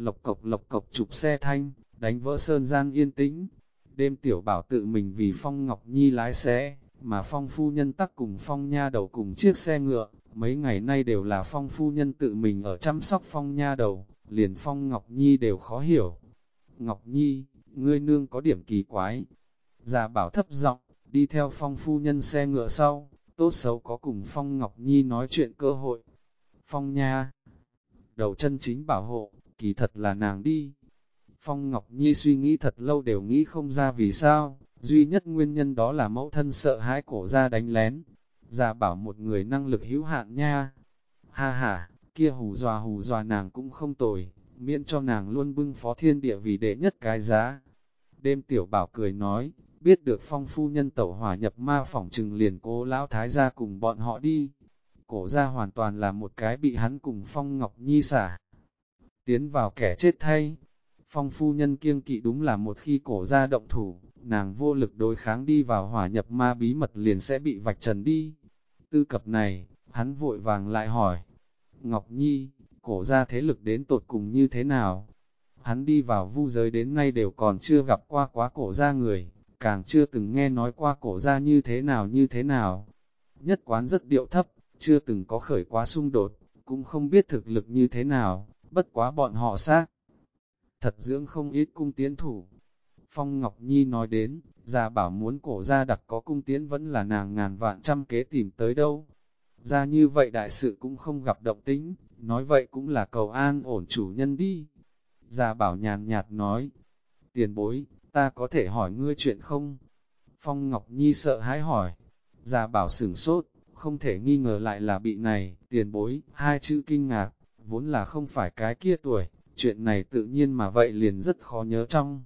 Lộc cộc chụp xe thanh, đánh vỡ sơn gian yên tĩnh. Đêm Tiểu Bảo tự mình vì Phong Ngọc Nhi lái xe, mà Phong phu nhân tắc cùng Phong nha đầu cùng chiếc xe ngựa, mấy ngày nay đều là Phong phu nhân tự mình ở chăm sóc Phong nha đầu, liền Phong Ngọc Nhi đều khó hiểu. Ngọc Nhi, ngươi nương có điểm kỳ quái. Già Bảo thấp giọng, đi theo Phong phu nhân xe ngựa sau, tốt xấu có cùng Phong Ngọc Nhi nói chuyện cơ hội. Phong nha đầu chân chính bảo hộ, kỳ thật là nàng đi. Phong Ngọc Nhi suy nghĩ thật lâu đều nghĩ không ra vì sao, duy nhất nguyên nhân đó là mẫu thân sợ hãi cổ ra đánh lén. Già Bảo một người năng lực hữu hạn nha. Ha ha, kia hù dọa nàng cũng không tồi, miễn cho nàng luôn bưng phó thiên địa vì đệ nhất cái giá. Đêm Tiểu Bảo cười nói, biết được Phong phu nhân tẩu hỏa nhập ma phỏng trừng liền Cố lão thái gia cùng bọn họ đi. Cổ ra hoàn toàn là một cái bị hắn cùng Phong Ngọc Nhi xả tiến vào kẻ chết thay. Phong phu nhân kiêng kỵ đúng là một khi cổ ra động thủ, nàng vô lực đối kháng đi vào hỏa nhập ma bí mật liền sẽ bị vạch trần đi. Tư cập này, hắn vội vàng lại hỏi, Ngọc Nhi, cổ ra thế lực đến tột cùng như thế nào? Hắn đi vào vu giới đến nay đều còn chưa gặp qua quá cổ ra người, càng chưa từng nghe nói qua cổ ra như thế nào như thế nào. Nhất quán rất điệu thấp, chưa từng có khởi quá xung đột, cũng không biết thực lực như thế nào, bất quá bọn họ xác thật dưỡng không ít cung tiễn thủ. Phong Ngọc Nhi nói đến, Già Bảo muốn cổ ra đặc có cung tiễn vẫn là nàng ngàn vạn trăm kế tìm tới đâu. Ra như vậy đại sự cũng không gặp động tĩnh, nói vậy cũng là cầu an ổn chủ nhân đi. Già Bảo nhàn nhạt nói, tiền bối, ta có thể hỏi ngươi chuyện không? Phong Ngọc Nhi sợ hãi hỏi, Già Bảo sửng sốt, không thể nghi ngờ lại là bị này, tiền bối, hai chữ kinh ngạc, vốn là không phải cái kia tuổi, chuyện này tự nhiên mà vậy liền rất khó nhớ trong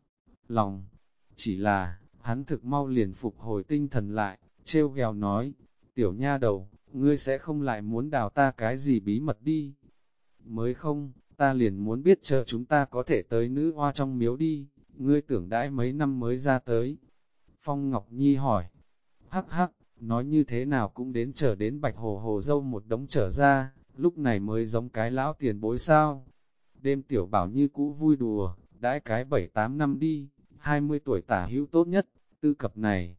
lòng. Chỉ là, hắn thực mau liền phục hồi tinh thần lại, trêu ghèo nói, tiểu nha đầu, ngươi sẽ không lại muốn đào ta cái gì bí mật đi. Mới không, ta liền muốn biết chờ chúng ta có thể tới nữ hoa trong miếu đi, ngươi tưởng đãi mấy năm mới ra tới. Phong Ngọc Nhi hỏi, hắc hắc, nói như thế nào cũng đến chờ đến Bạch Hồ Hồ dâu một đống trở ra, lúc này mới giống cái lão tiền bối sao. Đêm Tiểu Bảo như cũ vui đùa, đãi cái 7-8 năm đi, 20 tuổi tả hữu tốt nhất, tư cập này.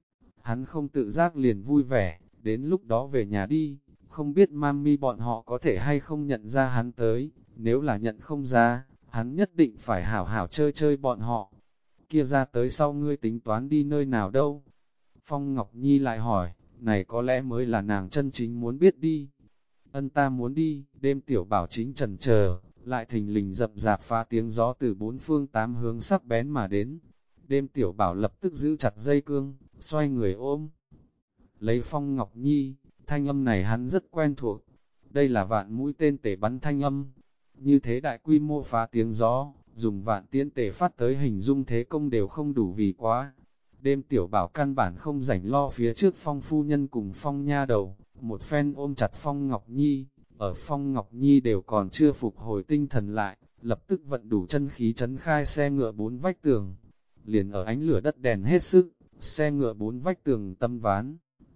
Hắn không tự giác liền vui vẻ, đến lúc đó về nhà đi, không biết mami bọn họ có thể hay không nhận ra hắn tới, nếu là nhận không ra, hắn nhất định phải hảo hảo chơi chơi bọn họ. Kia ra tới sau ngươi tính toán đi nơi nào đâu? Phong Ngọc Nhi lại hỏi, này có lẽ mới là nàng chân chính muốn biết đi. Ân ta muốn đi, đêm Tiểu Bảo chính trần chờ, lại thình lình rậm rạp phá tiếng gió từ bốn phương tám hướng sắc bén mà đến. Đêm Tiểu Bảo lập tức giữ chặt dây cương, xoay người ôm. Lấy Phong Ngọc Nhi, thanh âm này hắn rất quen thuộc. Đây là vạn mũi tên tể bắn thanh âm. Như thế đại quy mô phá tiếng gió, dùng vạn tiễn tể phát tới hình dung thế công đều không đủ vì quá. Đêm Tiểu Bảo căn bản không rảnh lo phía trước Phong phu nhân cùng Phong nha đầu, một phen ôm chặt Phong Ngọc Nhi, ở Phong Ngọc Nhi đều còn chưa phục hồi tinh thần lại, lập tức vận đủ chân khí chấn khai xe ngựa 4 vách tường. Liền ở ánh lửa đất đèn hết sức, xe ngựa 4 vách tường tâm ván.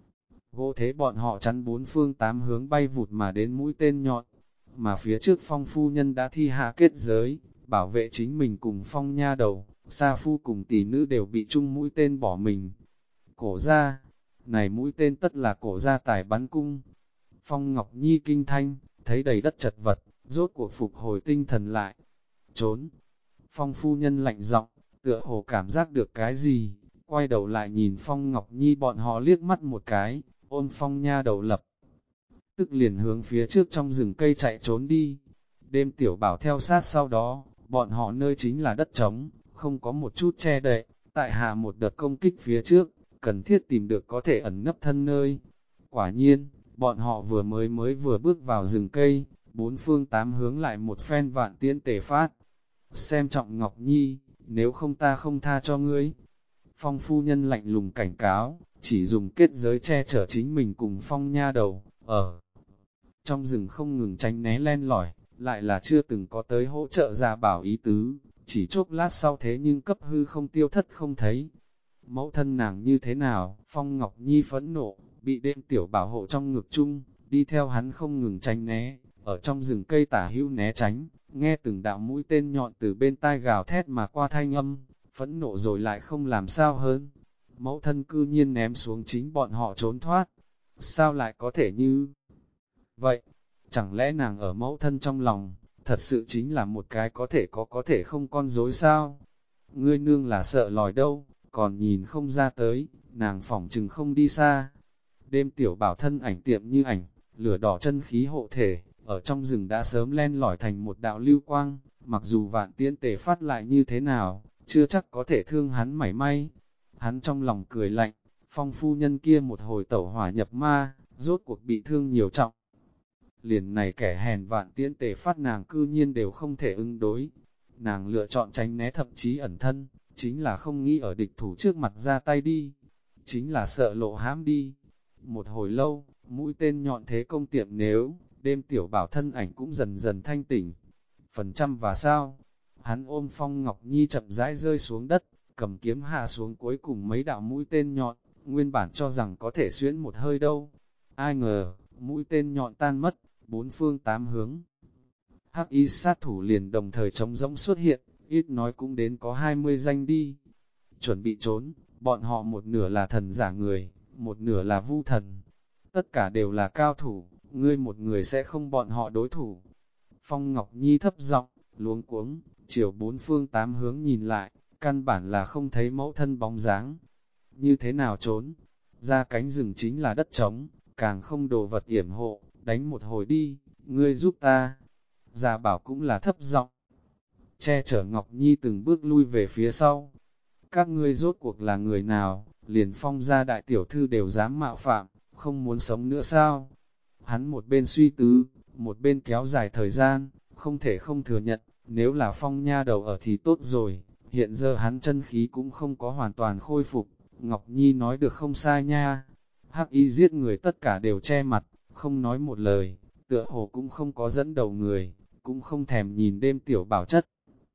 Gỗ thế bọn họ chắn 4 phương 8 hướng bay vụt mà đến mũi tên nhọn, mà phía trước Phong phu nhân đã thi hạ kết giới, bảo vệ chính mình cùng Phong nha đầu, Sa phu cùng tỷ nữ đều bị chung mũi tên bỏ mình. Cổ ra, này mũi tên tất là cổ ra tài bắn cung. Phong Ngọc Nhi kinh thanh, thấy đầy đất chật vật, rốt cuộc phục hồi tinh thần lại. Trốn! Phong phu nhân lạnh giọng, tựa hồ cảm giác được cái gì, quay đầu lại nhìn Phong Ngọc Nhi bọn họ liếc mắt một cái, ôm Phong nha đầu lập. Tức liền hướng phía trước trong rừng cây chạy trốn đi. Đêm tiểu bảo theo sát sau đó, bọn họ nơi chính là đất trống, không có một chút che đậy, tại hạ một đợt công kích phía trước, cần thiết tìm được có thể ẩn nấp thân nơi. Quả nhiên, bọn họ vừa bước vào rừng cây, 4 phương 8 hướng lại một phen vạn tiễn tề phát. Xem trọng Ngọc Nhi, nếu không ta không tha cho ngươi. Phong phu nhân lạnh lùng cảnh cáo, chỉ dùng kết giới che chở chính mình cùng Phong nha đầu, ở trong rừng không ngừng tránh né len lỏi, lại là chưa từng có tới hỗ trợ Gia Bảo ý tứ, chỉ chốc lát sau thế nhưng cấp hư không tiêu thất không thấy. Mẫu thân nàng như thế nào? Phong Ngọc Nhi phẫn nộ, bị đêm tiểu bảo hộ trong ngực chung, đi theo hắn không ngừng tránh né, ở trong rừng cây tả hữu né tránh, nghe từng đạo mũi tên nhọn từ bên tai gào thét mà qua thanh âm, phẫn nộ rồi lại không làm sao hơn. Mẫu thân cư nhiên ném xuống chính bọn họ trốn thoát, sao lại có thể như vậy? Chẳng lẽ nàng ở mẫu thân trong lòng, thật sự chính là một cái có thể không con dối sao? Ngươi nương là sợ lòi đâu, còn nhìn không ra tới, nàng phỏng chừng không đi xa. Đêm tiểu bảo thân ảnh tiệm như ảnh, lửa đỏ chân khí hộ thể, ở trong rừng đã sớm len lỏi thành một đạo lưu quang, mặc dù vạn tiễn tề phát lại như thế nào, chưa chắc có thể thương hắn mảy may. Hắn trong lòng cười lạnh, Phong phu nhân kia một hồi tẩu hỏa nhập ma, rốt cuộc bị thương nhiều trọng. Liền này kẻ hèn vạn tiễn tề phát nàng cư nhiên đều không thể ứng đối. Nàng lựa chọn tránh né thậm chí ẩn thân, chính là không nghĩ ở địch thủ trước mặt ra tay đi, chính là sợ lộ hãm đi. Một hồi lâu, mũi tên nhọn thế công tiệm nếu, đêm tiểu bảo thân ảnh cũng dần dần thanh tỉnh. Phần trăm và sao? Hắn ôm Phong Ngọc Nhi chậm rãi rơi xuống đất, cầm kiếm hạ xuống cuối cùng mấy đạo mũi tên nhọn, nguyên bản cho rằng có thể xuyễn một hơi đâu. Ai ngờ, mũi tên nhọn tan mất, 4 phương 8 hướng. Hắc y sát thủ liền đồng thời trống rỗng xuất hiện, ít nói cũng đến có 20 danh đi. Chuẩn bị trốn, bọn họ một nửa là thần giả người, một nửa là vu thần. Tất cả đều là cao thủ, ngươi một người sẽ không bọn họ đối thủ. Phong Ngọc Nhi thấp giọng, luống cuống, chiều 4 phương 8 hướng nhìn lại, căn bản là không thấy mẫu thân bóng dáng. Như thế nào trốn? Ra cánh rừng chính là đất trống, càng không đồ vật yểm hộ, đánh một hồi đi, ngươi giúp ta. Gia Bảo cũng là thấp giọng, che chở Ngọc Nhi từng bước lui về phía sau. Các ngươi rốt cuộc là người nào, liền Phong gia đại tiểu thư đều dám mạo phạm, không muốn sống nữa sao? Hắn một bên suy tư, một bên kéo dài thời gian, không thể không thừa nhận, nếu là Phong nha đầu ở thì tốt rồi, hiện giờ hắn chân khí cũng không có hoàn toàn khôi phục, Ngọc Nhi nói được không sai nha. Hắc y giết người tất cả đều che mặt, không nói một lời, tựa hồ cũng không có dẫn đầu người, cũng không thèm nhìn đêm tiểu bảo chất.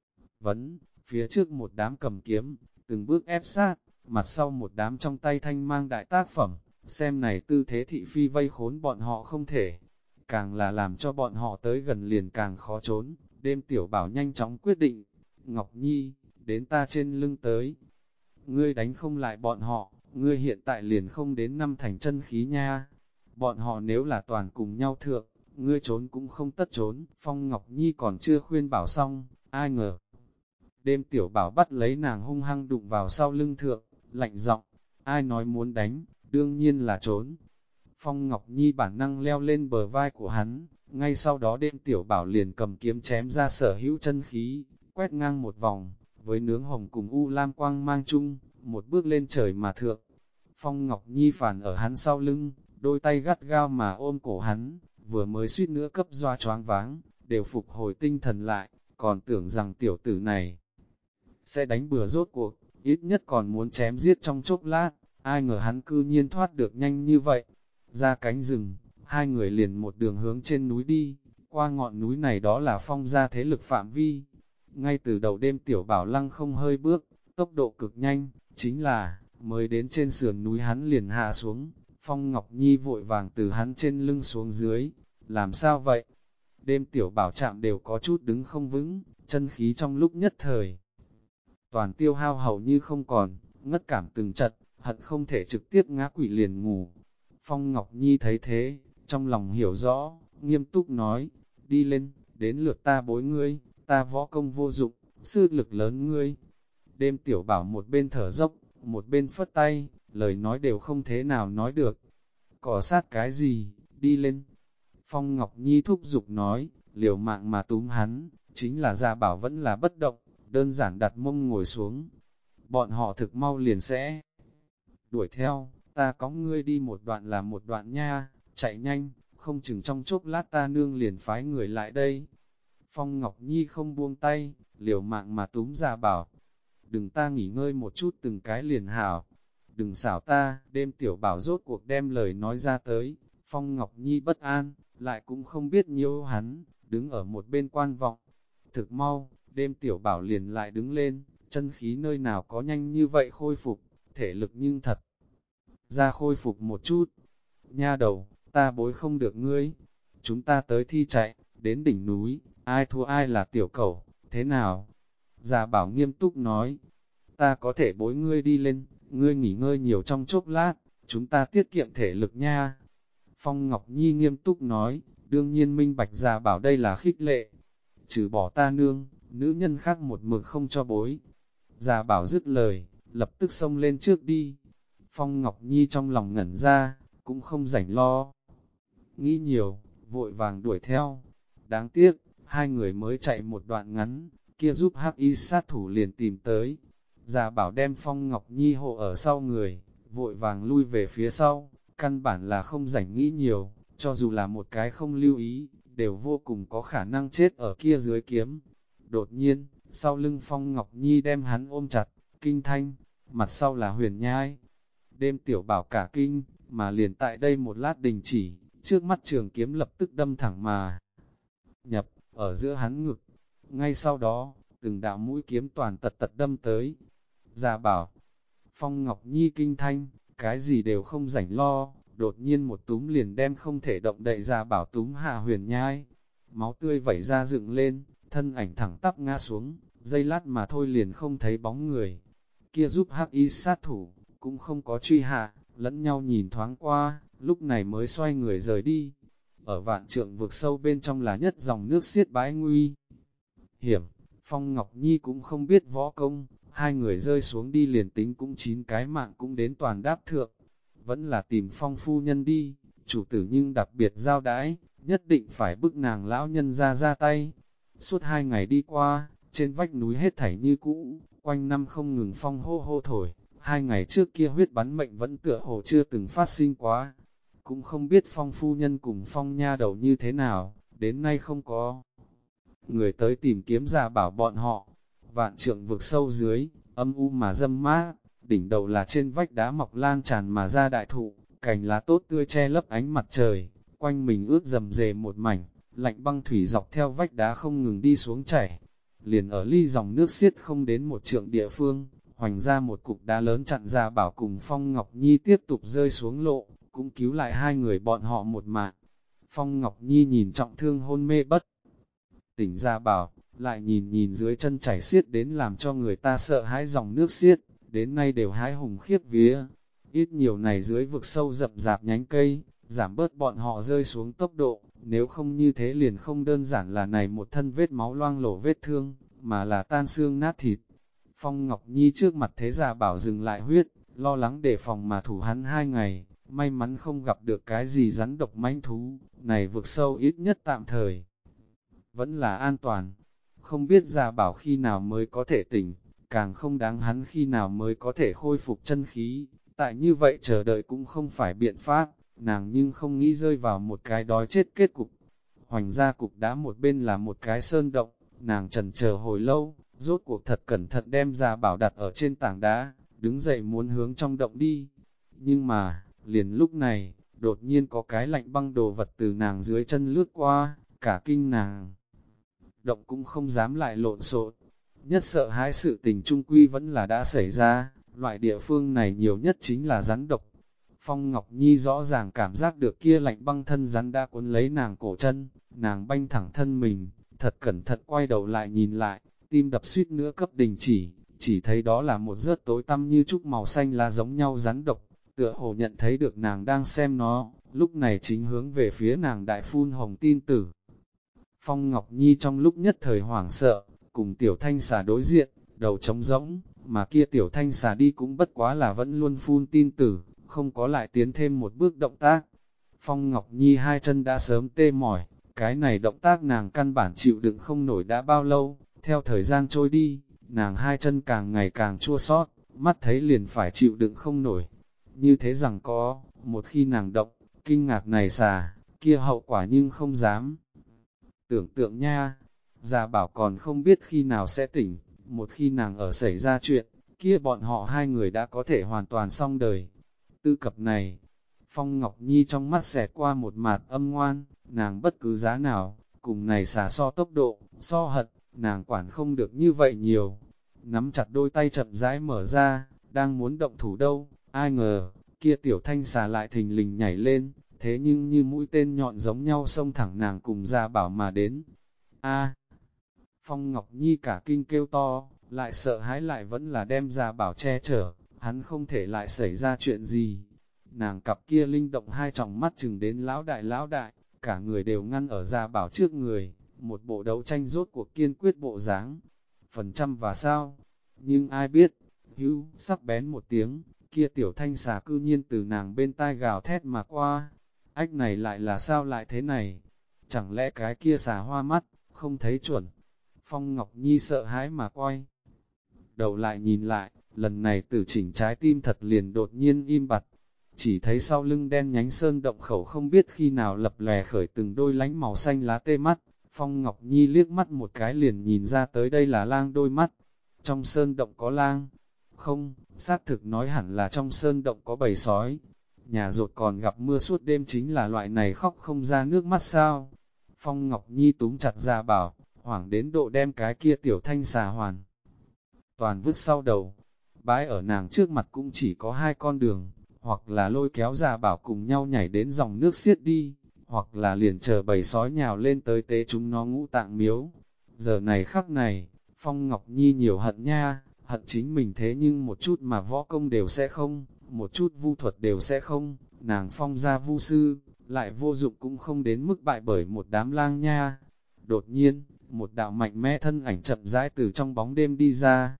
Phía trước một đám cầm kiếm, từng bước ép sát, mặt sau một đám trong tay thanh mang đại tác phẩm, xem này tư thế thị phi vây khốn bọn họ không thể. Càng là làm cho bọn họ tới gần liền càng khó trốn, đêm tiểu bảo nhanh chóng quyết định. Ngọc Nhi, đến ta trên lưng tới. Ngươi đánh không lại bọn họ, ngươi hiện tại liền không đến 5 thành chân khí nha. Bọn họ nếu là toàn cùng nhau thượng, ngươi trốn cũng không tất trốn. Phong Ngọc Nhi còn chưa khuyên bảo xong, ai ngờ. Đêm tiểu bảo bắt lấy nàng hung hăng đụng vào sau lưng thượng, lạnh giọng, ai nói muốn đánh, đương nhiên là trốn. Phong Ngọc Nhi bản năng leo lên bờ vai của hắn, ngay sau đó đêm tiểu bảo liền cầm kiếm chém ra sở hữu chân khí, quét ngang một vòng, với nướng hồng cùng u lam quang mang chung, một bước lên trời mà thượng. Phong Ngọc Nhi phản ở hắn sau lưng, đôi tay gắt gao mà ôm cổ hắn, vừa mới suýt nữa cấp doa choáng váng, đều phục hồi tinh thần lại, còn tưởng rằng tiểu tử này sẽ đánh bừa rốt cuộc, ít nhất còn muốn chém giết trong chốc lát, ai ngờ hắn cư nhiên thoát được nhanh như vậy. Ra cánh rừng, hai người liền một đường hướng trên núi đi, qua ngọn núi này đó là Phong gia thế lực phạm vi. Ngay từ đầu đêm Tiểu Bảo lăng không hơi bước, tốc độ cực nhanh, chính là, mới đến trên sườn núi hắn liền hạ xuống, Phong Ngọc Nhi vội vàng từ hắn trên lưng xuống dưới, làm sao vậy? Đêm Tiểu Bảo chạm đều có chút đứng không vững, chân khí trong lúc nhất thời. Toàn tiêu hao hầu như không còn, ngất cảm từng trận, hận không thể trực tiếp ngã quỵ liền ngủ. Phong Ngọc Nhi thấy thế, trong lòng hiểu rõ, nghiêm túc nói, đi lên, đến lượt ta bối ngươi, ta võ công vô dụng, sư lực lớn ngươi. Đêm Tiểu Bảo một bên thở dốc, một bên phất tay, lời nói đều không thế nào nói được. Cỏ sát cái gì, đi lên. Phong Ngọc Nhi thúc giục nói, liều mạng mà túm hắn, chính là Gia Bảo vẫn là bất động, đơn giản đặt mông ngồi xuống. Bọn họ thực mau liền sẽ đuổi theo, ta cõng ngươi đi một đoạn là một đoạn nha, chạy nhanh, không chừng trong chốc lát ta nương liền phái người lại đây. Phong Ngọc Nhi không buông tay, liều mạng mà túm Gia Bảo. Đừng ta nghỉ ngơi một chút từng cái liền hảo. Đừng xảo ta, đêm Tiểu Bảo rốt cuộc đem lời nói ra tới. Phong Ngọc Nhi bất an, lại cũng không biết nhiêu hắn, đứng ở một bên quan vọng. Thực mau, đêm Tiểu Bảo liền lại đứng lên, chân khí nơi nào có nhanh như vậy khôi phục, thể lực nhưng thật ra khôi phục một chút. Nha đầu, ta bối không được ngươi. Chúng ta tới thi chạy, đến đỉnh núi, ai thua ai là tiểu cẩu, thế nào? Gia Bảo nghiêm túc nói, ta có thể bối ngươi đi lên, ngươi nghỉ ngơi nhiều trong chốc lát, chúng ta tiết kiệm thể lực nha. Phong Ngọc Nhi nghiêm túc nói, đương nhiên minh bạch Gia Bảo đây là khích lệ. Trừ bỏ ta nương, nữ nhân khác một mực không cho bối. Gia Bảo dứt lời, lập tức xông lên trước đi. Phong Ngọc Nhi trong lòng ngẩn ra, cũng không rảnh lo. Nghĩ nhiều, vội vàng đuổi theo. Đáng tiếc, hai người mới chạy một đoạn ngắn, kia giúp hắc y sát thủ liền tìm tới. Gia Bảo đem Phong Ngọc Nhi hộ ở sau người, vội vàng lui về phía sau, căn bản là không rảnh nghĩ nhiều, cho dù là một cái không lưu ý, đều vô cùng có khả năng chết ở kia dưới kiếm. Đột nhiên, sau lưng Phong Ngọc Nhi đem hắn ôm chặt, kinh thanh, mặt sau là Huyền Nhai. Đêm Tiểu Bảo cả kinh, mà liền tại đây một lát đình chỉ, trước mắt trường kiếm lập tức đâm thẳng mà nhập, ở giữa hắn ngực. Ngay sau đó, từng đạo mũi kiếm toàn tật tật đâm tới. Gia Bảo, Phong Ngọc Nhi kinh thanh, cái gì đều không rảnh lo, đột nhiên một túm liền đem không thể động đậy Gia Bảo túm hạ Huyền Nhai. Máu tươi vẩy ra dựng lên, thân ảnh thẳng tắp ngã xuống, giây lát mà thôi liền không thấy bóng người. Kia giúp hắc y sát thủ, cũng không có truy hạ, lẫn nhau nhìn thoáng qua, lúc này mới xoay người rời đi. Ở vạn trượng vực sâu bên trong là nhất dòng nước xiết bãi nguy hiểm, Phong Ngọc Nhi cũng không biết võ công, hai người rơi xuống đi liền tính cũng 9 cái mạng cũng đến toàn đáp thượng. Vẫn là tìm Phong phu nhân đi, chủ tử nhưng đặc biệt giao đãi, nhất định phải bức nàng lão nhân ra tay. Suốt 2 ngày đi qua, trên vách núi hết thảy như cũ, quanh năm không ngừng phong hô hô thổi, 2 ngày trước kia huyết bắn mệnh vẫn tựa hồ chưa từng phát sinh quá. Cũng không biết Phong phu nhân cùng Phong nha đầu như thế nào, đến nay không có người tới tìm kiếm Gia Bảo bọn họ. Vạn trượng vực sâu dưới, âm u mà dâm mát, đỉnh đầu là trên vách đá mọc lan tràn mà ra đại thụ, cành lá tốt tươi che lấp ánh mặt trời, quanh mình ướt rầm rề một mảnh, lạnh băng thủy dọc theo vách đá không ngừng đi xuống chảy. Liền ở ly dòng nước xiết không đến một trượng địa phương, hoành ra một cục đá lớn chặn Gia Bảo cùng Phong Ngọc Nhi tiếp tục rơi xuống lộ, cũng cứu lại hai người bọn họ một mạng. Phong Ngọc Nhi nhìn trọng thương hôn mê bất tỉnh Gia Bảo, lại nhìn nhìn dưới chân chảy xiết đến làm cho người ta sợ hãi dòng nước xiết, đến nay đều hái hùng khiếp vía. Ít nhiều này dưới vực sâu rậm rạp nhánh cây, giảm bớt bọn họ rơi xuống tốc độ, nếu không như thế liền không đơn giản là này một thân vết máu loang lổ vết thương, mà là tan xương nát thịt. Phong Ngọc Nhi trước mặt thế Gia Bảo dừng lại huyết, lo lắng đề phòng mà thủ hắn 2 ngày, may mắn không gặp được cái gì rắn độc mãnh thú, này vực sâu ít nhất tạm thời vẫn là an toàn. Không biết Gia Bảo khi nào mới có thể tỉnh, càng không đáng hắn khi nào mới có thể khôi phục chân khí, tại như vậy chờ đợi cũng không phải biện pháp, nàng nhưng không nghĩ rơi vào một cái đói chết kết cục. Hoành ra cục đá một bên là một cái sơn động, nàng chần chờ hồi lâu, rốt cuộc thật cẩn thận đem Gia Bảo đặt ở trên tảng đá, đứng dậy muốn hướng trong động đi. Nhưng mà, liền lúc này, đột nhiên có cái lạnh băng đồ vật từ nàng dưới chân lướt qua, cả kinh nàng. Động cũng không dám lại lộn xộn. Nhất sợ hãi sự tình trung quy vẫn là đã xảy ra, loại địa phương này nhiều nhất chính là rắn độc. Phong Ngọc Nhi rõ ràng cảm giác được kia lạnh băng thân rắn đã cuốn lấy nàng cổ chân, nàng banh thẳng thân mình, thật cẩn thận quay đầu lại nhìn lại, tim đập suýt nữa cấp đình chỉ thấy đó là một rớt tối tăm như trúc màu xanh lá giống nhau rắn độc, tựa hồ nhận thấy được nàng đang xem nó, lúc này chính hướng về phía nàng đại phun hồng tin tử. Phong Ngọc Nhi trong lúc nhất thời hoảng sợ, cùng tiểu thanh xà đối diện, đầu trống rỗng, mà kia tiểu thanh xà đi cũng bất quá là vẫn luôn phun tin tử, không có lại tiến thêm một bước động tác. Phong Ngọc Nhi hai chân đã sớm tê mỏi, cái này động tác nàng căn bản chịu đựng không nổi đã bao lâu, theo thời gian trôi đi, nàng hai chân càng ngày càng chua xót, mắt thấy liền phải chịu đựng không nổi. Như thế rằng có, một khi nàng động, kinh ngạc này xà, kia hậu quả nhưng không dám. Tưởng tượng nha, già bảo còn không biết khi nào sẽ tỉnh, một khi nàng ở xảy ra chuyện, kia bọn họ hai người đã có thể hoàn toàn xong đời. Tư cập này, Phong Ngọc Nhi trong mắt xẹt qua một mạt âm ngoan, nàng bất cứ giá nào, cùng này xả so tốc độ, so hận, nàng quản không được như vậy nhiều. Nắm chặt đôi tay chậm rãi mở ra, đang muốn động thủ đâu, ai ngờ, kia tiểu thanh xà lại thình lình nhảy lên, thế nhưng như mũi tên nhọn giống nhau xông thẳng nàng cùng Gia Bảo mà đến. A! Phong Ngọc Nhi cả kinh kêu to, lại sợ hãi lại vẫn là đem Gia Bảo che chở, hắn không thể lại xảy ra chuyện gì. Nàng cặp kia linh động hai tròng mắt chừng đến lão đại, cả người đều ngăn ở Gia Bảo trước người, một bộ đấu tranh rốt cuộc kiên quyết bộ dáng. Phần trăm và sao? Nhưng ai biết, hữu, sắc bén một tiếng, kia tiểu thanh xà cư nhiên từ nàng bên tai gào thét mà qua. Ách này lại là sao lại thế này? Chẳng lẽ cái kia xà hoa mắt, không thấy chuẩn? Phong Ngọc Nhi sợ hãi mà quay. Đầu lại nhìn lại, lần này tử chỉnh trái tim thật liền đột nhiên im bặt. Chỉ thấy sau lưng đen nhánh sơn động khẩu không biết khi nào lập lè khởi từng đôi lánh màu xanh lá tê mắt. Phong Ngọc Nhi liếc mắt một cái liền nhìn ra tới đây là lang đôi mắt. Trong sơn động có lang. Không, xác thực nói hẳn là trong sơn động có bầy sói. Nhà rột còn gặp mưa suốt đêm chính là loại này khóc không ra nước mắt sao. Phong Ngọc Nhi túm chặt Gia Bảo, hoảng đến độ đem cái kia tiểu thanh xà hoàn. Toàn vứt sau đầu, bãi ở nàng trước mặt cũng chỉ có hai con đường, hoặc là lôi kéo Gia Bảo cùng nhau nhảy đến dòng nước xiết đi, hoặc là liền chờ bầy sói nhào lên tới tế chúng nó ngũ tạng miếu. Giờ này khắc này, Phong Ngọc Nhi nhiều hận nha, hận chính mình thế nhưng một chút mà võ công đều sẽ không, một chút vu thuật đều sẽ không, nàng Phong gia vu sư, lại vô dụng cũng không đến mức bại bởi một đám lang nha. Đột nhiên, một đạo mạnh mẽ thân ảnh chậm rãi từ trong bóng đêm đi ra.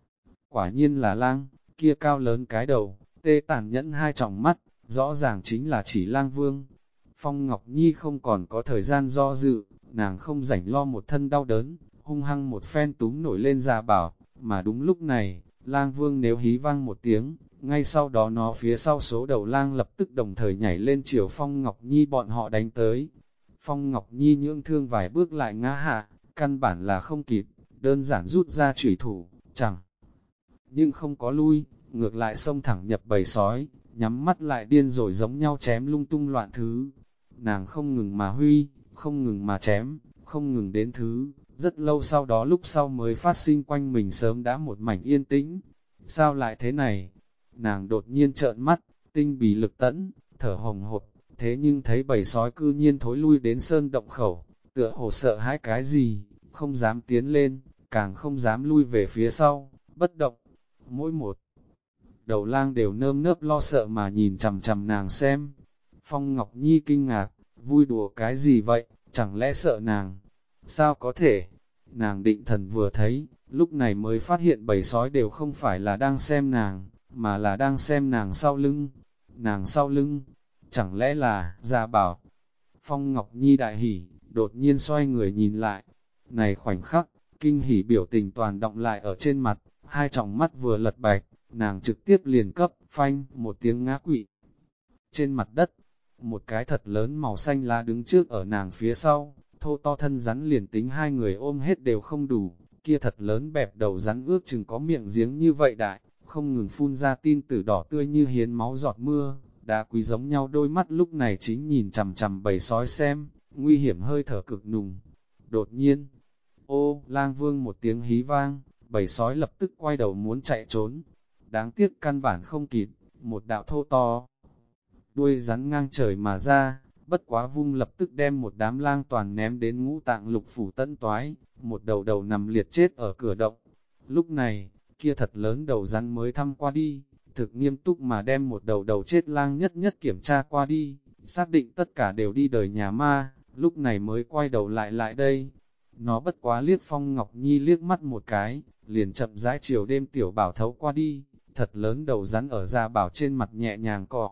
Quả nhiên là lang, kia cao lớn cái đầu, tê tàn nhẫn hai tròng mắt, rõ ràng chính là chỉ lang vương. Phong Ngọc Nhi không còn có thời gian do dự, nàng không rảnh lo một thân đau đớn, hung hăng một phen túm nổi lên Gia Bảo, mà đúng lúc này, lang vương nếu hí vang một tiếng, ngay sau đó nó phía sau số đầu lang lập tức đồng thời nhảy lên chiều Phong Ngọc Nhi bọn họ đánh tới. Phong Ngọc Nhi nhưỡng thương vài bước lại ngã hạ, căn bản là không kịp, đơn giản rút ra chủy thủ, chẳng. Nhưng không có lui, ngược lại xông thẳng nhập bầy sói, nhắm mắt lại điên rồi giống nhau chém lung tung loạn thứ. Nàng không ngừng mà huy, không ngừng mà chém, không ngừng đến thứ, rất lâu sau đó lúc sau mới phát sinh quanh mình sớm đã một mảnh yên tĩnh. Sao lại thế này? Nàng đột nhiên trợn mắt, tinh bì lực tẫn, thở hồng hộc, thế nhưng thấy bầy sói cư nhiên thối lui đến sơn động khẩu, tựa hồ sợ hãi cái gì, không dám tiến lên, càng không dám lui về phía sau, bất động. Mỗi một đầu lang đều nơm nớp lo sợ mà nhìn chằm chằm nàng xem. Phong Ngọc Nhi kinh ngạc, vui đùa cái gì vậy, chẳng lẽ sợ nàng? Sao có thể? Nàng định thần vừa thấy, lúc này mới phát hiện bầy sói đều không phải là đang xem nàng, mà là đang xem nàng sau lưng. Nàng sau lưng, chẳng lẽ là Gia Bảo? Phong Ngọc Nhi đại hỉ, đột nhiên xoay người nhìn lại. Này khoảnh khắc, kinh hỉ biểu tình toàn động lại ở trên mặt, hai tròng mắt vừa lật bạch, nàng trực tiếp liền cấp, phanh, một tiếng ngã quỵ. Trên mặt đất, một cái thật lớn màu xanh lá đứng trước ở nàng phía sau, thô to thân rắn liền tính hai người ôm hết đều không đủ, kia thật lớn bẹp đầu rắn ước chừng có miệng giếng như vậy đại, không ngừng phun ra tin tử đỏ tươi như hiến máu giọt mưa, đá quý giống nhau đôi mắt lúc này chính nhìn chằm chằm bầy sói xem, nguy hiểm hơi thở cực nùng. Đột nhiên, ô, lang vương một tiếng hí vang, bầy sói lập tức quay đầu muốn chạy trốn. Đáng tiếc căn bản không kịp, một đạo thô to. Đuôi rắn ngang trời mà ra, bất quá vung lập tức đem một đám lang toàn ném đến ngũ tạng lục phủ tận toái, một đầu đầu nằm liệt chết ở cửa động. Lúc này, kia thật lớn đầu rắn mới thăm qua đi, thực nghiêm túc mà đem một đầu đầu chết lang nhất nhất kiểm tra qua đi, xác định tất cả đều đi đời nhà ma, lúc này mới quay đầu lại đây. Nó bất quá liếc Phong Ngọc Nhi liếc mắt một cái, liền chậm rãi chiều đêm tiểu bảo thấu qua đi, thật lớn đầu rắn ở Gia Bảo trên mặt nhẹ nhàng cọ,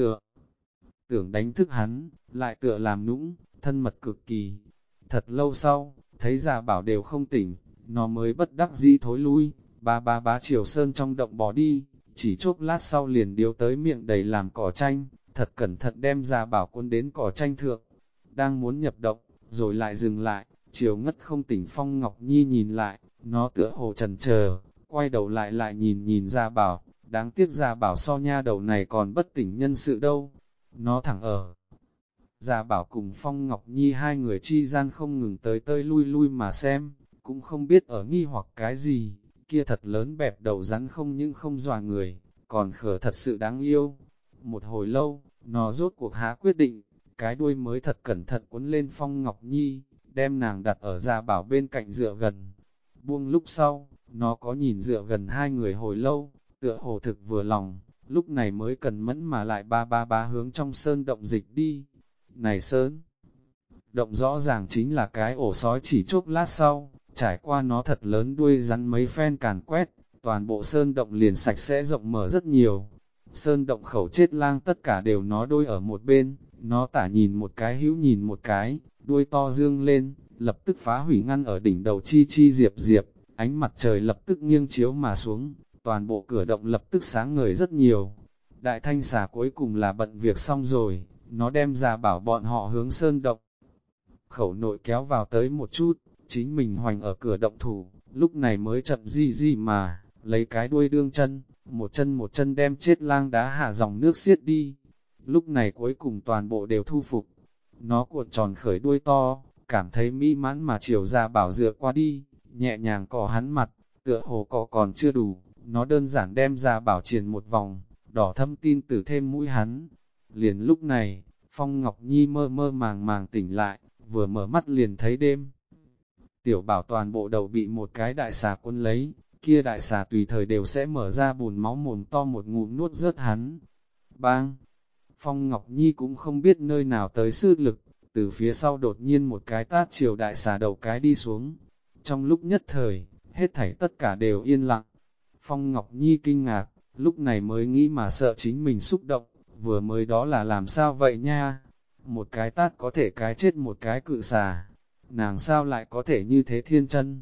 tưởng đánh thức hắn, lại tựa làm nũng, thân mật cực kỳ. Thật lâu sau, thấy Gia Bảo đều không tỉnh, nó mới bất đắc dĩ thối lui, bá chiều sơn trong động bỏ đi, chỉ chốc lát sau liền điếu tới miệng đầy làm cỏ tranh, thật cẩn thận đem Gia Bảo quân đến cỏ tranh thượng, đang muốn nhập động, rồi lại dừng lại, chiều ngất không tỉnh Phong Ngọc Nhi nhìn lại, nó tựa hồ trần chờ, quay đầu lại nhìn Gia Bảo, đáng tiếc Gia Bảo so nha đầu này còn bất tỉnh nhân sự đâu, nó thẳng ở. Gia Bảo cùng Phong Ngọc Nhi hai người chi gian không ngừng tới lui mà xem, cũng không biết ở nghi hoặc cái gì, kia thật lớn bẹp đầu rắn không những không dọa người, còn khở thật sự đáng yêu. Một hồi lâu, nó rốt cuộc há quyết định, cái đuôi mới thật cẩn thận cuốn lên Phong Ngọc Nhi, đem nàng đặt ở Gia Bảo bên cạnh dựa gần. Buông lúc sau, nó có nhìn dựa gần hai người hồi lâu, tựa hồ thực vừa lòng, lúc này mới cần mẫn mà lại ba hướng trong sơn động dịch đi. Này sơn động rõ ràng chính là cái ổ sói, chỉ chốc lát sau, trải qua nó thật lớn đuôi rắn mấy phen càn quét, toàn bộ sơn động liền sạch sẽ rộng mở rất nhiều. Sơn động khẩu chết lang tất cả đều nó đôi ở một bên, nó tả nhìn một cái hữu nhìn một cái, đuôi to dương lên, lập tức phá hủy ngăn ở đỉnh đầu chi diệp, ánh mặt trời lập tức nghiêng chiếu mà xuống, toàn bộ cửa động lập tức sáng ngời rất nhiều. Đại thanh xà cuối cùng là bận việc xong rồi, nó đem Gia Bảo bọn họ hướng sơn động khẩu nội kéo vào tới một chút, chính mình hoành ở cửa động thủ, lúc này mới chậm di mà, lấy cái đuôi đương chân, một chân đem chết lang đá hạ dòng nước xiết đi. Lúc này cuối cùng toàn bộ đều thu phục, nó cuộn tròn khởi đuôi to, cảm thấy mỹ mãn mà chiều Gia Bảo dựa qua đi, nhẹ nhàng cọ hắn mặt, tựa hồ cọ còn chưa đủ, nó đơn giản đem Gia Bảo triền một vòng, đỏ thâm tin tử thêm mũi hắn. Liền lúc này, Phong Ngọc Nhi mơ màng tỉnh lại, vừa mở mắt liền thấy đêm. Tiểu Bảo toàn bộ đầu bị một cái đại xà cuốn lấy, kia đại xà tùy thời đều sẽ mở ra bùn máu mồm to một ngụm nuốt rớt hắn. Bang! Phong Ngọc Nhi cũng không biết nơi nào tới sức lực, từ phía sau đột nhiên một cái tát chiều đại xà đầu cái đi xuống. Trong lúc nhất thời, hết thảy tất cả đều yên lặng. Phong Ngọc Nhi kinh ngạc, lúc này mới nghĩ mà sợ chính mình xúc động, vừa mới đó là làm sao vậy nha? Một cái tát có thể cái chết một cái cự xà, nàng sao lại có thể như thế thiên chân?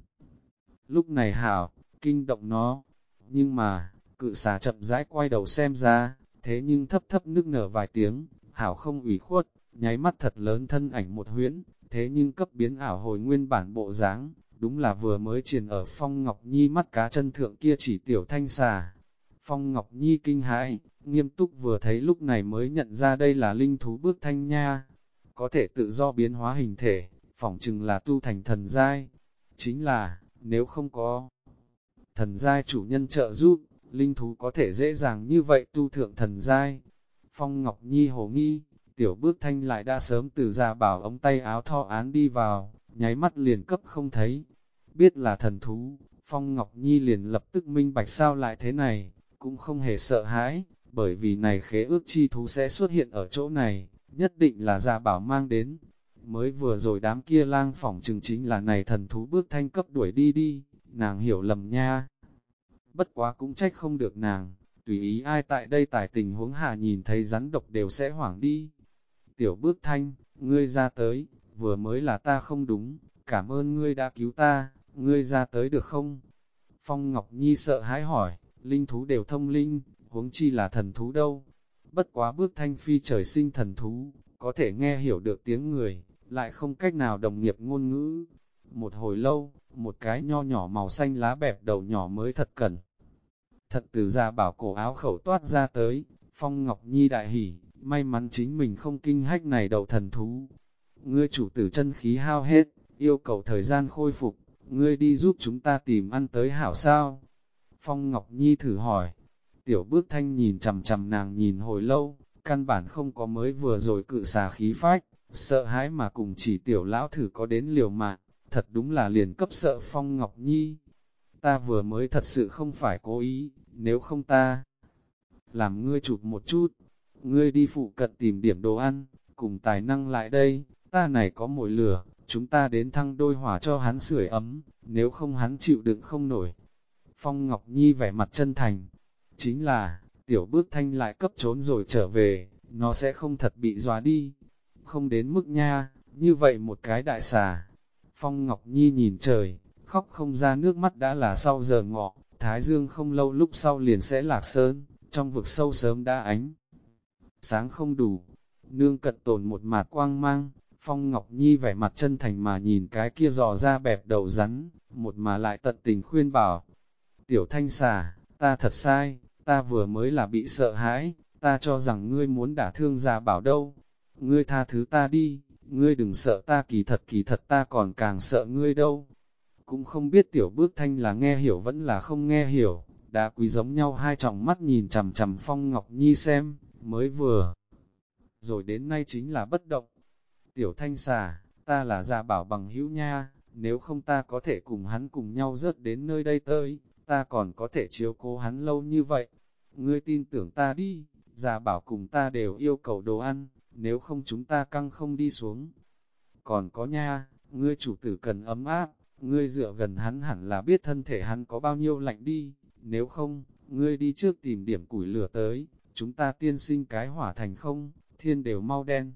Lúc này hảo, kinh động nó, nhưng mà, cự xà chậm rãi quay đầu xem ra, thế nhưng thấp nức nở vài tiếng, hảo không ủy khuất, nháy mắt thật lớn thân ảnh một huyễn, thế nhưng cấp biến ảo hồi nguyên bản bộ dáng, đúng là vừa mới triền ở Phong Ngọc Nhi mắt cá chân thượng kia chỉ tiểu thanh xà. Phong Ngọc Nhi kinh hãi, nghiêm túc vừa thấy lúc này mới nhận ra đây là linh thú bước thanh nha, có thể tự do biến hóa hình thể, phỏng chừng là tu thành thần giai. Chính là, nếu không có thần giai chủ nhân trợ giúp, linh thú có thể dễ dàng như vậy tu thượng thần giai. Phong Ngọc Nhi hồ nghi, tiểu bước thanh lại đã sớm từ Gia Bảo ống tay áo thọ án đi vào, nháy mắt liền cấp không thấy. Biết là thần thú, Phong Ngọc Nhi liền lập tức minh bạch sao lại thế này, cũng không hề sợ hãi, bởi vì này khế ước chi thú sẽ xuất hiện ở chỗ này, nhất định là Gia Bảo mang đến. Mới vừa rồi đám kia lang phỏng chừng chính là này thần thú bước thanh cấp đuổi đi, nàng hiểu lầm nha. Bất quá cũng trách không được nàng, tùy ý ai tại đây tải tình huống hạ nhìn thấy rắn độc đều sẽ hoảng đi. Tiểu bước thanh, ngươi ra tới, vừa mới là ta không đúng, cảm ơn ngươi đã cứu ta, ngươi ra tới được không? Phong Ngọc Nhi sợ hãi hỏi, linh thú đều thông linh, huống chi là thần thú đâu. Bất quá bước thanh phi trời sinh thần thú, có thể nghe hiểu được tiếng người, lại không cách nào đồng nghiệp ngôn ngữ. Một hồi lâu, một cái nho nhỏ màu xanh lá bẹp đầu nhỏ mới thật cẩn thận từ Gia Bảo cổ áo khẩu toát ra tới. Phong Ngọc Nhi đại hỉ, may mắn chính mình không kinh hách này đầu thần thú. Ngươi chủ tử chân khí hao hết, yêu cầu thời gian khôi phục, ngươi đi giúp chúng ta tìm ăn tới hảo sao? Phong Ngọc Nhi thử hỏi. Tiểu Bước Thanh nhìn chằm chằm nàng nhìn hồi lâu, căn bản không có mới vừa rồi cự xà khí phách, sợ hãi mà cùng chỉ tiểu lão thử có đến liều mạng, thật đúng là liền cấp sợ Phong Ngọc Nhi. Ta vừa mới thật sự không phải cố ý, nếu không ta làm ngươi chụp một chút, ngươi đi phụ cận tìm điểm đồ ăn, cùng tài năng lại đây, ta này có mồi lửa, chúng ta đến thăng đôi hỏa cho hắn sưởi ấm, nếu không hắn chịu đựng không nổi. Phong Ngọc Nhi vẻ mặt chân thành, chính là, Tiểu Bước Thanh lại cấp trốn rồi trở về, nó sẽ không thật bị dọa đi, không đến mức nha, như vậy một cái đại xà. Phong Ngọc Nhi nhìn trời, khóc không ra nước mắt đã là sau giờ ngọ, Thái Dương không lâu lúc sau liền sẽ lạc sơn, trong vực sâu sớm đã ánh. Sáng không đủ, nương cận tồn một mạt quang mang, Phong Ngọc Nhi vẻ mặt chân thành mà nhìn cái kia dò ra bẹp đầu rắn, một mà lại tận tình khuyên bảo. Tiểu Thanh xà, ta thật sai, ta vừa mới là bị sợ hãi, ta cho rằng ngươi muốn đả thương Gia Bảo đâu. Ngươi tha thứ ta đi, ngươi đừng sợ ta, kỳ thật ta còn càng sợ ngươi đâu. Cũng không biết Tiểu Bước Thanh là nghe hiểu vẫn là không nghe hiểu, đã quý giống nhau hai tròng mắt nhìn chằm chằm Phong Ngọc Nhi xem, mới vừa. Rồi đến nay chính là bất động. Tiểu Thanh xà, ta là Gia Bảo bằng hữu nha, nếu không ta có thể cùng hắn cùng nhau rớt đến nơi đây tới, ta còn có thể chiếu cố hắn lâu như vậy. Ngươi tin tưởng ta đi, Gia Bảo cùng ta đều yêu cầu đồ ăn, nếu không chúng ta căng không đi xuống. Còn có nha, ngươi chủ tử cần ấm áp, ngươi dựa gần hắn hẳn là biết thân thể hắn có bao nhiêu lạnh đi, nếu không, ngươi đi trước tìm điểm củi lửa tới, chúng ta tiên sinh cái hỏa thành không, thiên đều mau đen.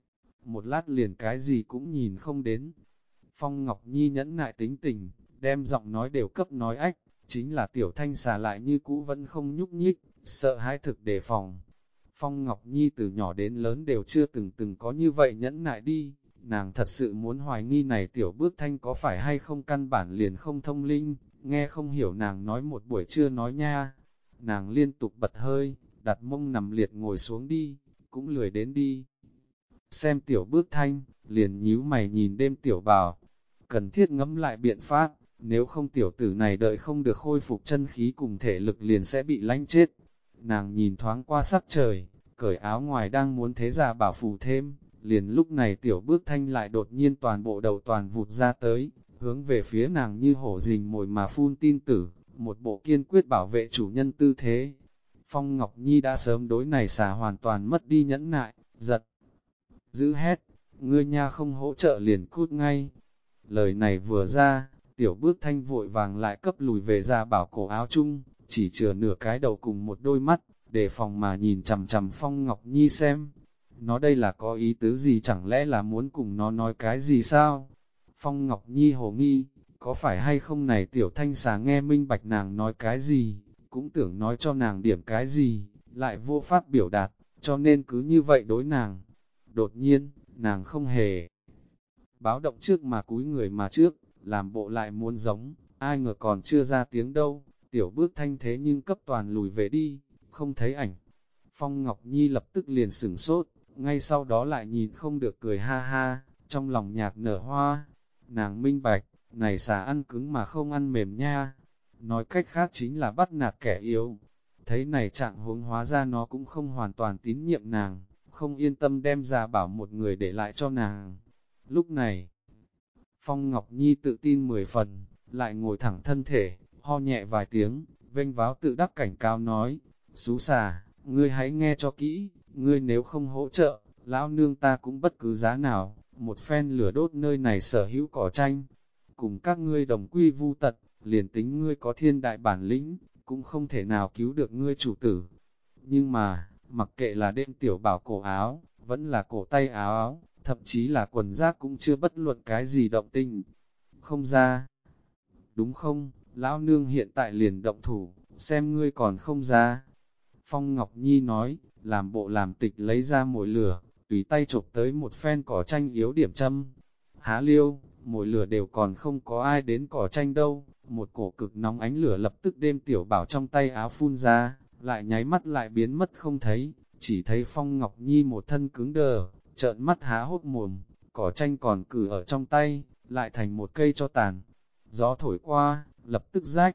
Một lát liền cái gì cũng nhìn không đến. Phong Ngọc Nhi nhẫn nại tính tình, đem giọng nói đều cấp nói ách, chính là Tiểu Thanh xà lại như cũ vẫn không nhúc nhích, sợ hãi thực đề phòng. Phong Ngọc Nhi từ nhỏ đến lớn đều chưa từng có như vậy nhẫn nại đi, nàng thật sự muốn hoài nghi này Tiểu Bước Thanh có phải hay không căn bản liền không thông linh, nghe không hiểu nàng nói một buổi trưa nói nha. Nàng liên tục bật hơi, đặt mông nằm liệt ngồi xuống đi, cũng lười đến đi. Xem Tiểu Bước Thanh, liền nhíu mày nhìn đêm Tiểu Bảo, cần thiết ngẫm lại biện pháp, nếu không tiểu tử này đợi không được khôi phục chân khí cùng thể lực liền sẽ bị lánh chết. Nàng nhìn thoáng qua sắc trời, cởi áo ngoài đang muốn thế Gia Bảo phù thêm, liền lúc này Tiểu Bước Thanh lại đột nhiên toàn bộ đầu toàn vụt ra tới, hướng về phía nàng như hổ rình mồi mà phun tin tử, một bộ kiên quyết bảo vệ chủ nhân tư thế. Phong Ngọc Nhi đã sớm đối này xà hoàn toàn mất đi nhẫn nại, giật, giữ hét, ngươi nha không hỗ trợ liền cút ngay. Lời này vừa ra, Tiểu Bước Thanh vội vàng lại cấp lùi về Gia Bảo cổ áo chung, chỉ chừa nửa cái đầu cùng một đôi mắt, đề phòng mà nhìn chằm chằm Phong Ngọc Nhi xem. Nó đây là có ý tứ gì, chẳng lẽ là muốn cùng nó nói cái gì sao? Phong Ngọc Nhi hồ nghi, có phải hay không này Tiểu Thanh xà nghe minh bạch nàng nói cái gì, cũng tưởng nói cho nàng điểm cái gì, lại vô pháp biểu đạt, cho nên cứ như vậy đối nàng. Đột nhiên, nàng không hề báo động trước mà cúi người mà trước, làm bộ lại muốn giống, ai ngờ còn chưa ra tiếng đâu, Tiểu Bước Thanh thế nhưng cấp toàn lùi về đi, không thấy ảnh. Phong Ngọc Nhi lập tức liền sửng sốt, ngay sau đó lại nhìn không được cười ha ha, trong lòng nhạc nở hoa. Nàng minh bạch, này xà ăn cứng mà không ăn mềm nha. Nói cách khác chính là bắt nạt kẻ yếu. Thấy này trạng huống hóa ra nó cũng không hoàn toàn tín nhiệm nàng, không yên tâm đem Gia Bảo một người để lại cho nàng. Lúc này, Phong Ngọc Nhi tự tin 10 phần, lại ngồi thẳng thân thể, ho nhẹ vài tiếng, vênh váo tự đắc cảnh cáo nói, xú xà, ngươi hãy nghe cho kỹ, ngươi nếu không hỗ trợ, lão nương ta cũng bất cứ giá nào, một phen lửa đốt nơi này sở hữu cỏ tranh, cùng các ngươi đồng quy vu tật, liền tính ngươi có thiên đại bản lĩnh, cũng không thể nào cứu được ngươi chủ tử. Nhưng mà, mặc kệ là đêm Tiểu Bảo cổ áo, vẫn là cổ tay áo áo, thậm chí là quần giác cũng chưa bất luận cái gì động tinh. Không ra. Đúng không, lão nương hiện tại liền động thủ, xem ngươi còn không ra. Phong Ngọc Nhi nói, làm bộ làm tịch lấy ra mồi lửa, tùy tay chụp tới một phen cỏ tranh yếu điểm châm. Há liêu, mồi lửa đều còn không có ai đến cỏ tranh đâu, một cổ cực nóng ánh lửa lập tức đêm Tiểu Bảo trong tay áo phun ra, lại nháy mắt lại biến mất không thấy, chỉ thấy Phong Ngọc Nhi một thân cứng đờ, trợn mắt há hốc mồm, cỏ tranh còn cử ở trong tay, lại thành một cây cho tàn. Gió thổi qua, lập tức rách,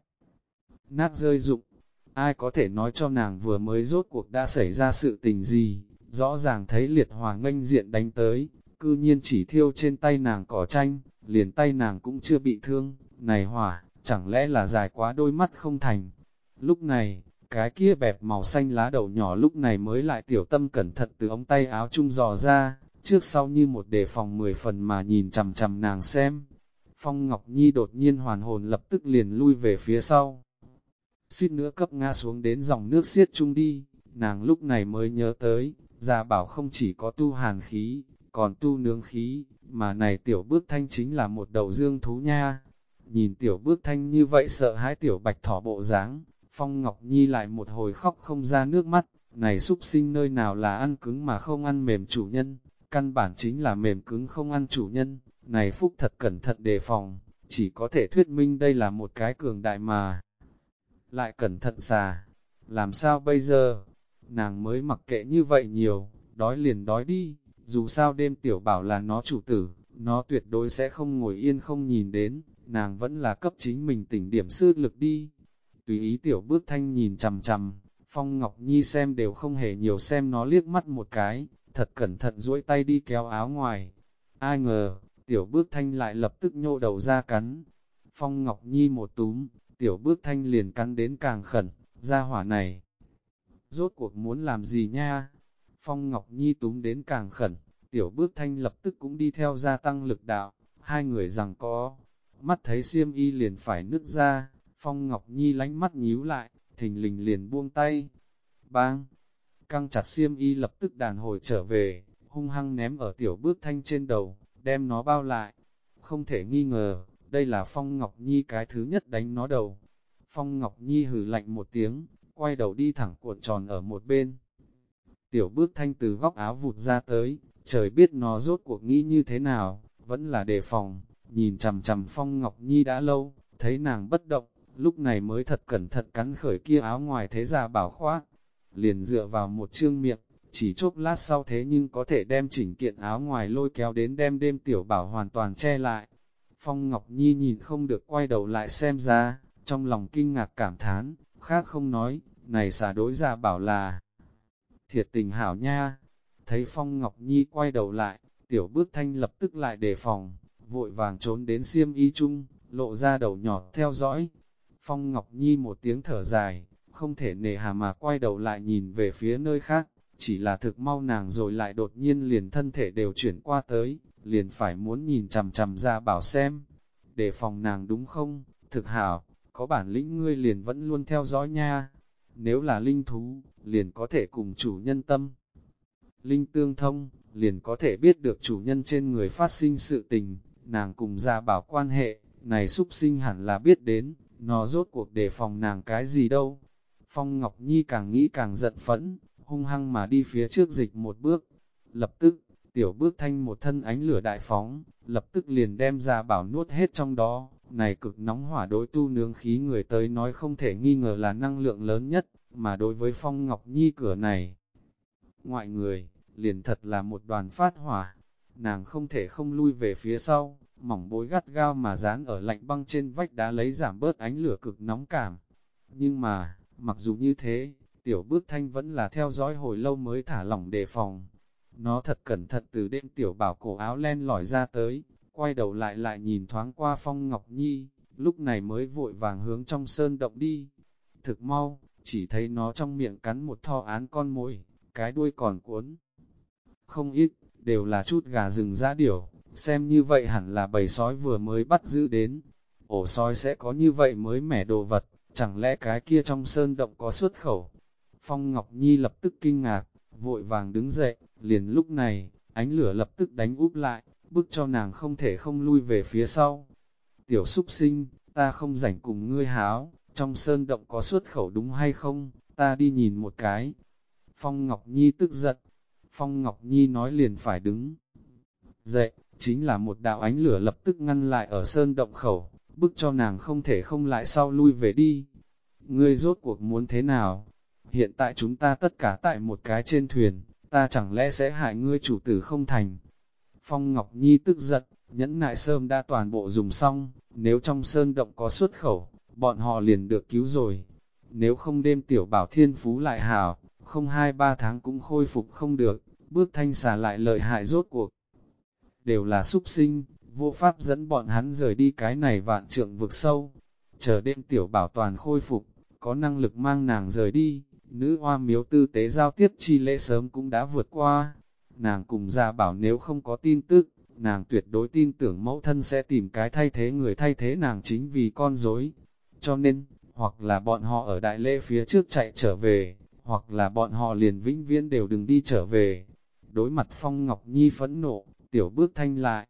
nát rơi rụng. Ai có thể nói cho nàng vừa mới rốt cuộc đã xảy ra sự tình gì, rõ ràng thấy liệt hỏa nghênh diện đánh tới, cư nhiên chỉ thiêu trên tay nàng cỏ tranh, liền tay nàng cũng chưa bị thương, này hỏa, chẳng lẽ là dài quá đôi mắt không thành. Lúc này, cái kia bẹp màu xanh lá đầu nhỏ lúc này mới lại tiểu tâm cẩn thận từ ống tay áo chung dò ra, trước sau như một đề phòng 10 phần mà nhìn chằm chằm nàng xem. Phong Ngọc Nhi đột nhiên hoàn hồn lập tức liền lui về phía sau, suýt nữa cấp ngã xuống đến dòng nước xiết chung đi, nàng lúc này mới nhớ tới, Gia Bảo không chỉ có tu hàn khí, còn tu nướng khí, mà này tiểu bước thanh chính là một đầu dương thú nha. Nhìn tiểu bước thanh như vậy sợ hãi tiểu bạch thỏ bộ dáng, Phong Ngọc Nhi lại một hồi khóc không ra nước mắt, này súc sinh nơi nào là ăn cứng mà không ăn mềm chủ nhân, căn bản chính là mềm cứng không ăn chủ nhân, này phúc thật cẩn thận đề phòng, chỉ có thể thuyết minh đây là một cái cường đại mà lại cẩn thận xà. Làm sao bây giờ? Nàng mới mặc kệ như vậy nhiều, đói liền đói đi, dù sao đêm tiểu bảo là nó chủ tử, nó tuyệt đối sẽ không ngồi yên không nhìn đến, nàng vẫn là cấp chính mình tỉnh điểm sư lực đi. Tùy ý tiểu bước thanh nhìn chằm chằm, Phong Ngọc Nhi xem đều không hề nhiều xem nó liếc mắt một cái, thật cẩn thận duỗi tay đi kéo áo ngoài. Ai ngờ, tiểu bước thanh lại lập tức nhô đầu ra cắn. Phong Ngọc Nhi một túm, tiểu bước thanh liền cắn đến càng khẩn, ra hỏa này. Rốt cuộc muốn làm gì nha? Phong Ngọc Nhi túm đến càng khẩn, tiểu bước thanh lập tức cũng đi theo gia tăng lực đạo, hai người rằng có. Mắt thấy xiêm y liền phải nứt ra, Phong Ngọc Nhi lánh mắt nhíu lại, thình lình liền buông tay. Bang! Căng chặt xiêm y lập tức đàn hồi trở về, hung hăng ném ở tiểu bước thanh trên đầu, đem nó bao lại. Không thể nghi ngờ, đây là Phong Ngọc Nhi cái thứ nhất đánh nó đầu. Phong Ngọc Nhi hừ lạnh một tiếng, quay đầu đi thẳng cuộn tròn ở một bên. Tiểu bước thanh từ góc áo vụt ra tới, trời biết nó rốt cuộc nghĩ như thế nào, vẫn là đề phòng, nhìn chằm chằm Phong Ngọc Nhi đã lâu, thấy nàng bất động, lúc này mới thật cẩn thận cắn khởi kia áo ngoài thế Gia Bảo khoác, liền dựa vào một chương miệng, chỉ chốc lát sau thế nhưng có thể đem chỉnh kiện áo ngoài lôi kéo đến đem đêm tiểu bảo hoàn toàn che lại. Phong Ngọc Nhi nhìn không được quay đầu lại xem ra, trong lòng kinh ngạc cảm thán, khác không nói, này xả đối Gia Bảo là thiệt tình hảo nha. Thấy Phong Ngọc Nhi quay đầu lại, tiểu bước thanh lập tức lại đề phòng, vội vàng trốn đến xiêm y chung, lộ ra đầu nhỏ theo dõi. Phong Ngọc Nhi một tiếng thở dài, không thể nề hà mà quay đầu lại nhìn về phía nơi khác, chỉ là thực mau nàng rồi lại đột nhiên liền thân thể đều chuyển qua tới, liền phải muốn nhìn chằm chằm Gia Bảo xem. Đề phòng nàng đúng không? Thực hảo, có bản lĩnh ngươi liền vẫn luôn theo dõi nha. Nếu là linh thú, liền có thể cùng chủ nhân tâm. Linh tương thông, liền có thể biết được chủ nhân trên người phát sinh sự tình, nàng cùng Gia Bảo quan hệ, này súc sinh hẳn là biết đến, nó rốt cuộc đề phòng nàng cái gì đâu. Phong Ngọc Nhi càng nghĩ càng giận phẫn, hung hăng mà đi phía trước dịch một bước. Lập tức, tiểu bước thanh một thân ánh lửa đại phóng, lập tức liền đem Gia Bảo nuốt hết trong đó. Này cực nóng hỏa đối tu nướng khí người tới nói không thể nghi ngờ là năng lượng lớn nhất, mà đối với Phong Ngọc Nhi cửa này, ngoại người, liền thật là một đoàn phát hỏa. Nàng không thể không lui về phía sau, mỏng bối gắt gao mà dán ở lạnh băng trên vách đá lấy giảm bớt ánh lửa cực nóng cảm. Nhưng mà, mặc dù như thế, tiểu bước thanh vẫn là theo dõi hồi lâu mới thả lỏng đề phòng. Nó thật cẩn thận từ đêm tiểu bảo cổ áo len lỏi ra tới, quay đầu lại nhìn thoáng qua Phong Ngọc Nhi, lúc này mới vội vàng hướng trong sơn động đi. Thực mau, chỉ thấy nó trong miệng cắn một thò án con mồi, cái đuôi còn cuốn. Không ít, đều là chút gà rừng dã điểu, xem như vậy hẳn là bầy sói vừa mới bắt giữ đến. Ổ sói sẽ có như vậy mới mẻ đồ vật, chẳng lẽ cái kia trong sơn động có xuất khẩu? Phong Ngọc Nhi lập tức kinh ngạc, vội vàng đứng dậy, liền lúc này, ánh lửa lập tức đánh úp lại, bức cho nàng không thể không lui về phía sau. Tiểu súc sinh, ta không rảnh cùng ngươi háo, trong sơn động có xuất khẩu đúng hay không, ta đi nhìn một cái. Phong Ngọc Nhi tức giận, Phong Ngọc Nhi nói liền phải đứng dậy, chính là một đạo ánh lửa lập tức ngăn lại ở sơn động khẩu, bức cho nàng không thể không lại sau lui về đi. Ngươi rốt cuộc muốn thế nào? hiện tại chúng ta tất cả tại một cái trên thuyền, ta chẳng lẽ sẽ hại ngươi chủ tử không thành. Phong Ngọc Nhi tức giận, nhẫn nại sơm đã toàn bộ dùng xong, nếu trong sơn động có xuất khẩu, bọn họ liền được cứu rồi. Nếu không đêm tiểu bảo thiên phú lại hảo, không 2-3 tháng cũng khôi phục không được, bước thanh xà lại lợi hại rốt cuộc. Đều là súc sinh, vô pháp dẫn bọn hắn rời đi cái này vạn trượng vực sâu. Chờ đêm tiểu bảo toàn khôi phục, có năng lực mang nàng rời đi, nữ hoa miếu tư tế giao tiếp chi lễ sớm cũng đã vượt qua. Nàng cùng Gia Bảo nếu không có tin tức, nàng tuyệt đối tin tưởng mẫu thân sẽ tìm cái thay thế người thay thế nàng chính vì con rối. Cho nên, hoặc là bọn họ ở đại lễ phía trước chạy trở về, hoặc là bọn họ liền vĩnh viễn đều đừng đi trở về. Đối mặt Phong Ngọc Nhi phẫn nộ, tiểu bước thanh lại.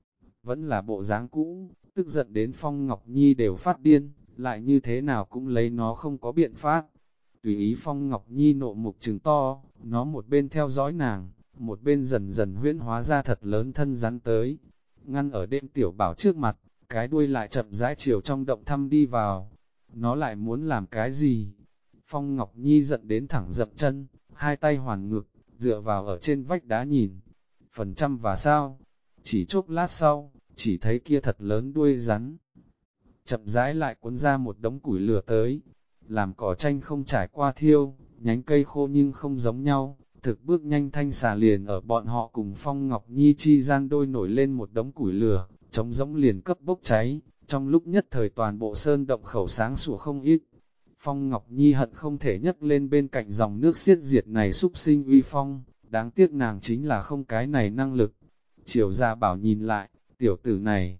Vẫn là bộ dáng cũ, tức giận đến Phong Ngọc Nhi đều phát điên, lại như thế nào cũng lấy nó không có biện pháp. Tùy ý Phong Ngọc Nhi nộ mục trừng to, nó một bên theo dõi nàng, một bên dần dần huyễn hóa ra thật lớn thân rắn tới. Ngăn ở đêm tiểu bảo trước mặt, cái đuôi lại chậm rãi chiều trong động thăm đi vào. Nó lại muốn làm cái gì? Phong Ngọc Nhi giận đến thẳng dậm chân, hai tay hoàn ngực, dựa vào ở trên vách đá nhìn. Phần trăm và sao? Chỉ chốc lát sau, chỉ thấy kia thật lớn đuôi rắn. Chậm rãi lại cuốn ra một đống củi lửa tới. Làm cỏ tranh không trải qua thiêu, nhánh cây khô nhưng không giống nhau. Thực bước nhanh thanh xà liền ở bọn họ cùng Phong Ngọc Nhi chi gian đôi nổi lên một đống củi lửa, trống rỗng liền cấp bốc cháy, trong lúc nhất thời toàn bộ sơn động khẩu sáng sủa không ít. Phong Ngọc Nhi hận không thể nhấc lên bên cạnh dòng nước xiết diệt này súc sinh uy phong, đáng tiếc nàng chính là không cái này năng lực. Triều Gia Bảo nhìn lại, tiểu tử này,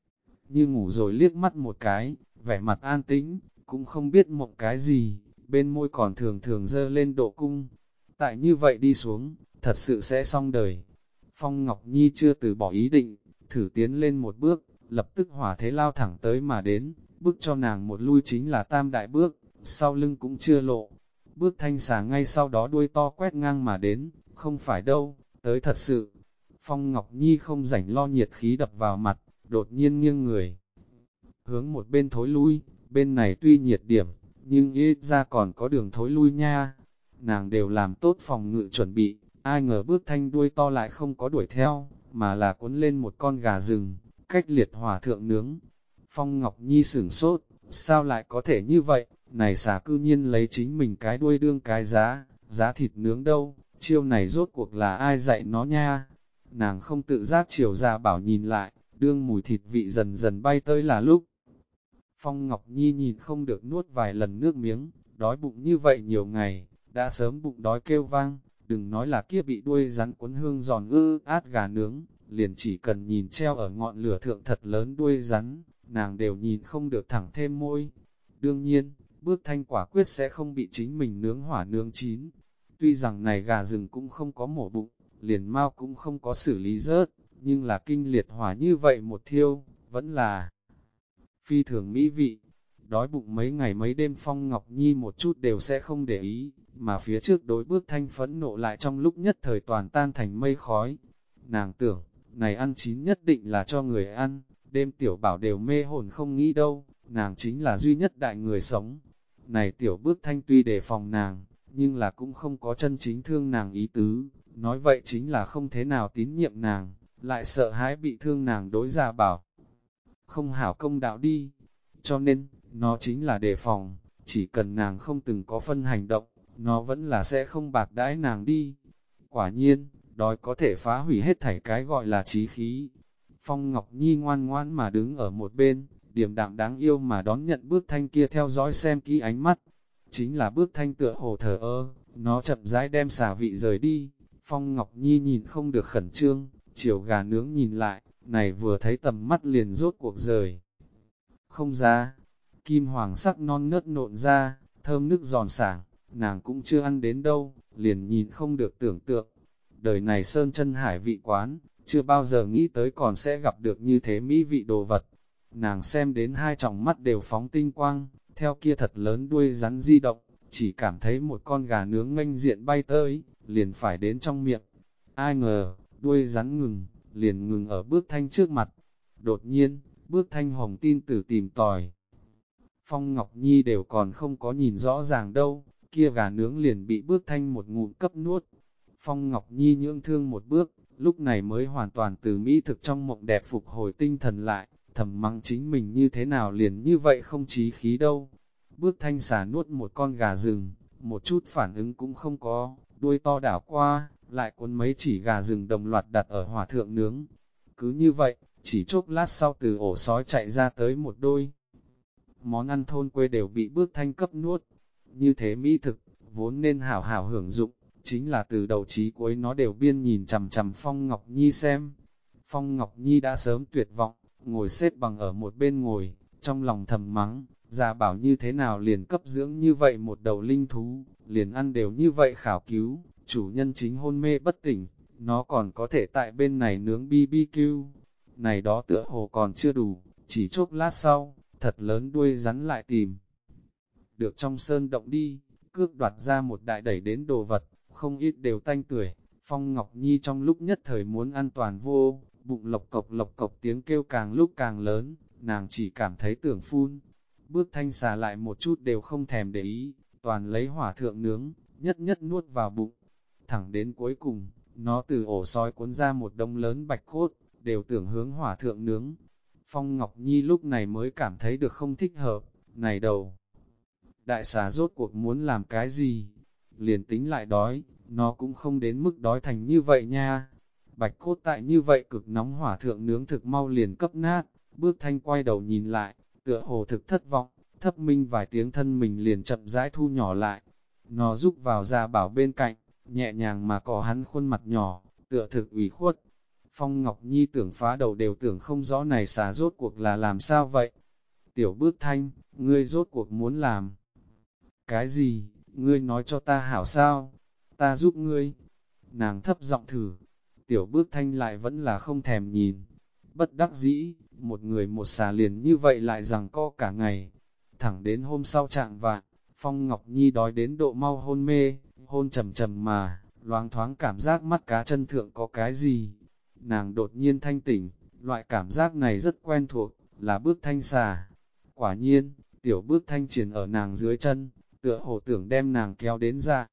như ngủ rồi liếc mắt một cái, vẻ mặt an tĩnh, cũng không biết mộng cái gì, bên môi còn thường thường dơ lên độ cung. Tại như vậy đi xuống, thật sự sẽ xong đời. Phong Ngọc Nhi chưa từ bỏ ý định, thử tiến lên một bước, lập tức hỏa thế lao thẳng tới mà đến, bước cho nàng một lui chính là tam đại bước, sau lưng cũng chưa lộ. Bước thanh xà ngay sau đó đuôi to quét ngang mà đến, không phải đâu, tới thật sự. Phong Ngọc Nhi không rảnh lo nhiệt khí đập vào mặt, đột nhiên nghiêng người. Hướng một bên thối lui, bên này tuy nhiệt điểm, nhưng ít ra còn có đường thối lui nha. Nàng đều làm tốt phòng ngự chuẩn bị, ai ngờ bước thanh đuôi to lại không có đuổi theo, mà là cuốn lên một con gà rừng, cách liệt hỏa thượng nướng. Phong Ngọc Nhi sửng sốt, sao lại có thể như vậy, này xà cư nhiên lấy chính mình cái đuôi đương cái giá thịt nướng đâu, chiêu này rốt cuộc là ai dạy nó nha. Nàng không tự giác chiều ra bảo nhìn lại, đương mùi thịt vị dần dần bay tới là lúc. Phong Ngọc Nhi nhìn không được nuốt vài lần nước miếng, đói bụng như vậy nhiều ngày, đã sớm bụng đói kêu vang, đừng nói là kia bị đuôi rắn cuốn hương giòn át gà nướng, liền chỉ cần nhìn treo ở ngọn lửa thượng thật lớn đuôi rắn, nàng đều nhìn không được thẳng thêm môi. Đương nhiên, bước thanh quả quyết sẽ không bị chính mình nướng hỏa nướng chín. Tuy rằng này gà rừng cũng không có mổ bụng, liền mau cũng không có xử lý rớt, nhưng là kinh liệt hỏa như vậy một thiêu, vẫn là phi thường mỹ vị. Đói bụng mấy ngày mấy đêm Phong Ngọc Nhi một chút đều sẽ không để ý, mà phía trước đối bước thanh phẫn nộ lại trong lúc nhất thời toàn tan thành mây khói. Nàng tưởng, này ăn chín nhất định là cho người ăn, đêm tiểu bảo đều mê hồn không nghĩ đâu, nàng chính là duy nhất đại người sống. Này tiểu bước thanh tuy đề phòng nàng, nhưng là cũng không có chân chính thương nàng ý tứ, nói vậy chính là không thế nào tín nhiệm nàng, lại sợ hãi bị thương nàng đối Gia Bảo. Không hảo công đạo đi, cho nên, nó chính là đề phòng, chỉ cần nàng không từng có phân hành động, nó vẫn là sẽ không bạc đãi nàng đi. Quả nhiên, đói có thể phá hủy hết thảy cái gọi là chí khí. Phong Ngọc Nhi ngoan ngoan mà đứng ở một bên, điềm đạm đáng yêu mà đón nhận bước thanh kia theo dõi xem kỹ ánh mắt. Chính là bước thanh tựa hồ thờ ơ, nó chậm rãi đem xà vị rời đi. Phong Ngọc Nhi nhìn không được khẩn trương, chiều gà nướng nhìn lại, này vừa thấy tầm mắt liền rốt cuộc rời. Không ra, kim hoàng sắc non nớt nộn ra, thơm nước giòn sảng, nàng cũng chưa ăn đến đâu, liền nhìn không được tưởng tượng. Đời này sơn chân hải vị quán, chưa bao giờ nghĩ tới còn sẽ gặp được như thế mỹ vị đồ vật. Nàng xem đến hai tròng mắt đều phóng tinh quang, theo kia thật lớn đuôi rắn di động, chỉ cảm thấy một con gà nướng nghênh diện bay tới, liền phải đến trong miệng. Ai ngờ, đuôi rắn ngừng, liền ngừng ở bước thanh trước mặt. Đột nhiên, bước thanh hồng tin tử tìm tòi. Phong Ngọc Nhi đều còn không có nhìn rõ ràng đâu, kia gà nướng liền bị Bước Thanh một ngụm cấp nuốt. Phong Ngọc Nhi nhưỡng thương một bước, lúc này mới hoàn toàn từ mỹ thực trong mộng đẹp phục hồi tinh thần lại, thầm mắng chính mình như thế nào liền như vậy không chí khí đâu. Bước Thanh xà nuốt một con gà rừng, một chút phản ứng cũng không có, đuôi to đảo qua, lại cuốn mấy chỉ gà rừng đồng loạt đặt ở hỏa thượng nướng. Cứ như vậy, chỉ chốc lát sau từ ổ sói chạy ra tới một đôi. Món ăn thôn quê đều bị Bước Thanh cấp nuốt. Như thế mỹ thực, vốn nên hảo hảo hưởng dụng, chính là từ đầu chí cuối nó đều biên nhìn chằm chằm Phong Ngọc Nhi xem. Phong Ngọc Nhi đã sớm tuyệt vọng, ngồi xếp bằng ở một bên ngồi, trong lòng thầm mắng, Gia Bảo như thế nào liền cấp dưỡng như vậy một đầu linh thú, liền ăn đều như vậy khảo cứu, chủ nhân chính hôn mê bất tỉnh, nó còn có thể tại bên này nướng BBQ. Này đó tựa hồ còn chưa đủ, chỉ chốc lát sau, thật lớn đuôi rắn lại tìm. Được trong sơn động đi, cước đoạt ra một đại đẩy đến đồ vật, không ít đều tanh tưởi. Phong Ngọc Nhi trong lúc nhất thời muốn an toàn vô, bụng lộc cộc tiếng kêu càng lúc càng lớn, nàng chỉ cảm thấy tưởng phun. Bước Thanh xà lại một chút đều không thèm để ý, toàn lấy hỏa thượng nướng, nhất nhất nuốt vào bụng. Thẳng đến cuối cùng, nó từ ổ sói cuốn ra một đống lớn bạch cốt, đều tưởng hướng hỏa thượng nướng. Phong Ngọc Nhi lúc này mới cảm thấy được không thích hợp, này đầu. Đại xà rốt cuộc muốn làm cái gì? Liền tính lại đói, nó cũng không đến mức đói thành như vậy nha. Bạch cốt tại như vậy cực nóng hỏa thượng nướng thực mau liền cấp nát, Bước Thanh quay đầu nhìn lại, tựa hồ thực thất vọng, thấp minh vài tiếng thân mình liền chậm rãi thu nhỏ lại. Nó rúc vào Gia Bảo bên cạnh, nhẹ nhàng mà cọ hắn khuôn mặt nhỏ, tựa thực ủy khuất. Phong Ngọc Nhi tưởng phá đầu đều tưởng không rõ này xà rốt cuộc là làm sao vậy. Tiểu Bước Thanh, ngươi rốt cuộc muốn làm cái gì, ngươi nói cho ta hảo sao, ta giúp ngươi. Nàng thấp giọng thử, Tiểu Bước Thanh lại vẫn là không thèm nhìn. Bất đắc dĩ, một người một xà liền như vậy lại rằng co cả ngày. Thẳng đến hôm sau trạng vạng, Phong Ngọc Nhi đói đến độ mau hôn mê, hôn trầm trầm mà, loáng thoáng cảm giác mắt cá chân thượng có cái gì. Nàng đột nhiên thanh tỉnh, loại cảm giác này rất quen thuộc, là Bước Thanh xà. Quả nhiên, Tiểu Bước Thanh triển ở nàng dưới chân, tựa hồ tưởng đem nàng kéo đến ra.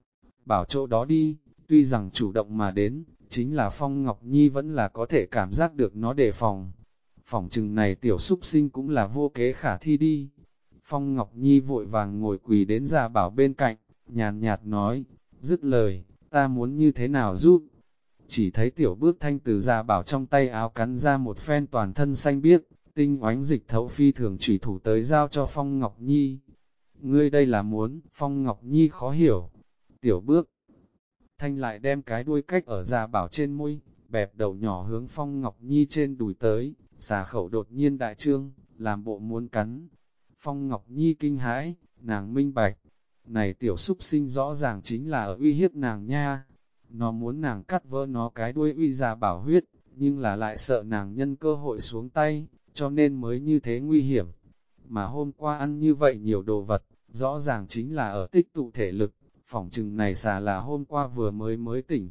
Bảo chỗ đó đi, tuy rằng chủ động mà đến, chính là Phong Ngọc Nhi vẫn là có thể cảm giác được nó đề phòng. Phỏng chừng này tiểu súc sinh cũng là vô kế khả thi đi. Phong Ngọc Nhi vội vàng ngồi quỳ đến Gia Bảo bên cạnh, nhàn nhạt nói, dứt lời, ta muốn như thế nào giúp. Chỉ thấy Tiểu Bước Thanh từ Gia Bảo trong tay áo cắn ra một phen toàn thân xanh biếc, tinh oánh dịch thấu phi thường chủy thủ tới giao cho Phong Ngọc Nhi. Ngươi đây là muốn, Phong Ngọc Nhi khó hiểu. Tiểu Bước Thanh lại đem cái đuôi cách ở Gia Bảo trên môi, bẹp đầu nhỏ hướng Phong Ngọc Nhi trên đùi tới, xà khẩu đột nhiên đại trương, làm bộ muốn cắn. Phong Ngọc Nhi kinh hãi, nàng minh bạch, này tiểu súc sinh rõ ràng chính là ở uy hiếp nàng nha. Nó muốn nàng cắt vỡ nó cái đuôi uy Gia Bảo huyết, nhưng là lại sợ nàng nhân cơ hội xuống tay, cho nên mới như thế nguy hiểm. Mà hôm qua ăn như vậy nhiều đồ vật, rõ ràng chính là ở tích tụ thể lực, phỏng chừng này xà là hôm qua vừa mới tỉnh.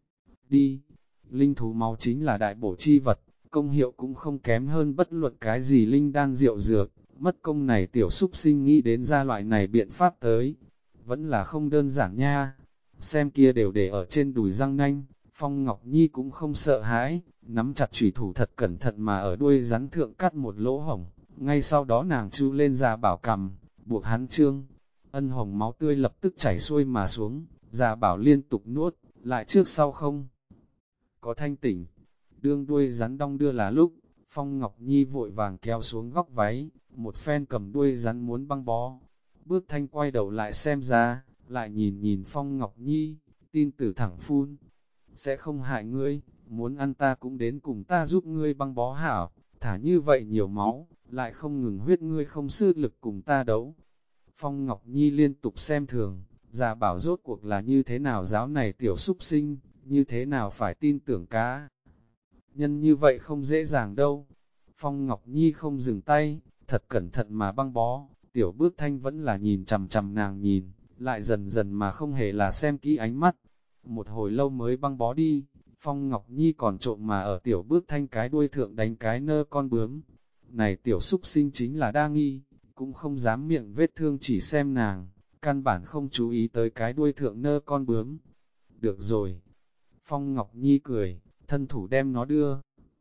Đi, linh thú máu chính là đại bổ chi vật, công hiệu cũng không kém hơn bất luận cái gì linh đan rượu dược, mất công này tiểu súc sinh nghĩ đến ra loại này biện pháp tới, vẫn là không đơn giản nha. Xem kia đều để ở trên đùi răng nanh, Phong Ngọc Nhi cũng không sợ hãi, nắm chặt chủy thủ thật cẩn thận mà ở đuôi rắn thượng cắt một lỗ hổng, ngay sau đó nàng chu lên Gia Bảo cầm, buộc hắn trương. Ân hồng máu tươi lập tức chảy xuôi mà xuống, Gia Bảo liên tục nuốt, lại trước sau không có thanh tỉnh. Đương đuôi rắn đong đưa là lúc, Phong Ngọc Nhi vội vàng kéo xuống góc váy, một phen cầm đuôi rắn muốn băng bó. Bước Thanh quay đầu lại xem ra, lại nhìn nhìn Phong Ngọc Nhi, tin tử thẳng phun. Sẽ không hại ngươi, muốn ăn ta cũng đến cùng ta giúp ngươi băng bó hảo, thả như vậy nhiều máu, lại không ngừng huyết ngươi không sư lực cùng ta đấu. Phong Ngọc Nhi liên tục xem thường, Gia Bảo rốt cuộc là như thế nào giáo này tiểu súc sinh, như thế nào phải tin tưởng cá. Nhân như vậy không dễ dàng đâu. Phong Ngọc Nhi không dừng tay, thật cẩn thận mà băng bó, Tiểu Bước Thanh vẫn là nhìn chằm chằm nàng nhìn, lại dần dần mà không hề là xem kỹ ánh mắt. Một hồi lâu mới băng bó đi, Phong Ngọc Nhi còn trộm mà ở Tiểu Bước Thanh cái đuôi thượng đánh cái nơ con bướm. Này tiểu súc sinh chính là đa nghi, cũng không dám miệng vết thương chỉ xem nàng, căn bản không chú ý tới cái đuôi thượng nơ con bướm. Được rồi. Phong Ngọc Nhi cười, thân thủ đem nó đưa.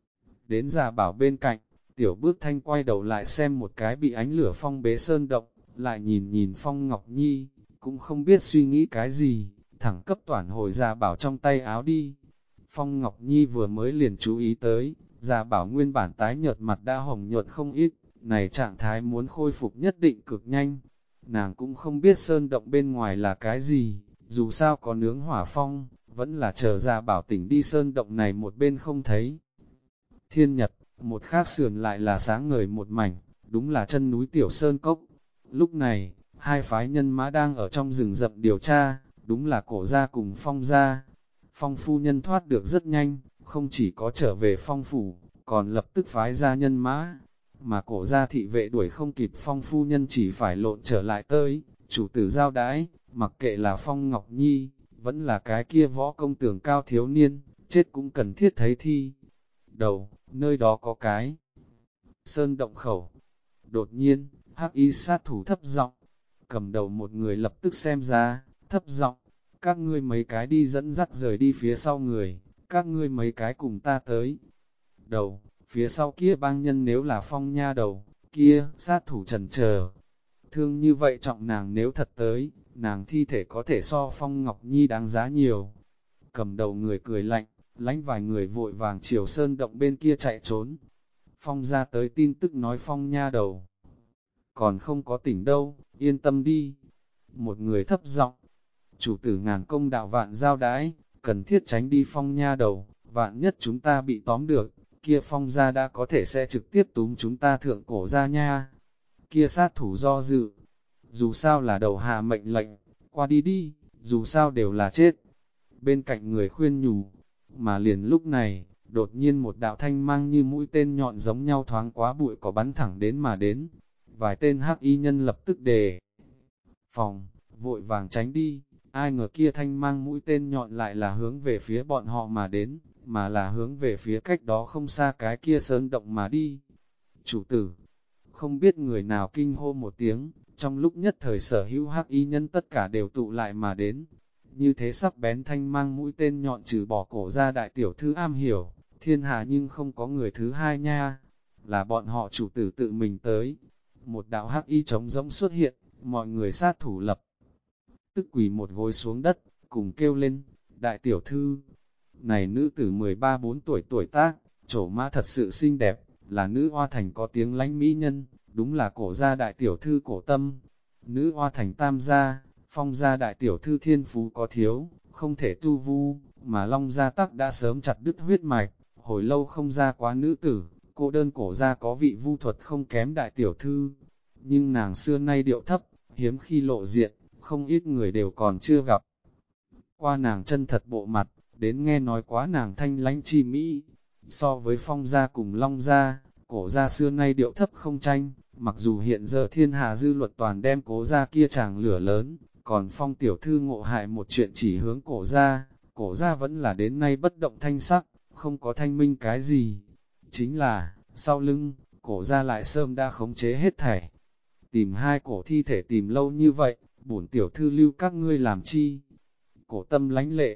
Đến Gia Bảo bên cạnh, Tiểu Bước Thanh quay đầu lại xem một cái bị ánh lửa phong bế sơn động, lại nhìn nhìn Phong Ngọc Nhi, cũng không biết suy nghĩ cái gì, thẳng cấp toàn hồi Gia Bảo trong tay áo đi. Phong Ngọc Nhi vừa mới liền chú ý tới, Gia Bảo nguyên bản tái nhợt mặt đã hồng nhuận không ít, này trạng thái muốn khôi phục nhất định cực nhanh. Nàng cũng không biết sơn động bên ngoài là cái gì, dù sao có nướng hỏa phong, vẫn là chờ Gia Bảo tỉnh đi sơn động này một bên không thấy. Thiên nhật, một khác sườn lại là sáng ngời một mảnh, đúng là chân núi Tiểu Sơn Cốc. Lúc này, hai phái nhân mã đang ở trong rừng rậm điều tra, đúng là Cổ gia cùng Phong gia. Phong phu nhân thoát được rất nhanh, không chỉ có trở về Phong phủ, còn lập tức phái ra nhân mã. Mà Cổ gia thị vệ đuổi không kịp, Phong phu nhân chỉ phải lộn trở lại tới, chủ tử giao đãi, mặc kệ là Phong Ngọc Nhi, vẫn là cái kia võ công tường cao thiếu niên, chết cũng cần thiết thấy thi. Đầu, nơi đó có cái sơn động khẩu. Đột nhiên, hắc y sát thủ thấp giọng, cầm đầu một người lập tức xem ra, thấp giọng, các ngươi mấy cái đi dẫn dắt rời đi phía sau người, các ngươi mấy cái cùng ta tới. Đầu, phía sau kia bang nhân nếu là Phong nha đầu, kia, sát thủ chần chờ. Thương như vậy trọng nàng nếu thật tới, nàng thi thể có thể so Phong Ngọc Nhi đáng giá nhiều. Cầm đầu người cười lạnh, lánh vài người vội vàng chiều sơn động bên kia chạy trốn. Phong ra tới tin tức nói Phong nha đầu còn không có tỉnh đâu, yên tâm đi. Một người thấp giọng, chủ tử ngàn công đạo vạn giao đãi, cần thiết tránh đi Phong nha đầu, vạn nhất chúng ta bị tóm được, kia Phong ra đã có thể sẽ trực tiếp túm chúng ta thượng cổ ra nha. Kia sát thủ do dự, dù sao là đầu hạ mệnh lệnh, qua đi đi, dù sao đều là chết. Bên cạnh người khuyên nhủ, mà liền lúc này, đột nhiên một đạo thanh mang như mũi tên nhọn giống nhau thoáng quá bụi có bắn thẳng đến mà đến. Vài tên hắc y nhân lập tức đề phòng, vội vàng tránh đi, ai ngờ kia thanh mang mũi tên nhọn lại là hướng về phía bọn họ mà đến, mà là hướng về phía cách đó không xa cái kia sơn động mà đi. Chủ tử, không biết người nào kinh hô một tiếng, trong lúc nhất thời sở hữu hắc y nhân tất cả đều tụ lại mà đến. Như thế sắc bén thanh mang mũi tên nhọn trừ bỏ Cổ ra đại tiểu thư am hiểu, thiên hạ nhưng không có người thứ hai nha, là bọn họ chủ tử tự mình tới. Một đạo hắc y trống rỗng xuất hiện, mọi người sát thủ lập tức quỳ một gối xuống đất, cùng kêu lên, đại tiểu thư. Này nữ tử 13-14 tuổi tuổi tác, trổ mã thật sự xinh đẹp, là nữ hoa thành có tiếng lánh mỹ nhân, đúng là Cổ gia đại tiểu thư Cổ Tâm. Nữ hoa thành tam gia, Phong gia đại tiểu thư thiên phú có thiếu, không thể tu vu, mà Long gia tắc đã sớm chặt đứt huyết mạch, hồi lâu không ra quá nữ tử. Cô đơn Cổ gia có vị vu thuật không kém đại tiểu thư, nhưng nàng xưa nay điệu thấp, hiếm khi lộ diện, không ít người đều còn chưa gặp. Qua nàng chân thật bộ mặt, đến nghe nói quá nàng thanh lãnh chi mỹ. So với Phong gia cùng Long gia, Cổ gia xưa nay điệu thấp không tranh, mặc dù hiện giờ thiên hạ dư luật toàn đem Cố gia kia chàng lửa lớn, còn Phong tiểu thư ngộ hại một chuyện chỉ hướng Cổ gia vẫn là đến nay bất động thanh sắc, không có thanh minh cái gì. Chính là, sau lưng, Cổ gia lại sớm đã khống chế hết thảy. Tìm hai cổ thi thể tìm lâu như vậy, bổn tiểu thư lưu các ngươi làm chi? Cổ Tâm lánh lệ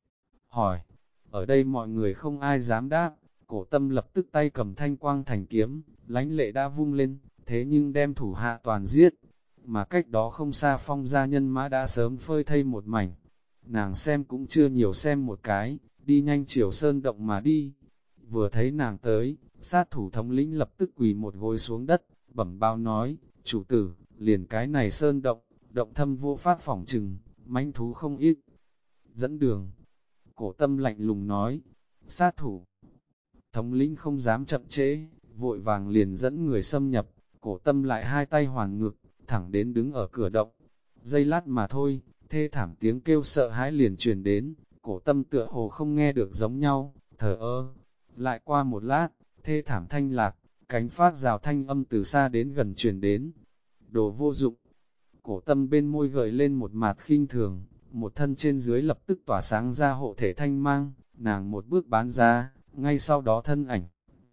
hỏi, ở đây mọi người không ai dám đáp, Cổ Tâm lập tức tay cầm thanh quang thành kiếm, lánh lệ đã vung lên, thế nhưng đem thủ hạ toàn giết, mà cách đó không xa Phong gia nhân mã đã sớm phơi thây một mảnh. Nàng xem cũng chưa nhiều xem một cái, đi nhanh chiều sơn động mà đi. Vừa thấy nàng tới, sát thủ thống lĩnh lập tức quỳ một gối xuống đất, bẩm báo nói, chủ tử, liền cái này sơn động, động thâm vô pháp phỏng trừng, mãnh thú không ít. Dẫn đường, Cổ Tâm lạnh lùng nói, sát thủ. Thống lĩnh không dám chậm trễ, vội vàng liền dẫn người xâm nhập, Cổ Tâm lại hai tay hoàn ngực, thẳng đến đứng ở cửa động. Giây lát mà thôi, thê thảm tiếng kêu sợ hãi liền truyền đến, Cổ Tâm tựa hồ không nghe được giống nhau, thờ ơ. Lại qua một lát, thê thảm thanh lạc, cánh phát rào thanh âm từ xa đến gần truyền đến. Đồ vô dụng. Cổ Tâm bên môi gợi lên một mạt khinh thường, một thân trên dưới lập tức tỏa sáng ra hộ thể thanh mang, nàng một bước bán ra, ngay sau đó thân ảnh.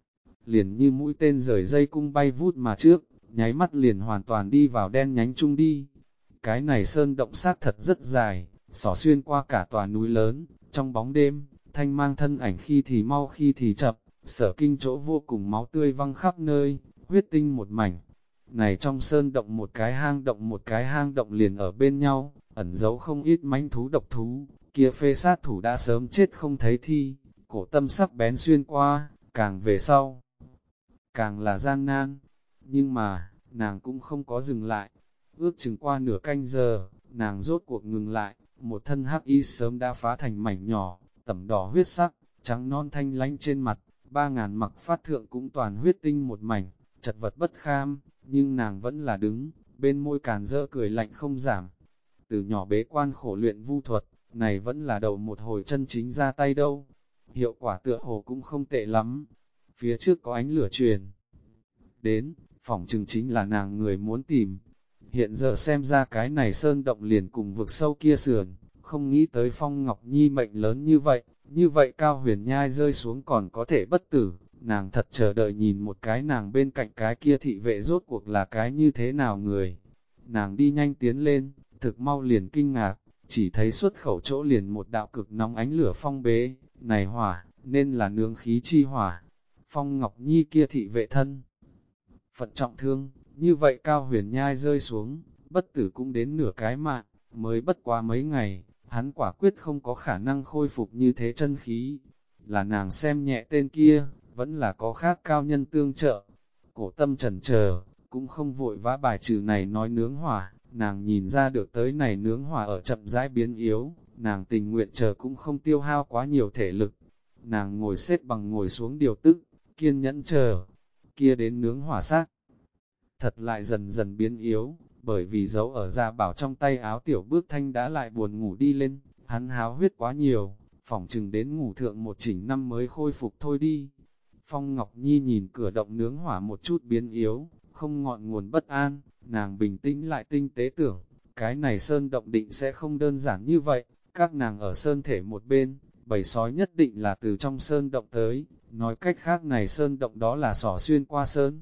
Liền như mũi tên rời dây cung bay vút mà trước, nháy mắt liền hoàn toàn đi vào đen nhánh chung đi. Cái này sơn động sát thật rất dài, xỏ xuyên qua cả tòa núi lớn, trong bóng đêm, thanh mang thân ảnh khi thì mau khi thì chậm, Sở Kinh chỗ vô cùng máu tươi văng khắp nơi, huyết tinh một mảnh. Này trong sơn động một cái hang động liền ở bên nhau, ẩn giấu không ít mãnh thú độc thú, kia phê sát thủ đã sớm chết không thấy thi, cổ tâm sắc bén xuyên qua, càng về sau, càng là gian nan. Nhưng mà, nàng cũng không có dừng lại. Ước chừng qua nửa canh giờ, nàng rốt cuộc ngừng lại, một thân hắc y sớm đã phá thành mảnh nhỏ, tẩm đỏ huyết sắc, trắng non thanh lánh trên mặt, 3.000 mặc phát thượng cũng toàn huyết tinh một mảnh, chật vật bất kham, nhưng nàng vẫn là đứng, bên môi càn rỡ cười lạnh không giảm. Từ nhỏ bế quan khổ luyện vu thuật, này vẫn là đầu một hồi chân chính ra tay đâu. Hiệu quả tựa hồ cũng không tệ lắm. Phía trước có ánh lửa truyền đến, phỏng chừng chính là nàng người muốn tìm. Hiện giờ xem ra cái này sơn động liền cùng vực sâu kia sườn, không nghĩ tới Phong Ngọc Nhi mệnh lớn như vậy Cao Huyền Nhai rơi xuống còn có thể bất tử. Nàng thật chờ đợi nhìn một cái nàng bên cạnh cái kia thị vệ rốt cuộc là cái như thế nào người. Nàng đi nhanh tiến lên, thực mau liền kinh ngạc, chỉ thấy xuất khẩu chỗ liền một đạo cực nóng ánh lửa phong bế, này hỏa, nên là nướng khí chi hỏa. Phong Ngọc Nhi kia thị vệ thân phận trọng thương, như vậy Cao Huyền Nhai rơi xuống, bất tử cũng đến nửa cái mạng, mới bất quá mấy ngày, hắn quả quyết không có khả năng khôi phục như thế chân khí. Là nàng xem nhẹ tên kia, vẫn là có khác cao nhân tương trợ. Cổ tâm chần chờ, cũng không vội vã bài trừ này nói nướng hỏa, nàng nhìn ra được tới này nướng hỏa ở chậm rãi biến yếu, nàng tình nguyện chờ cũng không tiêu hao quá nhiều thể lực. Nàng ngồi xếp bằng ngồi xuống điều tức, kiên nhẫn chờ, kia đến nướng hỏa xác. Thật lại dần dần biến yếu, bởi vì dấu ở Gia Bảo trong tay áo Tiểu Bước Thanh đã lại buồn ngủ đi lên, hắn háo huyết quá nhiều, phỏng chừng đến ngủ thượng một chỉnh năm mới khôi phục thôi đi. Phong Ngọc Nhi nhìn cửa động nướng hỏa một chút biến yếu, không ngọn nguồn bất an, nàng bình tĩnh lại tinh tế tưởng, cái này sơn động định sẽ không đơn giản như vậy, các nàng ở sơn thể một bên, bầy sói nhất định là từ trong sơn động tới, nói cách khác này sơn động đó là xỏ xuyên qua sơn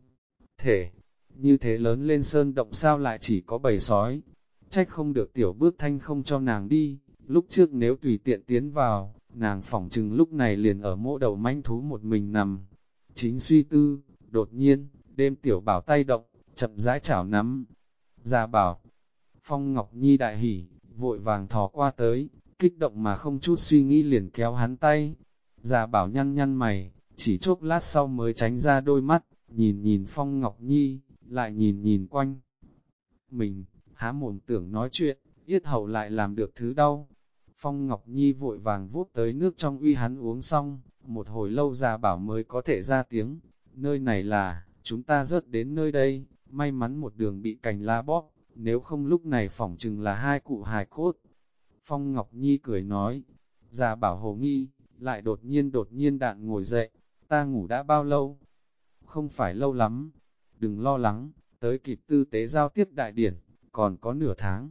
thể. Như thế lớn lên sơn động sao lại chỉ có bầy sói, trách không được Tiểu Bước Thanh không cho nàng đi, lúc trước nếu tùy tiện tiến vào, nàng phỏng chừng lúc này liền ở mỗ đầu manh thú một mình nằm. Chính suy tư, đột nhiên, đêm Tiểu Bảo tay động, chậm rãi chảo nắm. Gia Bảo, Phong Ngọc Nhi đại hỉ, vội vàng thò qua tới, kích động mà không chút suy nghĩ liền kéo hắn tay. Gia Bảo nhăn nhăn mày, chỉ chốc lát sau mới tránh ra đôi mắt, nhìn nhìn Phong Ngọc Nhi, lại nhìn nhìn quanh. Mình, há mồm tưởng nói chuyện, yết hầu lại làm được thứ đau. Phong Ngọc Nhi vội vàng vuốt tới nước trong uy hắn uống xong, một hồi lâu Gia Bảo mới có thể ra tiếng. Nơi này là, chúng ta rớt đến nơi đây, may mắn một đường bị cành lá bóp, nếu không lúc này phỏng chừng là hai cụ hài cốt. Phong Ngọc Nhi cười nói, Gia Bảo hồ nghi, lại đột nhiên đạn ngồi dậy, ta ngủ đã bao lâu? Không phải lâu lắm, đừng lo lắng, tới kịp tư tế giao tiếp đại điển, còn có nửa tháng.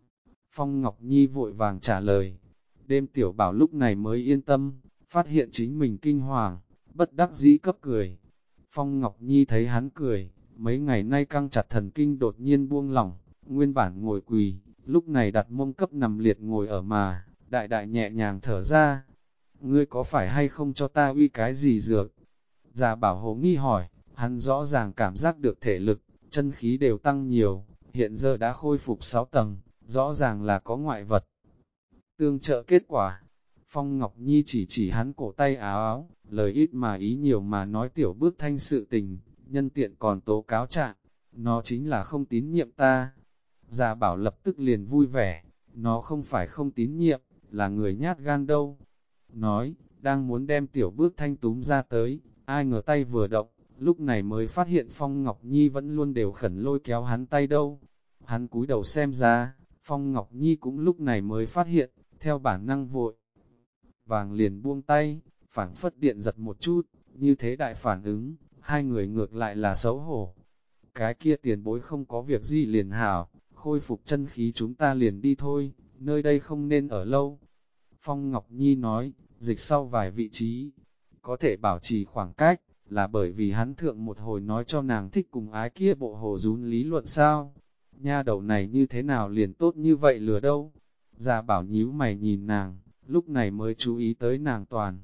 Phong Ngọc Nhi vội vàng trả lời, đêm Tiểu Bảo lúc này mới yên tâm, phát hiện chính mình kinh hoàng, bất đắc dĩ cấp cười. Phong Ngọc Nhi thấy hắn cười, mấy ngày nay căng chặt thần kinh đột nhiên buông lỏng, nguyên bản ngồi quỳ, lúc này đặt mông cấp nằm liệt ngồi ở mà, đại đại nhẹ nhàng thở ra. Ngươi có phải hay không cho ta uy cái gì dược? Gia Bảo hồ nghi hỏi, hắn rõ ràng cảm giác được thể lực, chân khí đều tăng nhiều, hiện giờ đã khôi phục 6 tầng, rõ ràng là có ngoại vật. Tương trợ kết quả, Phong Ngọc Nhi chỉ hắn cổ tay áo áo, lời ít mà ý nhiều mà nói Tiểu Bước Thanh sự tình, nhân tiện còn tố cáo trạng, nó chính là không tín nhiệm ta. Gia Bảo lập tức liền vui vẻ, nó không phải không tín nhiệm, là người nhát gan đâu. Nói, đang muốn đem Tiểu Bước Thanh túm ra tới, ai ngờ tay vừa động, lúc này mới phát hiện Phong Ngọc Nhi vẫn luôn đều khẩn lôi kéo hắn tay đâu. Hắn cúi đầu xem ra, Phong Ngọc Nhi cũng lúc này mới phát hiện, theo bản năng vội. Vàng liền buông tay, phảng phất điện giật một chút, như thế đại phản ứng, hai người ngược lại là xấu hổ. Cái kia tiền bối không có việc gì liền hảo, khôi phục chân khí chúng ta liền đi thôi, nơi đây không nên ở lâu. Phong Ngọc Nhi nói, dịch sau vài vị trí, có thể bảo trì khoảng cách, là bởi vì hắn thượng một hồi nói cho nàng thích cùng ái kia bộ hồ rún lý luận sao. nha đầu này như thế nào liền tốt như vậy lừa đâu. Gia Bảo nhíu mày nhìn nàng, lúc này mới chú ý tới nàng toàn.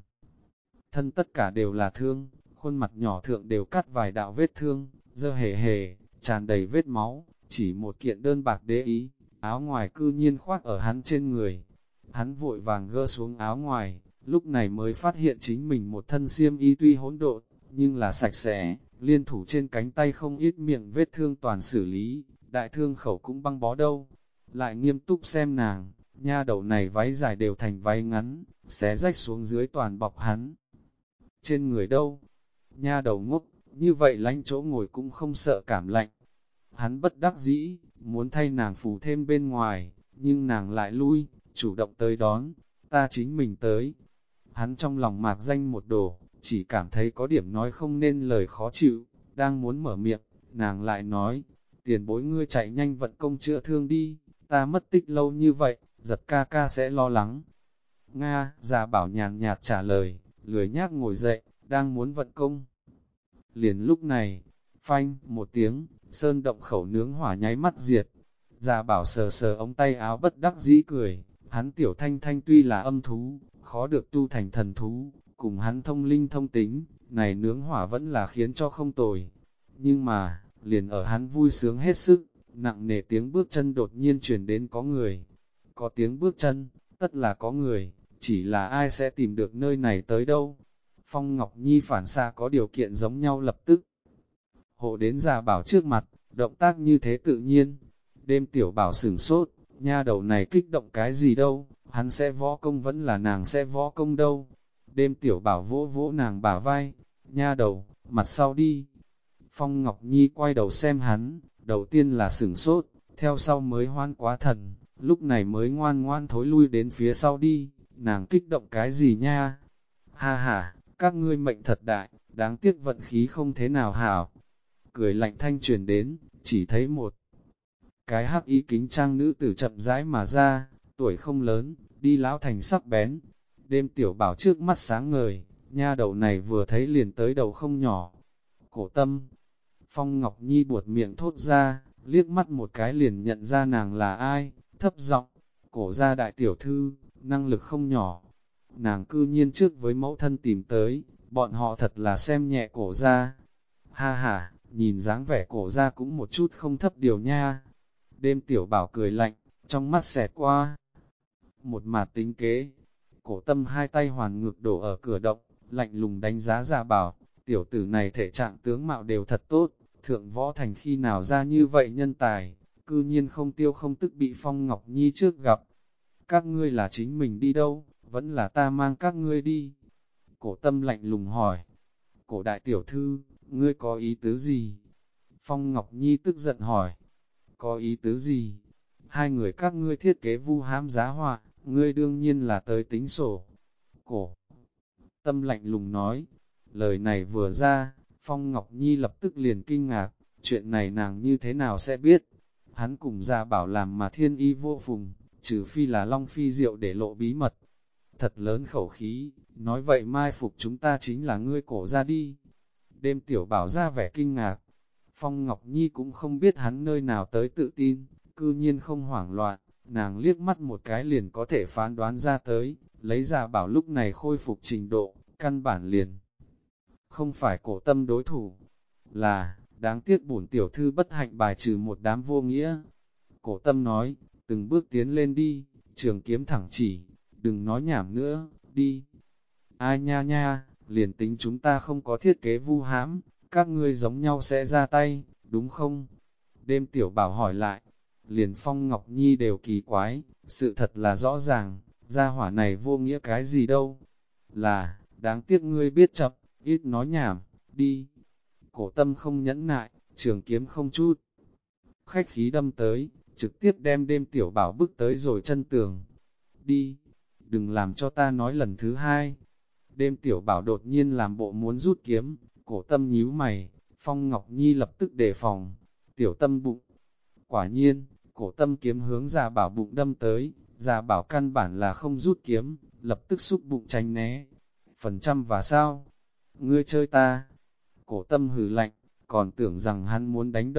Thân tất cả đều là thương, khuôn mặt nhỏ thượng đều cắt vài đạo vết thương, dơ hề hề, tràn đầy vết máu, chỉ một kiện đơn bạc đế ý, áo ngoài cư nhiên khoác ở hắn trên người. Hắn vội vàng gỡ xuống áo ngoài, lúc này mới phát hiện chính mình một thân xiêm y tuy hỗn độn, nhưng là sạch sẽ, liên thủ trên cánh tay không ít miệng vết thương toàn xử lý, đại thương khẩu cũng băng bó đâu. Lại nghiêm túc xem nàng, nha đầu này váy dài đều thành váy ngắn, xé rách xuống dưới toàn bọc hắn. Trên người đâu? Nha đầu ngốc, như vậy lánh chỗ ngồi cũng không sợ cảm lạnh. Hắn bất đắc dĩ, muốn thay nàng phủ thêm bên ngoài, nhưng nàng lại lui, chủ động tới đón, ta chính mình tới. Hắn trong lòng mạc danh một đồ, chỉ cảm thấy có điểm nói không nên lời khó chịu, đang muốn mở miệng, nàng lại nói, tiền bối ngươi chạy nhanh vận công chữa thương đi, ta mất tích lâu như vậy, giật ca ca sẽ lo lắng. Nga, già bảo nhàn nhạt trả lời, lười nhác ngồi dậy, đang muốn vận công. Liền lúc này, phanh, một tiếng, sơn động khẩu nướng hỏa nháy mắt diệt. Già bảo sờ sờ ống tay áo bất đắc dĩ cười, hắn tiểu thanh thanh tuy là âm thú, khó được tu thành thần thú, cùng hắn thông linh thông tính, này nướng hỏa vẫn là khiến cho không tồi. Nhưng mà, liền ở hắn vui sướng hết sức, nặng nề tiếng bước chân đột nhiên truyền đến có người. Có tiếng bước chân, tất là có người, chỉ là ai sẽ tìm được nơi này tới đâu. Phong Ngọc Nhi phản xạ có điều kiện giống nhau lập tức. Hộ đến già bảo trước mặt, động tác như thế tự nhiên. Đêm tiểu bảo sửng sốt, nha đầu này kích động cái gì đâu, hắn sẽ võ công vẫn là nàng sẽ võ công đâu. Đêm tiểu bảo vỗ vỗ nàng bả vai, nha đầu, mặt sau đi. Phong Ngọc Nhi quay đầu xem hắn, đầu tiên là sửng sốt, theo sau mới hoan quá thần, lúc này mới ngoan ngoan thối lui đến phía sau đi, nàng kích động cái gì nha? Ha ha, các ngươi mệnh thật đại, đáng tiếc vận khí không thế nào hảo. Cười lạnh thanh truyền đến, chỉ thấy một cái hắc y kính trang nữ tử chậm rãi mà ra, tuổi không lớn, đi lão thành sắc bén. Đêm tiểu bảo trước mắt sáng ngời, nha đầu này vừa thấy liền tới đầu không nhỏ. Cổ Tâm, Phong Ngọc Nhi buột miệng thốt ra, liếc mắt một cái liền nhận ra nàng là ai, thấp giọng, cổ gia đại tiểu thư, năng lực không nhỏ. Nàng cư nhiên trước với mẫu thân tìm tới, bọn họ thật là xem nhẹ cổ gia. Ha ha, nhìn dáng vẻ cổ gia cũng một chút không thấp điều nha. Đêm tiểu bảo cười lạnh, trong mắt xẹt qua. Một mạt tính kế, Cổ Tâm hai tay hoàn ngược đổ ở cửa động, lạnh lùng đánh giá Gia Bảo, tiểu tử này thể trạng tướng mạo đều thật tốt, thượng võ thành khi nào ra như vậy nhân tài, cư nhiên không tiêu không tức bị Phong Ngọc Nhi trước gặp. Các ngươi là chính mình đi đâu, vẫn là ta mang các ngươi đi. Cổ Tâm lạnh lùng hỏi, cổ đại tiểu thư, ngươi có ý tứ gì? Phong Ngọc Nhi tức giận hỏi, có ý tứ gì? Hai người các ngươi thiết kế vu hãm giá họa, ngươi đương nhiên là tới tính sổ. Cổ Tâm lạnh lùng nói, lời này vừa ra, Phong Ngọc Nhi lập tức liền kinh ngạc, chuyện này nàng như thế nào sẽ biết. Hắn cùng Gia Bảo làm mà thiên y vô phùng, trừ phi là Long Phi Diệu để lộ bí mật. Thật lớn khẩu khí, nói vậy mai phục chúng ta chính là ngươi cổ ra đi. Đêm tiểu bảo ra vẻ kinh ngạc, Phong Ngọc Nhi cũng không biết hắn nơi nào tới tự tin, cư nhiên không hoảng loạn, nàng liếc mắt một cái liền có thể phán đoán ra tới, lấy Gia Bảo lúc này khôi phục trình độ, căn bản liền. Không phải Cổ Tâm đối thủ, là, đáng tiếc bổn tiểu thư bất hạnh bài trừ một đám vô nghĩa. Cổ Tâm nói, từng bước tiến lên đi, trường kiếm thẳng chỉ, đừng nói nhảm nữa, đi. Ai nha nha, liền tính chúng ta không có thiết kế vu hãm, các ngươi giống nhau sẽ ra tay, đúng không? Đêm tiểu bảo hỏi lại, liền Phong Ngọc Nhi đều kỳ quái, sự thật là rõ ràng, gia hỏa này vô nghĩa cái gì đâu. Là, đáng tiếc ngươi biết chậm, ít nói nhảm, đi. Cổ Tâm không nhẫn nại, trường kiếm không chút. Khách khí đâm tới, trực tiếp đem đêm tiểu bảo bước tới rồi chân tường. Đi, đừng làm cho ta nói lần thứ hai. Đêm tiểu bảo đột nhiên làm bộ muốn rút kiếm, Cổ Tâm nhíu mày, Phong Ngọc Nhi lập tức đề phòng, tiểu tâm bụng. Quả nhiên, Cổ Tâm kiếm hướng Gia Bảo bụng đâm tới, Gia Bảo căn bản là không rút kiếm, lập tức xúc bụng tránh né. Phần trăm và sao? Ngươi chơi ta? Cổ Tâm hừ lạnh, còn tưởng rằng hắn muốn đánh đâu,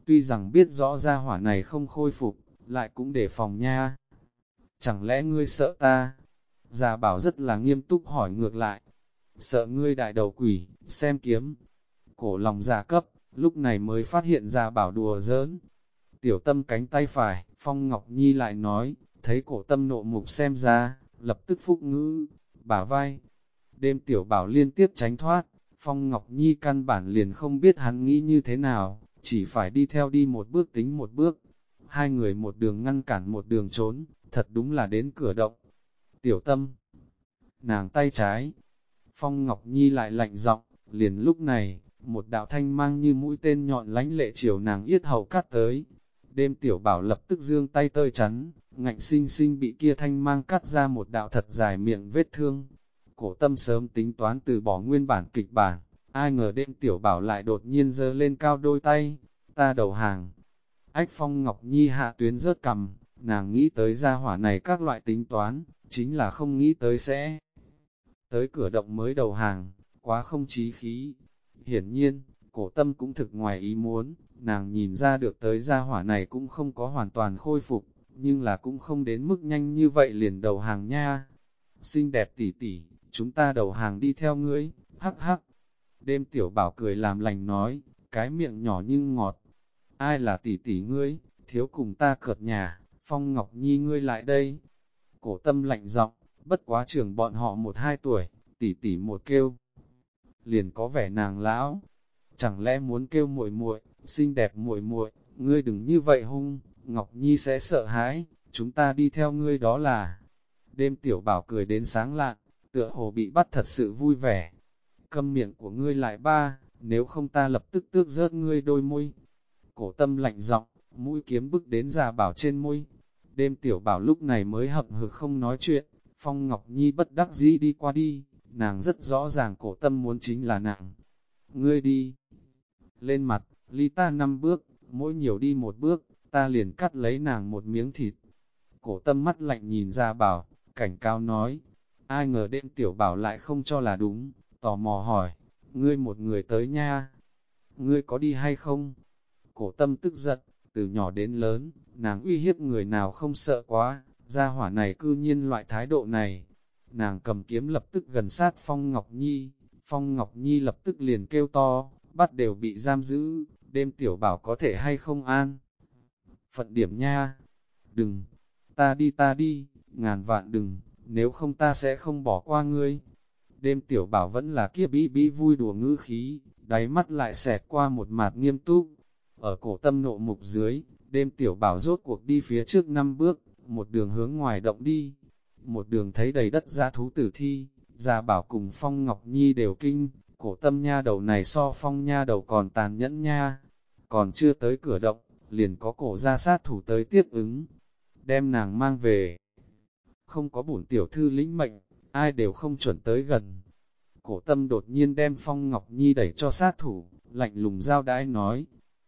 tuy rằng biết rõ ra hỏa này không khôi phục, lại cũng đề phòng nha. Chẳng lẽ ngươi sợ ta? Gia Bảo rất là nghiêm túc hỏi ngược lại. Sợ ngươi đại đầu quỷ, xem kiếm. Cổ lòng già cấp, lúc này mới phát hiện Gia Bảo đùa giỡn. Tiểu Tâm cánh tay phải, Phong Ngọc Nhi lại nói, thấy cổ Tâm nộ mục xem ra, lập tức phúc ngữ, bả vai. Đêm Tiểu Bảo liên tiếp tránh thoát, Phong Ngọc Nhi căn bản liền không biết hắn nghĩ như thế nào, chỉ phải đi theo đi một bước tính một bước. Hai người một đường ngăn cản một đường trốn, thật đúng là đến cửa động. Tiểu Tâm, nàng tay trái, Phong Ngọc Nhi lại lạnh giọng, liền lúc này, một đạo thanh mang như mũi tên nhọn lánh lệ chiều nàng yết hầu cắt tới. Đêm Tiểu Bảo lập tức giương tay tơi chắn, ngạnh sinh sinh bị kia thanh mang cắt ra một đạo thật dài miệng vết thương. Cổ Tâm sớm tính toán từ bỏ nguyên bản kịch bản, ai ngờ đêm Tiểu Bảo lại đột nhiên giơ lên cao đôi tay, ta đầu hàng. Ách Phong Ngọc Nhi hạ tuyến rớt cầm, nàng nghĩ tới gia hỏa này các loại tính toán, chính là không nghĩ tới sẽ tới cửa động mới đầu hàng, quá không chí khí. Hiển nhiên, cổ Tâm cũng thực ngoài ý muốn, nàng nhìn ra được tới gia hỏa này cũng không có hoàn toàn khôi phục, nhưng là cũng không đến mức nhanh như vậy liền đầu hàng nha. Xinh đẹp tỷ tỷ, chúng ta đầu hàng đi theo ngươi, hắc hắc. Đêm Tiểu Bảo cười làm lành nói, cái miệng nhỏ nhưng ngọt. Ai là tỷ tỷ ngươi, thiếu cùng ta cợt nhà, Phong Ngọc Nhi ngươi lại đây. Cổ Tâm lạnh giọng, bất quá trưởng bọn họ 1-2 tuổi, tỷ tỷ một kêu. Liền có vẻ nàng lão, chẳng lẽ muốn kêu muội muội, xinh đẹp muội muội, ngươi đừng như vậy hung, Ngọc Nhi sẽ sợ hãi, chúng ta đi theo ngươi đó là. Đêm Tiểu Bảo cười đến sáng lạn, tựa hồ bị bắt thật sự vui vẻ. Câm miệng của ngươi lại ba, nếu không ta lập tức tước rớt ngươi đôi môi. Cổ Tâm lạnh giọng, mũi kiếm bức đến Gia Bảo trên môi. Đêm Tiểu Bảo lúc này mới hậm hực không nói chuyện, Phong Ngọc Nhi bất đắc dĩ đi qua đi, nàng rất rõ ràng Cổ Tâm muốn chính là nàng. Ngươi đi lên mặt, ly ta 5 bước, mỗi nhiều đi 1 bước, ta liền cắt lấy nàng một miếng thịt. Cổ Tâm mắt lạnh nhìn Gia Bảo, cảnh cáo nói, ai ngờ đêm Tiểu Bảo lại không cho là đúng, tò mò hỏi, ngươi một người tới nha, ngươi có đi hay không? Cổ Tâm tức giận, từ nhỏ đến lớn, nàng uy hiếp người nào không sợ quá, gia hỏa này cư nhiên loại thái độ này. Nàng cầm kiếm lập tức gần sát Phong Ngọc Nhi, Phong Ngọc Nhi lập tức liền kêu to, bắt đều bị giam giữ, đêm Tiểu Bảo có thể hay không an. Phận điểm nha, đừng, ta đi, ngàn vạn đừng, nếu không ta sẽ không bỏ qua ngươi. Đêm Tiểu Bảo vẫn là kia bí vui đùa ngữ khí, đáy mắt lại xẹt qua một mặt nghiêm túc. Ở Cổ Tâm nộ mục dưới, đêm Tiểu Bảo rốt cuộc đi phía trước 5 bước, một đường hướng ngoài động đi. Một đường thấy đầy đất dã thú tử thi, Gia Bảo cùng Phong Ngọc Nhi đều kinh, Cổ Tâm nha đầu này so Phong nha đầu còn tàn nhẫn nha. Còn chưa tới cửa động, liền có cổ gia sát thủ tới tiếp ứng, đem nàng mang về. Không có bổn tiểu thư lĩnh mệnh, ai đều không chuẩn tới gần. Cổ Tâm đột nhiên đem Phong Ngọc Nhi đẩy cho sát thủ, lạnh lùng giao đãi nói.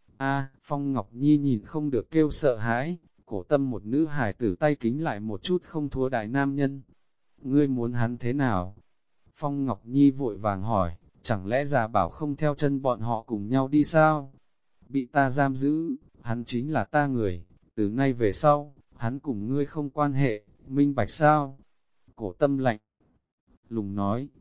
Phong Ngọc Nhi nhìn không được kêu sợ hãi, Cổ Tâm một nữ hài tử tay kính lại một chút không thua đại nam nhân. Ngươi muốn hắn thế nào? Phong Ngọc Nhi vội vàng hỏi, chẳng lẽ Gia Bảo không theo chân bọn họ cùng nhau đi sao? Bị ta giam giữ, hắn chính là ta người, từ nay về sau, hắn cùng ngươi không quan hệ, minh bạch sao? Cổ Tâm lạnh lùng nói,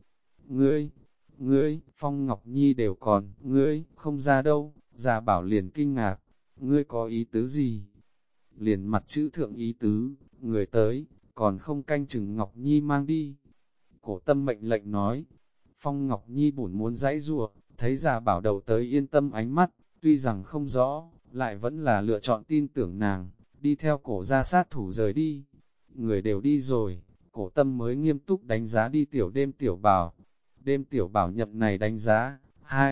ngươi, Phong Ngọc Nhi đều còn, ngươi, không ra đâu. Gia Bảo liền kinh ngạc, ngươi có ý tứ gì? Liền mặt chữ thượng ý tứ, người tới, còn không canh chừng Ngọc Nhi mang đi. Cổ Tâm mệnh lệnh nói, Phong Ngọc Nhi bổn muốn giãy giụa, thấy Gia Bảo đầu tới yên tâm ánh mắt, tuy rằng không rõ, lại vẫn là lựa chọn tin tưởng nàng, đi theo cổ gia sát thủ rời đi. Người đều đi rồi, Cổ Tâm mới nghiêm túc đánh giá đi đêm Tiểu Bảo. Đêm Tiểu Bảo nhậm này đánh giá,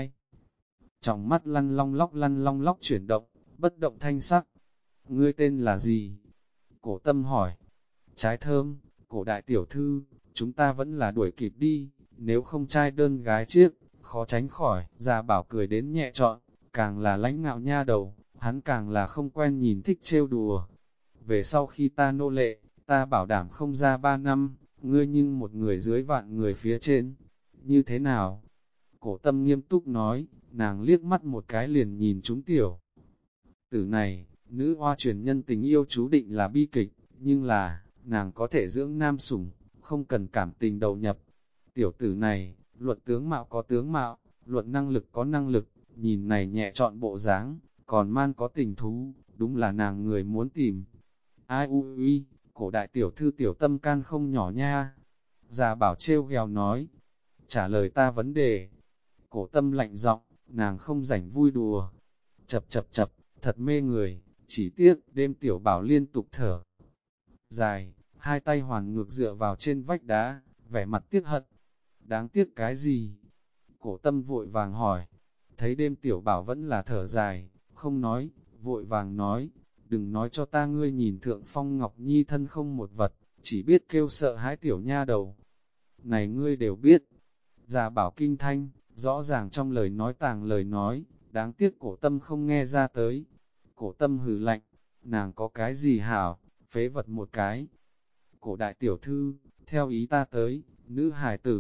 trong mắt lăn long lóc chuyển động, bất động thanh sắc. Ngươi tên là gì? Cổ Tâm hỏi. Trái thơm, Cổ đại tiểu thư, chúng ta vẫn là đuổi kịp đi, nếu không trai đơn gái chiếc, khó tránh khỏi. Gia Bảo cười đến nhẹ trọn, càng là lãnh ngạo nha đầu, hắn càng là không quen nhìn thích trêu đùa. Về sau khi ta nô lệ, ta bảo đảm không ra 3 năm, ngươi nhưng một người dưới vạn người phía trên. Như thế nào? Cổ Tâm nghiêm túc nói, nàng liếc mắt một cái liền nhìn chúng Tiểu tử này, nữ hoa truyền nhân tình yêu chú định là bi kịch, nhưng là, nàng có thể dưỡng nam sủng, không cần cảm tình đầu nhập. Tiểu tử này, luận tướng mạo có tướng mạo, luận năng lực có năng lực, nhìn này nhẹ trọn bộ dáng, còn man có tình thú, đúng là nàng người muốn tìm. Ai ui, cổ đại tiểu thư tiểu tâm can không nhỏ nha. Già bảo trêu ghèo nói, trả lời ta vấn đề. Cổ tâm lạnh giọng, nàng không rảnh vui đùa. Chập chập chập, thật mê người, chỉ tiếc đêm tiểu bảo liên tục thở dài, hai tay hoàn ngược dựa vào trên vách đá, vẻ mặt tiếc hận. Đáng tiếc cái gì? Cổ tâm vội vàng hỏi. Thấy đêm tiểu bảo vẫn là thở dài, không nói, vội vàng nói, đừng nói cho ta ngươi nhìn thượng Phong Ngọc Nhi thân không một vật, chỉ biết kêu sợ hãi tiểu nha đầu. Này ngươi đều biết. Già bảo kinh thanh, rõ ràng trong lời nói tàng lời nói, đáng tiếc cổ tâm không nghe ra tới. Cổ tâm hừ lạnh, nàng có cái gì hảo, phế vật một cái. Cổ đại tiểu thư, theo ý ta tới, nữ hài tử.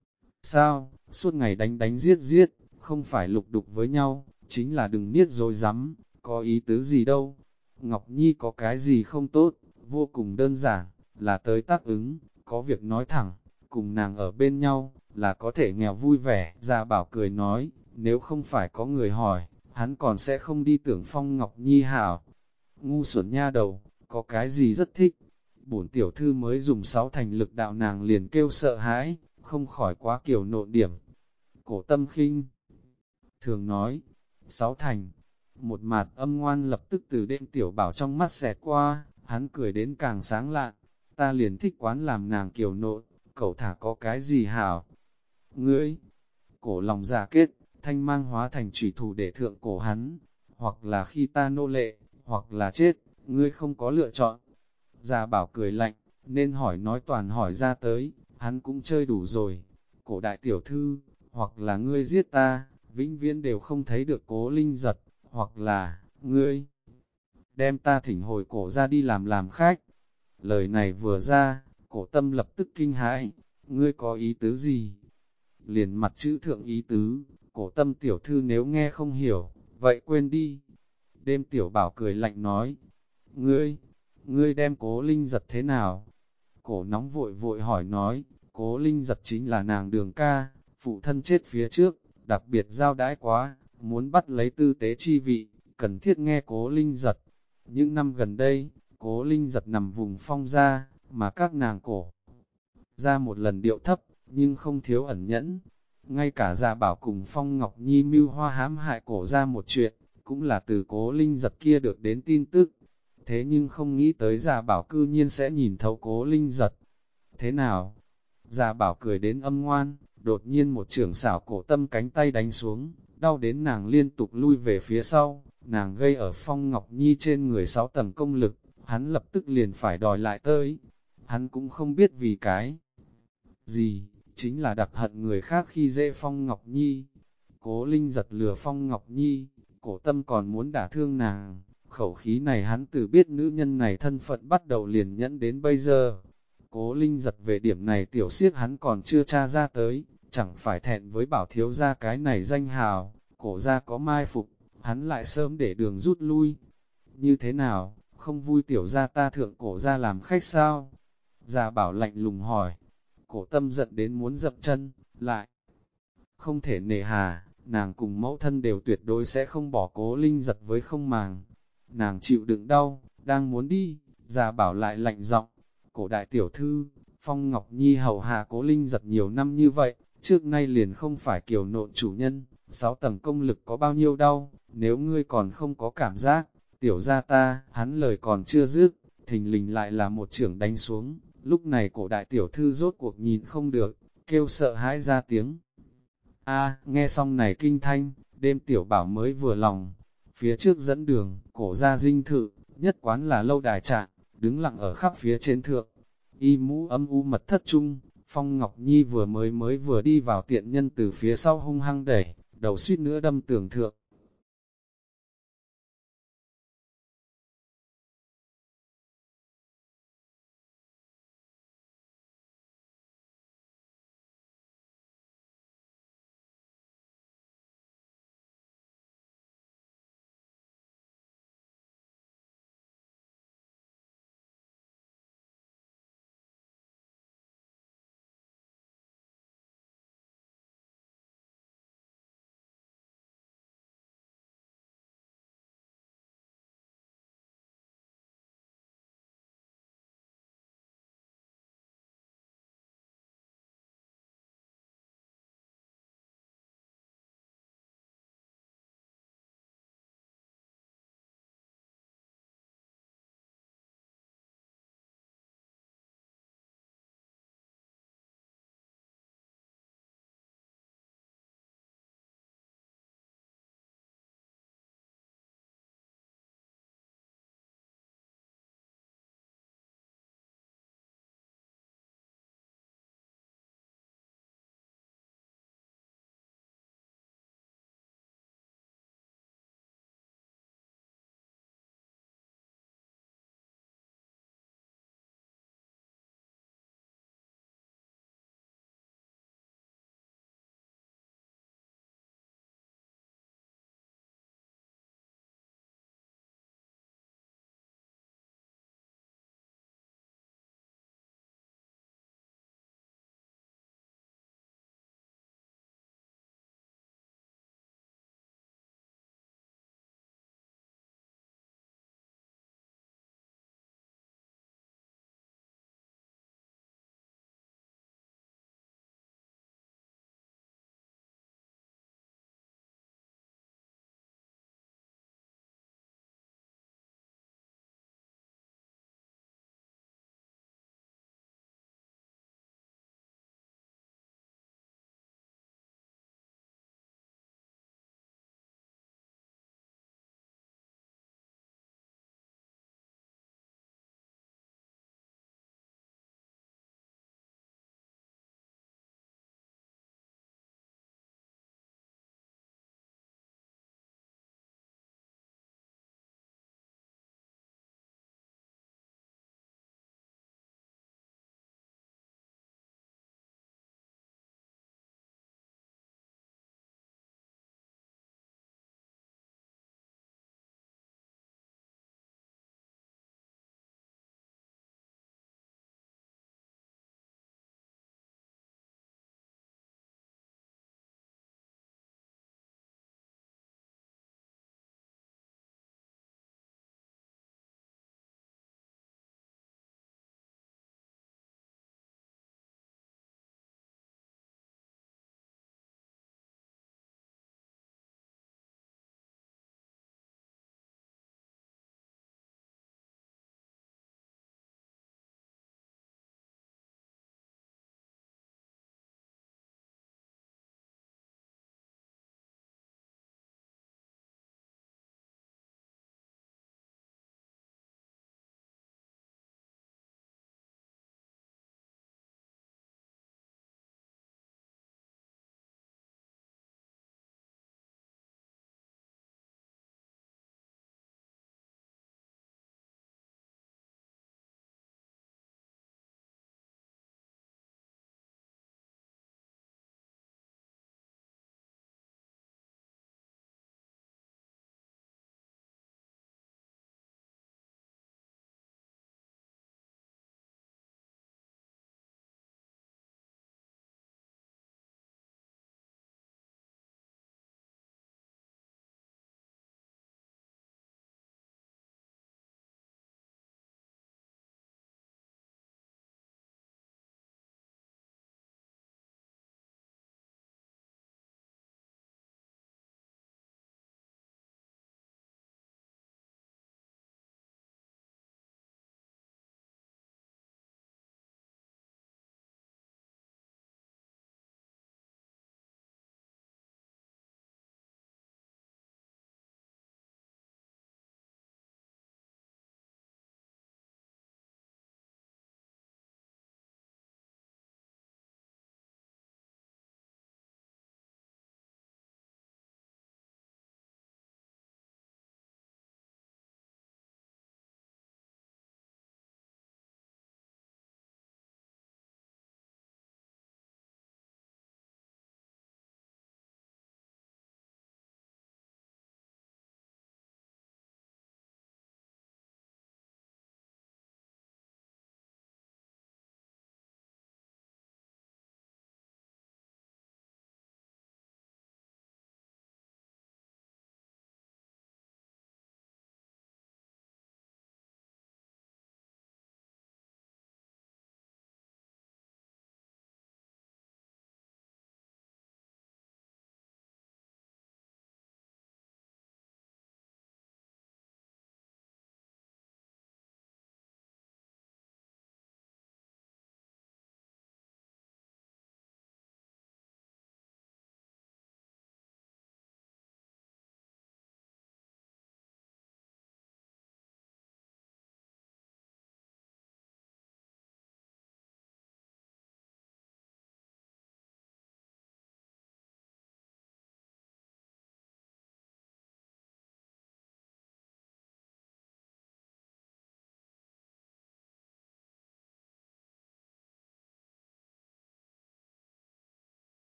Sao, suốt ngày đánh đánh giết giết, không phải lục đục với nhau, chính là đừng niết dối rắm có ý tứ gì đâu. Ngọc Nhi có cái gì không tốt, vô cùng đơn giản, là tới tác ứng, có việc nói thẳng, cùng nàng ở bên nhau, là có thể nghèo vui vẻ. Gia Bảo cười nói, nếu không phải có người hỏi, hắn còn sẽ không đi tưởng Phong Ngọc Nhi hảo. Ngu xuẩn nha đầu, có cái gì rất thích. Bổn tiểu thư mới dùng 6 thành lực đạo nàng liền kêu sợ hãi, không khỏi quá kiểu nộn điểm. Cổ tâm khinh thường nói, 6 thành. Một mạt âm ngoan lập tức từ đêm tiểu bảo trong mắt xẹt qua, hắn cười đến càng sáng lạn. Ta liền thích quán làm nàng kiều nộn, cậu thả có cái gì hảo. Ngươi, cổ lòng giả kết, thanh mang hóa thành chủy thủ để thượng cổ hắn, hoặc là khi ta nô lệ, hoặc là chết, ngươi không có lựa chọn. Gia Bảo cười lạnh, nên hỏi nói toàn hỏi ra tới, hắn cũng chơi đủ rồi. Cổ đại tiểu thư, hoặc là ngươi giết ta, vĩnh viễn đều không thấy được Cố Linh Giật, hoặc là, ngươi đem ta thỉnh hồi cổ ra đi làm khách. Lời này vừa ra, cổ tâm lập tức kinh hãi, ngươi có ý tứ gì? Liền mặt chữ thượng ý tứ, cổ tâm tiểu thư nếu nghe không hiểu, vậy quên đi. Đêm tiểu bảo cười lạnh nói, ngươi đem Cố Linh Giật thế nào? Cổ nóng vội vội hỏi nói, Cố Linh Giật chính là nàng Đường ca, phụ thân chết phía trước, đặc biệt giao đãi quá, muốn bắt lấy tư tế chi vị, cần thiết nghe Cố Linh Giật. Những năm gần đây, Cố Linh Giật nằm vùng phong ra, mà các nàng cổ ra một lần điệu thấp, nhưng không thiếu ẩn nhẫn. Ngay cả Gia Bảo cùng Phong Ngọc Nhi mưu hoa hãm hại cổ ra một chuyện, cũng là từ Cố Linh Giật kia được đến tin tức. Thế nhưng không nghĩ tới Gia Bảo cư nhiên sẽ nhìn thấu Cố Linh Giật. Thế nào? Gia Bảo cười đến âm ngoan, đột nhiên một trưởng xảo cổ tâm cánh tay đánh xuống, đau đến nàng liên tục lui về phía sau, nàng gây ở Phong Ngọc Nhi trên người 6 tầng công lực, hắn lập tức liền phải đòi lại tới. Hắn cũng không biết vì cái gì, chính là đặc hận người khác khi dễ Phong Ngọc Nhi. Cố Linh Giật lừa Phong Ngọc Nhi, cổ tâm còn muốn đả thương nàng, khẩu khí này hắn từ biết nữ nhân này thân phận bắt đầu liền nhẫn đến bây giờ. Cố Linh Giật về điểm này tiểu siết hắn còn chưa tra ra tới, chẳng phải thẹn với bảo thiếu gia cái này danh hào, cổ gia có mai phục, hắn lại sớm để đường rút lui. Như thế nào, không vui tiểu gia ta thượng cổ gia làm khách sao? Gia Bảo lạnh lùng hỏi, cổ tâm giận đến muốn dập chân, lại không thể nề hà, nàng cùng mẫu thân đều tuyệt đối sẽ không bỏ Cố Linh Giật với không màng. Nàng chịu đựng đau, đang muốn đi, Gia Bảo lại lạnh giọng, cổ đại tiểu thư, Phong Ngọc Nhi hầu hạ Cố Linh Giật nhiều năm như vậy, trước nay liền không phải kiều nộn chủ nhân, 6 tầng công lực có bao nhiêu đau, nếu ngươi còn không có cảm giác, tiểu gia ta, hắn lời còn chưa dứt, thình lình lại là một trưởng đánh xuống, lúc này cổ đại tiểu thư rốt cuộc nhìn không được, kêu sợ hãi ra tiếng. Nghe xong này kinh thanh, đêm tiểu bảo mới vừa lòng, phía trước dẫn đường, cổ ra dinh thự, nhất quán là lâu đài trạng, đứng lặng ở khắp phía trên thượng, y mũ âm u mật thất trung, Phong Ngọc Nhi vừa mới vừa đi vào tiện nhân từ phía sau hung hăng đẩy, đầu suýt nữa đâm tường thượng.